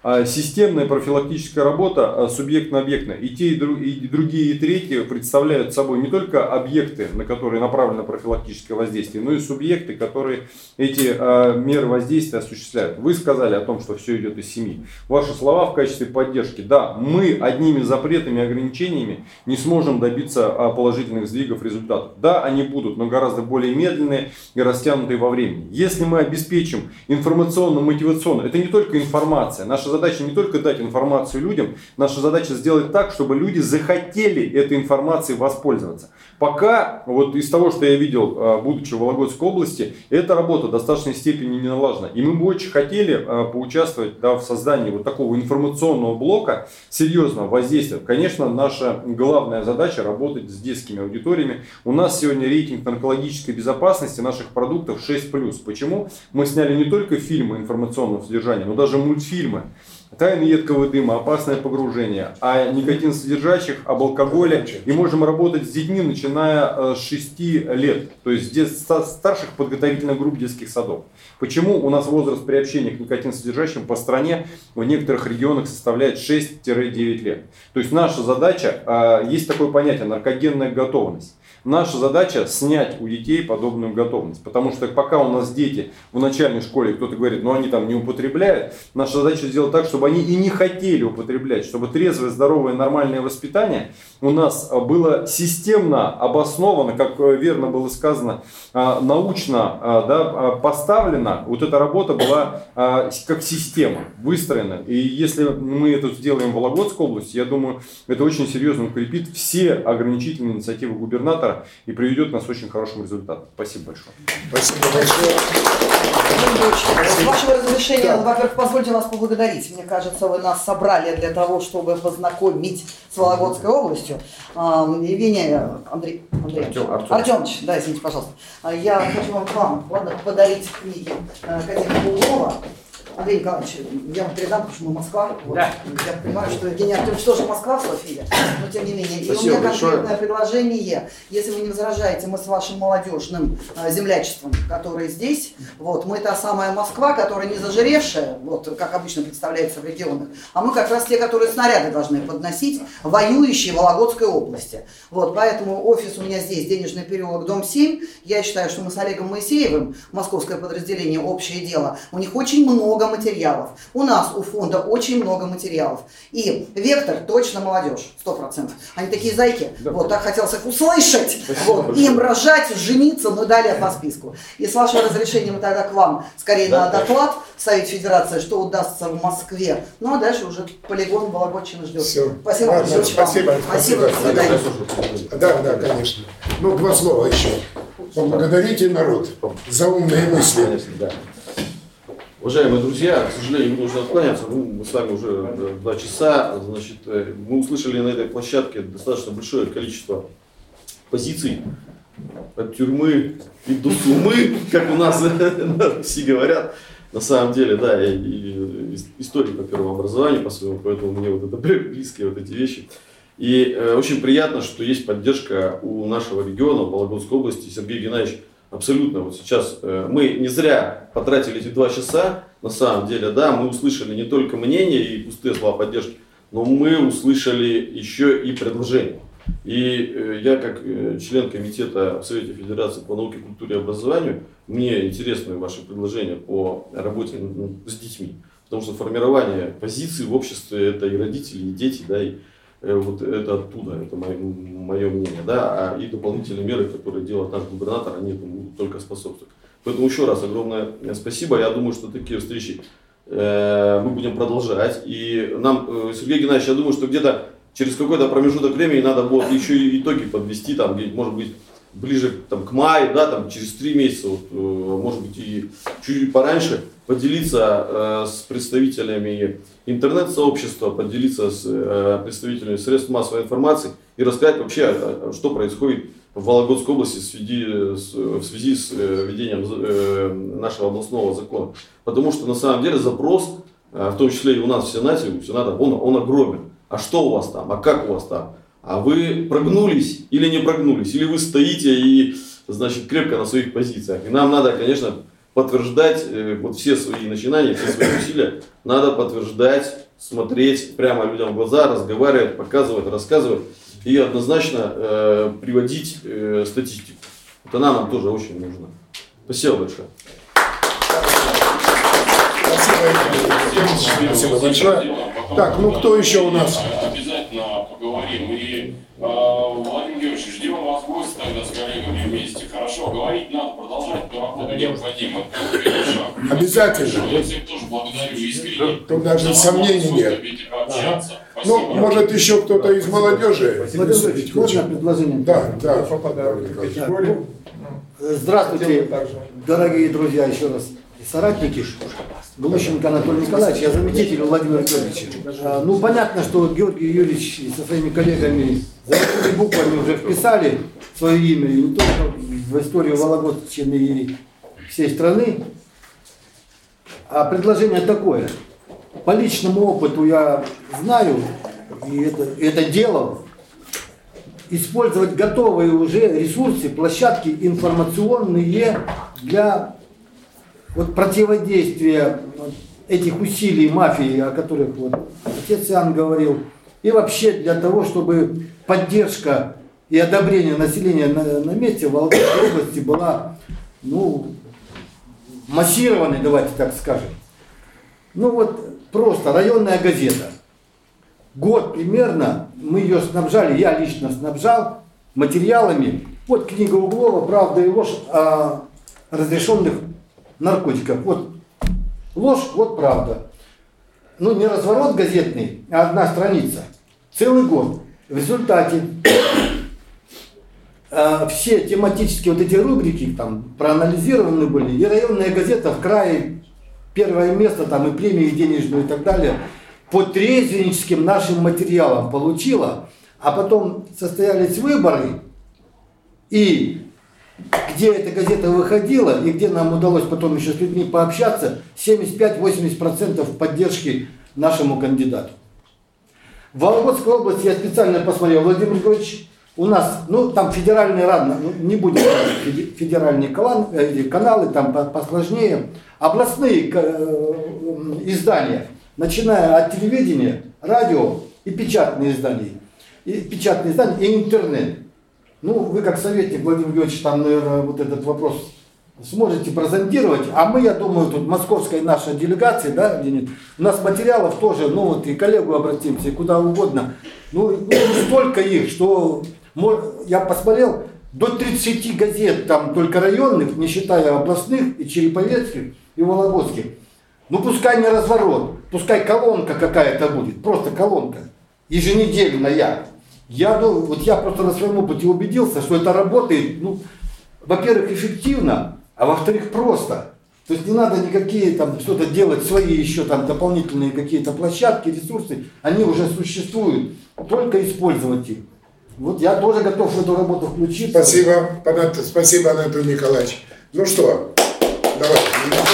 [SPEAKER 5] системная профилактическая работа субъектно-объектная. И те, и другие, и третьи представляют собой не только объекты, на которые направлено профилактическое воздействие, но и субъекты, которые эти меры воздействия осуществляют. Вы сказали о том, что все идет из семьи. Ваши слова в качестве поддержки. Да, мы одними запретами и ограничениями не сможем добиться положительных сдвигов результатов. Да, они будут, но гораздо более медленные и растянутые во времени. Если мы обеспечим информационно-мотивационно, это не только информация. Наша задача не только дать информацию людям, наша задача сделать так, чтобы люди захотели этой информацией воспользоваться. Пока, вот из того, что я видел, будучи в Вологодской области, эта работа в достаточной степени не налажена. И мы бы очень хотели поучаствовать, да, в создании вот такого информационного блока, серьезного воздействия. Конечно, наша главная задача работать с детскими аудиториями. У нас сегодня рейтинг наркологической безопасности наших продуктов шесть плюс. Почему? Мы сняли не только фильмы информационного содержания, но даже мультфильмы. Тайны едкого дыма, опасное погружение, о никотинсодержащих, об алкоголе. И можем работать с детьми, начиная с шести лет, то есть с старших подготовительных групп детских садов. Почему у нас возраст приобщения к никотинсодержащим по стране в некоторых регионах составляет шесть-девять лет? То есть наша задача, есть такое понятие наркогенная готовность. Наша задача снять у детей подобную готовность. Потому что пока у нас дети в начальной школе, кто-то говорит, ну они там не употребляют, наша задача сделать так, чтобы они и не хотели употреблять. Чтобы трезвое, здоровое, нормальное воспитание у нас было системно обосновано, как верно было сказано, научно, да, поставлено. Вот эта работа была как система выстроена. И если мы это сделаем в Вологодской области, я думаю, это очень серьезно укрепит все ограничительные инициативы губернатора и приведет нас к очень хорошим результатам. Спасибо большое.
[SPEAKER 2] Спасибо большое.
[SPEAKER 11] С вашего разрешения, да. Во-первых, позвольте вас поблагодарить. Мне кажется, вы нас собрали для того, чтобы познакомить с Вологодской областью. Евгений Андрей, Андрей Артем, Артемович, да, извините, пожалуйста. Я хочу вам, вам ладно, подарить книги Катя Булгова. Андрей Николаевич, я вам передам, потому что мы Москва. Вот. Да. Я понимаю, что Евгений Артемович тоже Москва в Софии, но тем не менее. И Спасибо у меня конкретное большое. предложение. Если вы не возражаете, мы с вашим молодежным э, землячеством, которое здесь, вот, мы та самая Москва, которая не зажиревшая, вот, как обычно представляется в регионах, а мы как раз те, которые снаряды должны подносить, воюющие в Вологодской области. Вот, поэтому офис у меня здесь, денежный переулок, дом семь. Я считаю, что мы с Олегом Моисеевым, московское подразделение «Общее дело», у них очень много материалов. У нас, у фонда, очень много материалов. И вектор точно молодежь, сто процентов. Они такие зайки. Да. Вот, так хотелось их услышать. Вот, им рожать, жениться, ну далее по списку. И с вашего разрешения мы тогда к вам скорее да, на доклад в Совет Федерации, что удастся в Москве. Ну а дальше уже полигон Вологодчина ждет. Все. Спасибо.
[SPEAKER 2] Ладно, спасибо.
[SPEAKER 11] Спасибо.
[SPEAKER 2] Спасибо. Да, да, конечно. Ну, два слова еще. Поблагодарите народ за умные мысли.
[SPEAKER 3] Конечно, да. Уважаемые друзья, к сожалению, нужно откланяться. Мы с вами уже два часа. Значит, мы услышали на этой площадке достаточно большое количество позиций от тюрьмы и до сумы, как у нас все говорят. На самом деле, да, я и историк по первому образованию, по своему, поэтому мне вот это близкие вот эти вещи. И э, очень приятно, что есть поддержка у нашего региона, Вологодской области. Сергей Геннадьевич, абсолютно, вот сейчас э, мы не зря потратили эти два часа, на самом деле, да, мы услышали не только мнение и пустые слова поддержки, но мы услышали еще и предложения. И э, я, как э, член комитета в Совете Федерации по науке, культуре и образованию, мне интересны ваши предложения по работе с детьми. Потому что формирование позиций в обществе – это и родители, и дети, да, и э, вот это оттуда, это мое, мое мнение, да, а и дополнительные меры, которые делает наш губернатор, они этому только способствуют. Поэтому еще раз огромное спасибо. Я думаю, что такие встречи э, мы будем продолжать. И нам, э, Сергей Геннадьевич, я думаю, что где-то через какой-то промежуток времени надо будет еще и итоги подвести, там, может быть, ближе там, к маю, да, там, через три месяца, вот, э, может быть, и чуть-чуть пораньше, поделиться э, с представителями интернет-сообщества, поделиться с э, представителями средств массовой информации и рассказать вообще, что происходит в Вологодской области в связи с, в связи с э, введением э, нашего областного закона. Потому что на самом деле запрос, э, в том числе и у нас в Сенате, у Сената, он, он огромен. А что у вас там? А как у вас там? А вы прогнулись или не прогнулись? Или вы стоите и, значит, крепко на своих позициях? И нам надо, конечно, подтверждать э, вот все свои начинания, все свои усилия, надо подтверждать, смотреть прямо людям в глаза, разговаривать, показывать, рассказывать и однозначно э, приводить э, статистику. Вот она нам тоже очень нужна. Спасибо большое.
[SPEAKER 2] Спасибо, Спасибо большое. Так, ну кто еще у нас?
[SPEAKER 4] Обязательно поговорим. И, э, Владимир Георгиевич, ждем вас в гости тогда с коллегами вместе. Хорошо, говорить надо, продолжать эту работу необходимо.
[SPEAKER 2] Обязательно.
[SPEAKER 4] Я всех тоже благодарю искренне.
[SPEAKER 2] Тут даже сомнений нет. Ага. Ну, может, еще кто-то из молодежи?
[SPEAKER 12] Можно предложение?
[SPEAKER 2] Да, да.
[SPEAKER 12] Здравствуйте, дорогие друзья, еще раз. Соратники, Глущенко Анатолий Николаевич, я заместитель Владимира Георгиевича. Ну, понятно, что Георгий Юрьевич со своими коллегами золотыми буквами уже вписали свое имя, и не только в историю Вологодчины и всей страны. А предложение такое. По личному опыту я знаю, и это, это делал, использовать готовые уже ресурсы, площадки информационные для вот противодействия этих усилий мафии, о которых вот отец Иоанн говорил, и вообще для того, чтобы поддержка и одобрение населения на, на месте в Вологодской области была, ну, массированной, давайте так скажем. Ну вот просто районная газета. Год примерно мы ее снабжали, я лично снабжал материалами. Вот книга Углова «Правда и ложь о разрешенных наркотиков». Вот ложь, вот правда. Ну не разворот газетный, а одна страница. Целый год. В результате э, все тематические вот эти рубрики там проанализированы были. И районная газета в крае первое место, там и премии денежную и так далее, по трезвенническим нашим материалам получила. А потом состоялись выборы, и где эта газета выходила, и где нам удалось потом еще с людьми пообщаться, семьдесят пять - восемьдесят процентов поддержки нашему кандидату. В Вологодской области я специально посмотрел, Владимир Григорьевич, у нас, ну там федеральные равно, ну, не будем говорить, федеральные каналы, каналы там посложнее, областные издания, начиная от телевидения, радио и печатные издания, и печатные издания и интернет. Ну, вы как советник, Владимир Георгиевич, там, наверное, вот этот вопрос сможете прозондировать. А мы, я думаю, тут московская наша делегация, да, Леонид, у нас материалов тоже, ну вот и коллегу обратимся, и куда угодно. Ну, ну столько их, что я посмотрел, до тридцати газет, там только районных, не считая областных и череповецких, и вологодских. Ну, пускай не разворот, пускай колонка какая-то будет, просто колонка, еженедельная. Я, ну, вот я просто на своем опыте убедился, что это работает, ну, во-первых, эффективно, а во-вторых, просто. То есть не надо никакие там что-то делать, свои еще там дополнительные какие-то площадки, ресурсы, они уже существуют, только использовать их. Вот я тоже готов в эту работу включиться.
[SPEAKER 2] Спасибо, спасибо, Анатолий Николаевич. Ну что, давайте.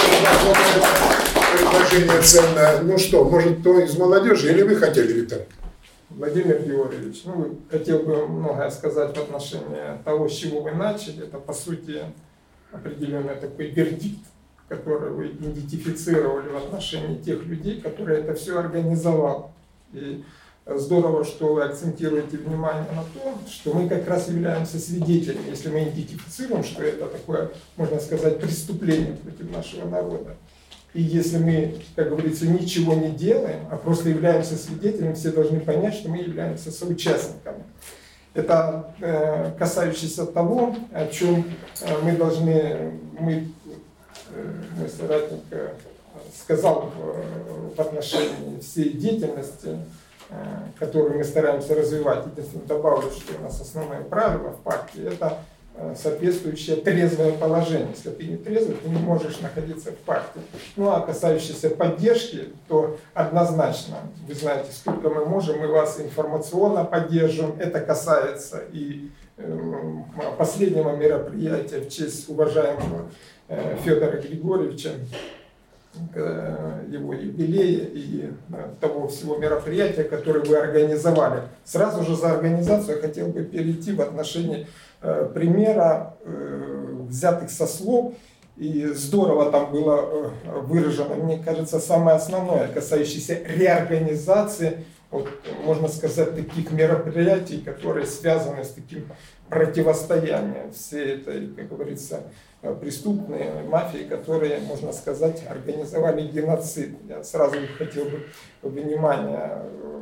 [SPEAKER 2] Предложение ценное. Ну что, может, кто из молодежи, или вы хотели, Виктор?
[SPEAKER 13] Владимир Георгиевич, ну, хотел бы многое сказать в отношении того, с чего вы начали. Это, по сути, определенный такой вердикт, который вы идентифицировали в отношении тех людей, которые это все организовали. И здорово, что вы акцентируете внимание на том, что мы как раз являемся свидетелями, если мы идентифицируем, что это такое, можно сказать, преступление против нашего народа. И если мы, как говорится, ничего не делаем, а просто являемся свидетелями, все должны понять, что мы являемся соучастниками. Это э, касающееся того, о чем э, мы должны, мы, э, мой соратник э, сказал в, в отношении всей деятельности, э, которую мы стараемся развивать. Единственное, добавлю, что у нас основное правило в партии – это соответствующее трезвое положение. Если ты не трезвый, ты не можешь находиться в партии. Ну а касающееся поддержки, то однозначно, вы знаете, сколько мы можем, мы вас информационно поддержим. Это касается и э, последнего мероприятия в честь уважаемого э, Федора Григорьевича, э, его юбилея и э, того всего мероприятия, которое вы организовали. Сразу же за организацию я хотел бы перейти в отношении примера, взятых со слов И здорово там было выражено, мне кажется, самое основное, касающееся реорганизации, вот, можно сказать, таких мероприятий, которые связаны с таким противостоянием всей этой, как говорится, преступной мафии, которые, можно сказать, организовали геноцид. Я сразу хотел бы внимание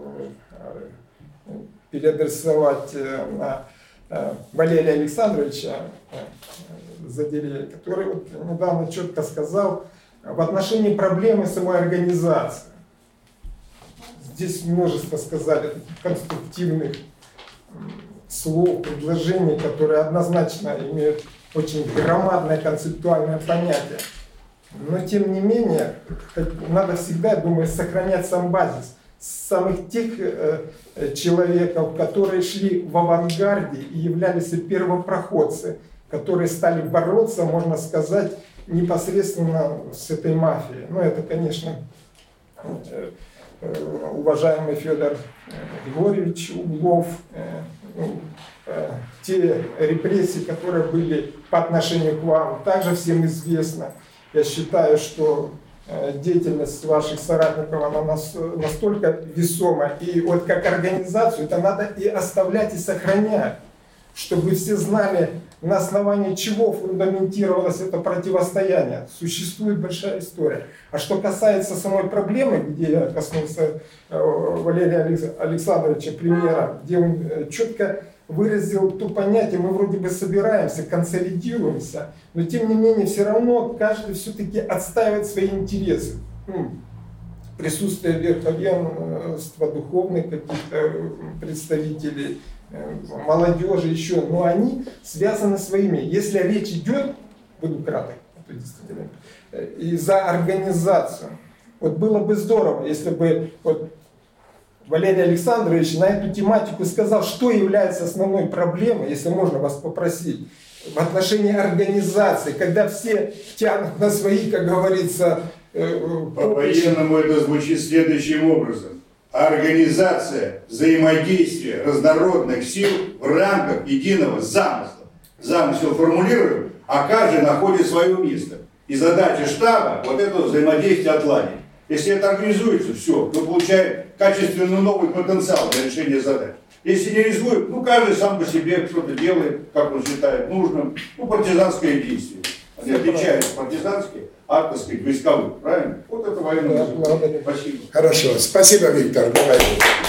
[SPEAKER 13] переадресовать на Валерия Александровича Задирея, который вот недавно четко сказал в отношении проблемы самой организации. Здесь множество сказали конструктивных слов, предложений, которые однозначно имеют очень громадное концептуальное понятие. Но тем не менее, надо всегда, я думаю, сохранять сам базис самых тех э, человеков, которые шли в авангарде и являлись первопроходцы, которые стали бороться, можно сказать, непосредственно с этой мафией. Ну, это, конечно, э, э, уважаемый Федор Григорьевич Углов, э, э, те репрессии, которые были по отношению к вам, также всем известно. Я считаю, что деятельность ваших соратников, она настолько весома. И вот как организацию это надо и оставлять, и сохранять, чтобы все знали, на основании чего фундаментировалось это противостояние. Существует большая история. А что касается самой проблемы, где я коснулся Валерия Александровича примера, где он четко выразил то понятие, мы вроде бы собираемся, консолидируемся, но тем не менее все равно каждый все-таки отстаивает свои интересы. Ну, присутствие верховенства духовных каких-то представителей, молодежи еще, но они связаны своими. Если речь идет, буду краток, и за организацию. Вот было бы здорово, если бы вот Валерий Александрович на эту тематику сказал, что является основной проблемой, если можно вас попросить, в отношении организации, когда все тянут на свои, как говорится... Э,
[SPEAKER 8] По-военному это звучит следующим образом. Организация взаимодействия разнородных сил в рамках единого замысла. Замысел формулируем, а каждый находит свое место. И задача штаба вот это взаимодействие отладить. Если это организуется, все, то получаем качественно новый потенциал для решения задач. Если не рискует, ну каждый сам по себе что-то делает, как он считает нужным. Ну, партизанское действие. Они отличаются партизанские от, так сказать, войсковых. Правильно? Вот это военное. Да, спасибо.
[SPEAKER 2] Хорошо. Спасибо, Виктор. Давай.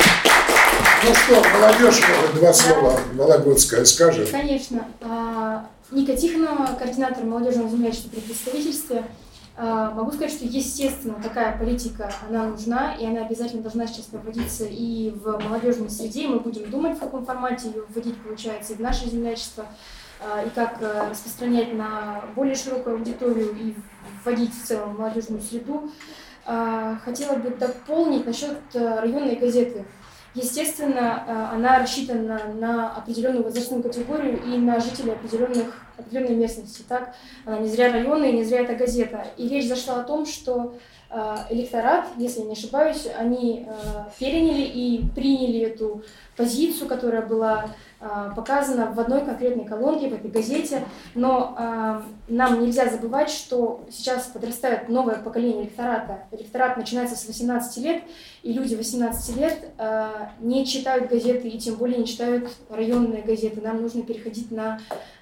[SPEAKER 2] Ну что, молодежь, может, два слова Вологодская скажет.
[SPEAKER 14] Конечно. Ника Тихонова, координатор молодежного землячества при представительстве. Могу сказать, что естественно такая политика, она нужна, и она обязательно должна сейчас проводиться и в молодежной среде, и мы будем думать, в каком формате ее вводить, получается, и в наше землячество, и как распространять на более широкую аудиторию и вводить в целом в молодежную среду. Хотела бы дополнить насчет районной газеты. Естественно, она рассчитана на определенную возрастную категорию и на жителей определенных, определенной местности. Так, она не зря районная, не зря эта газета. И речь зашла о том, что электорат, если я не ошибаюсь, они переняли и приняли эту позицию, которая была показана в одной конкретной колонке в этой газете. Но нам нельзя забывать, что сейчас подрастает новое поколение электората. Электорат начинается с восемнадцати лет, и люди восемнадцати лет не читают газеты и тем более не читают районные газеты. Нам нужно переходить на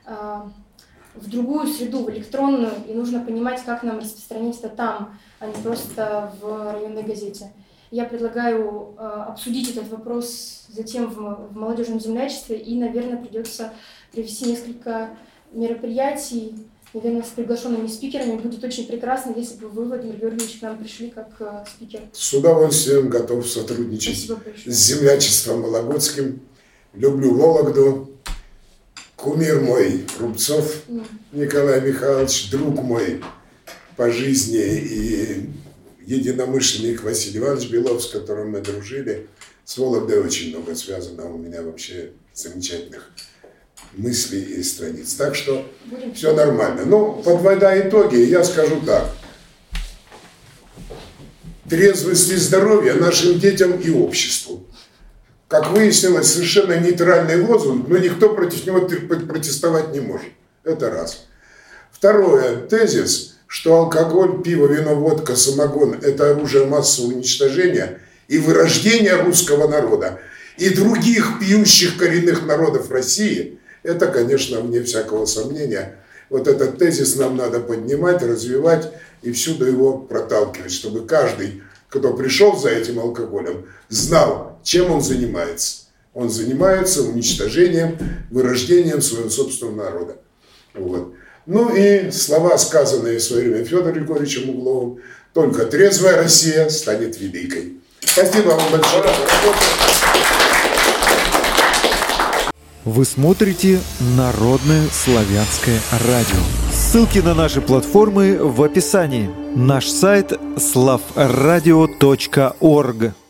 [SPEAKER 14] в другую среду, в электронную, и нужно понимать, как нам распространить это там, а не просто в районной газете. Я предлагаю э, обсудить этот вопрос затем в, в молодежном землячестве, и, наверное, придется провести несколько мероприятий, наверное, с приглашенными спикерами. Будет очень прекрасно, если бы вы, Владимир Георгиевич, к нам пришли как э, спикер.
[SPEAKER 2] С удовольствием готов сотрудничать с землячеством вологодским. Люблю Вологду. Кумир мой Рубцов Николай Михайлович, друг мой по жизни и единомышленник Василий Иванович Белов, с которым мы дружили. С Вологдой очень много связано у меня вообще замечательных мыслей и страниц. Так что Будем все нормально. Но подводя итоги, я скажу так. Трезвость и здоровье нашим детям и обществу. Как выяснилось, совершенно нейтральный лозунг, но никто против него протестовать не может. Это раз. Второе. Второе, тезис, что алкоголь, пиво, вино, водка, самогон – это оружие массового уничтожения и вырождения русского народа и других пьющих коренных народов России, это, конечно, вне всякого сомнения. Вот этот тезис нам надо поднимать, развивать и всюду его проталкивать, чтобы каждый, кто пришел за этим алкоголем, знал, чем он занимается. Он занимается уничтожением, вырождением своего собственного народа. Вот. Ну и слова, сказанные в свое время Федором Григорьевичем Угловым: только трезвая Россия станет великой. Спасибо вам большое за работу.
[SPEAKER 1] Вы смотрите Народное славянское радио. Ссылки на наши платформы в описании. Наш сайт славрадио точка орг.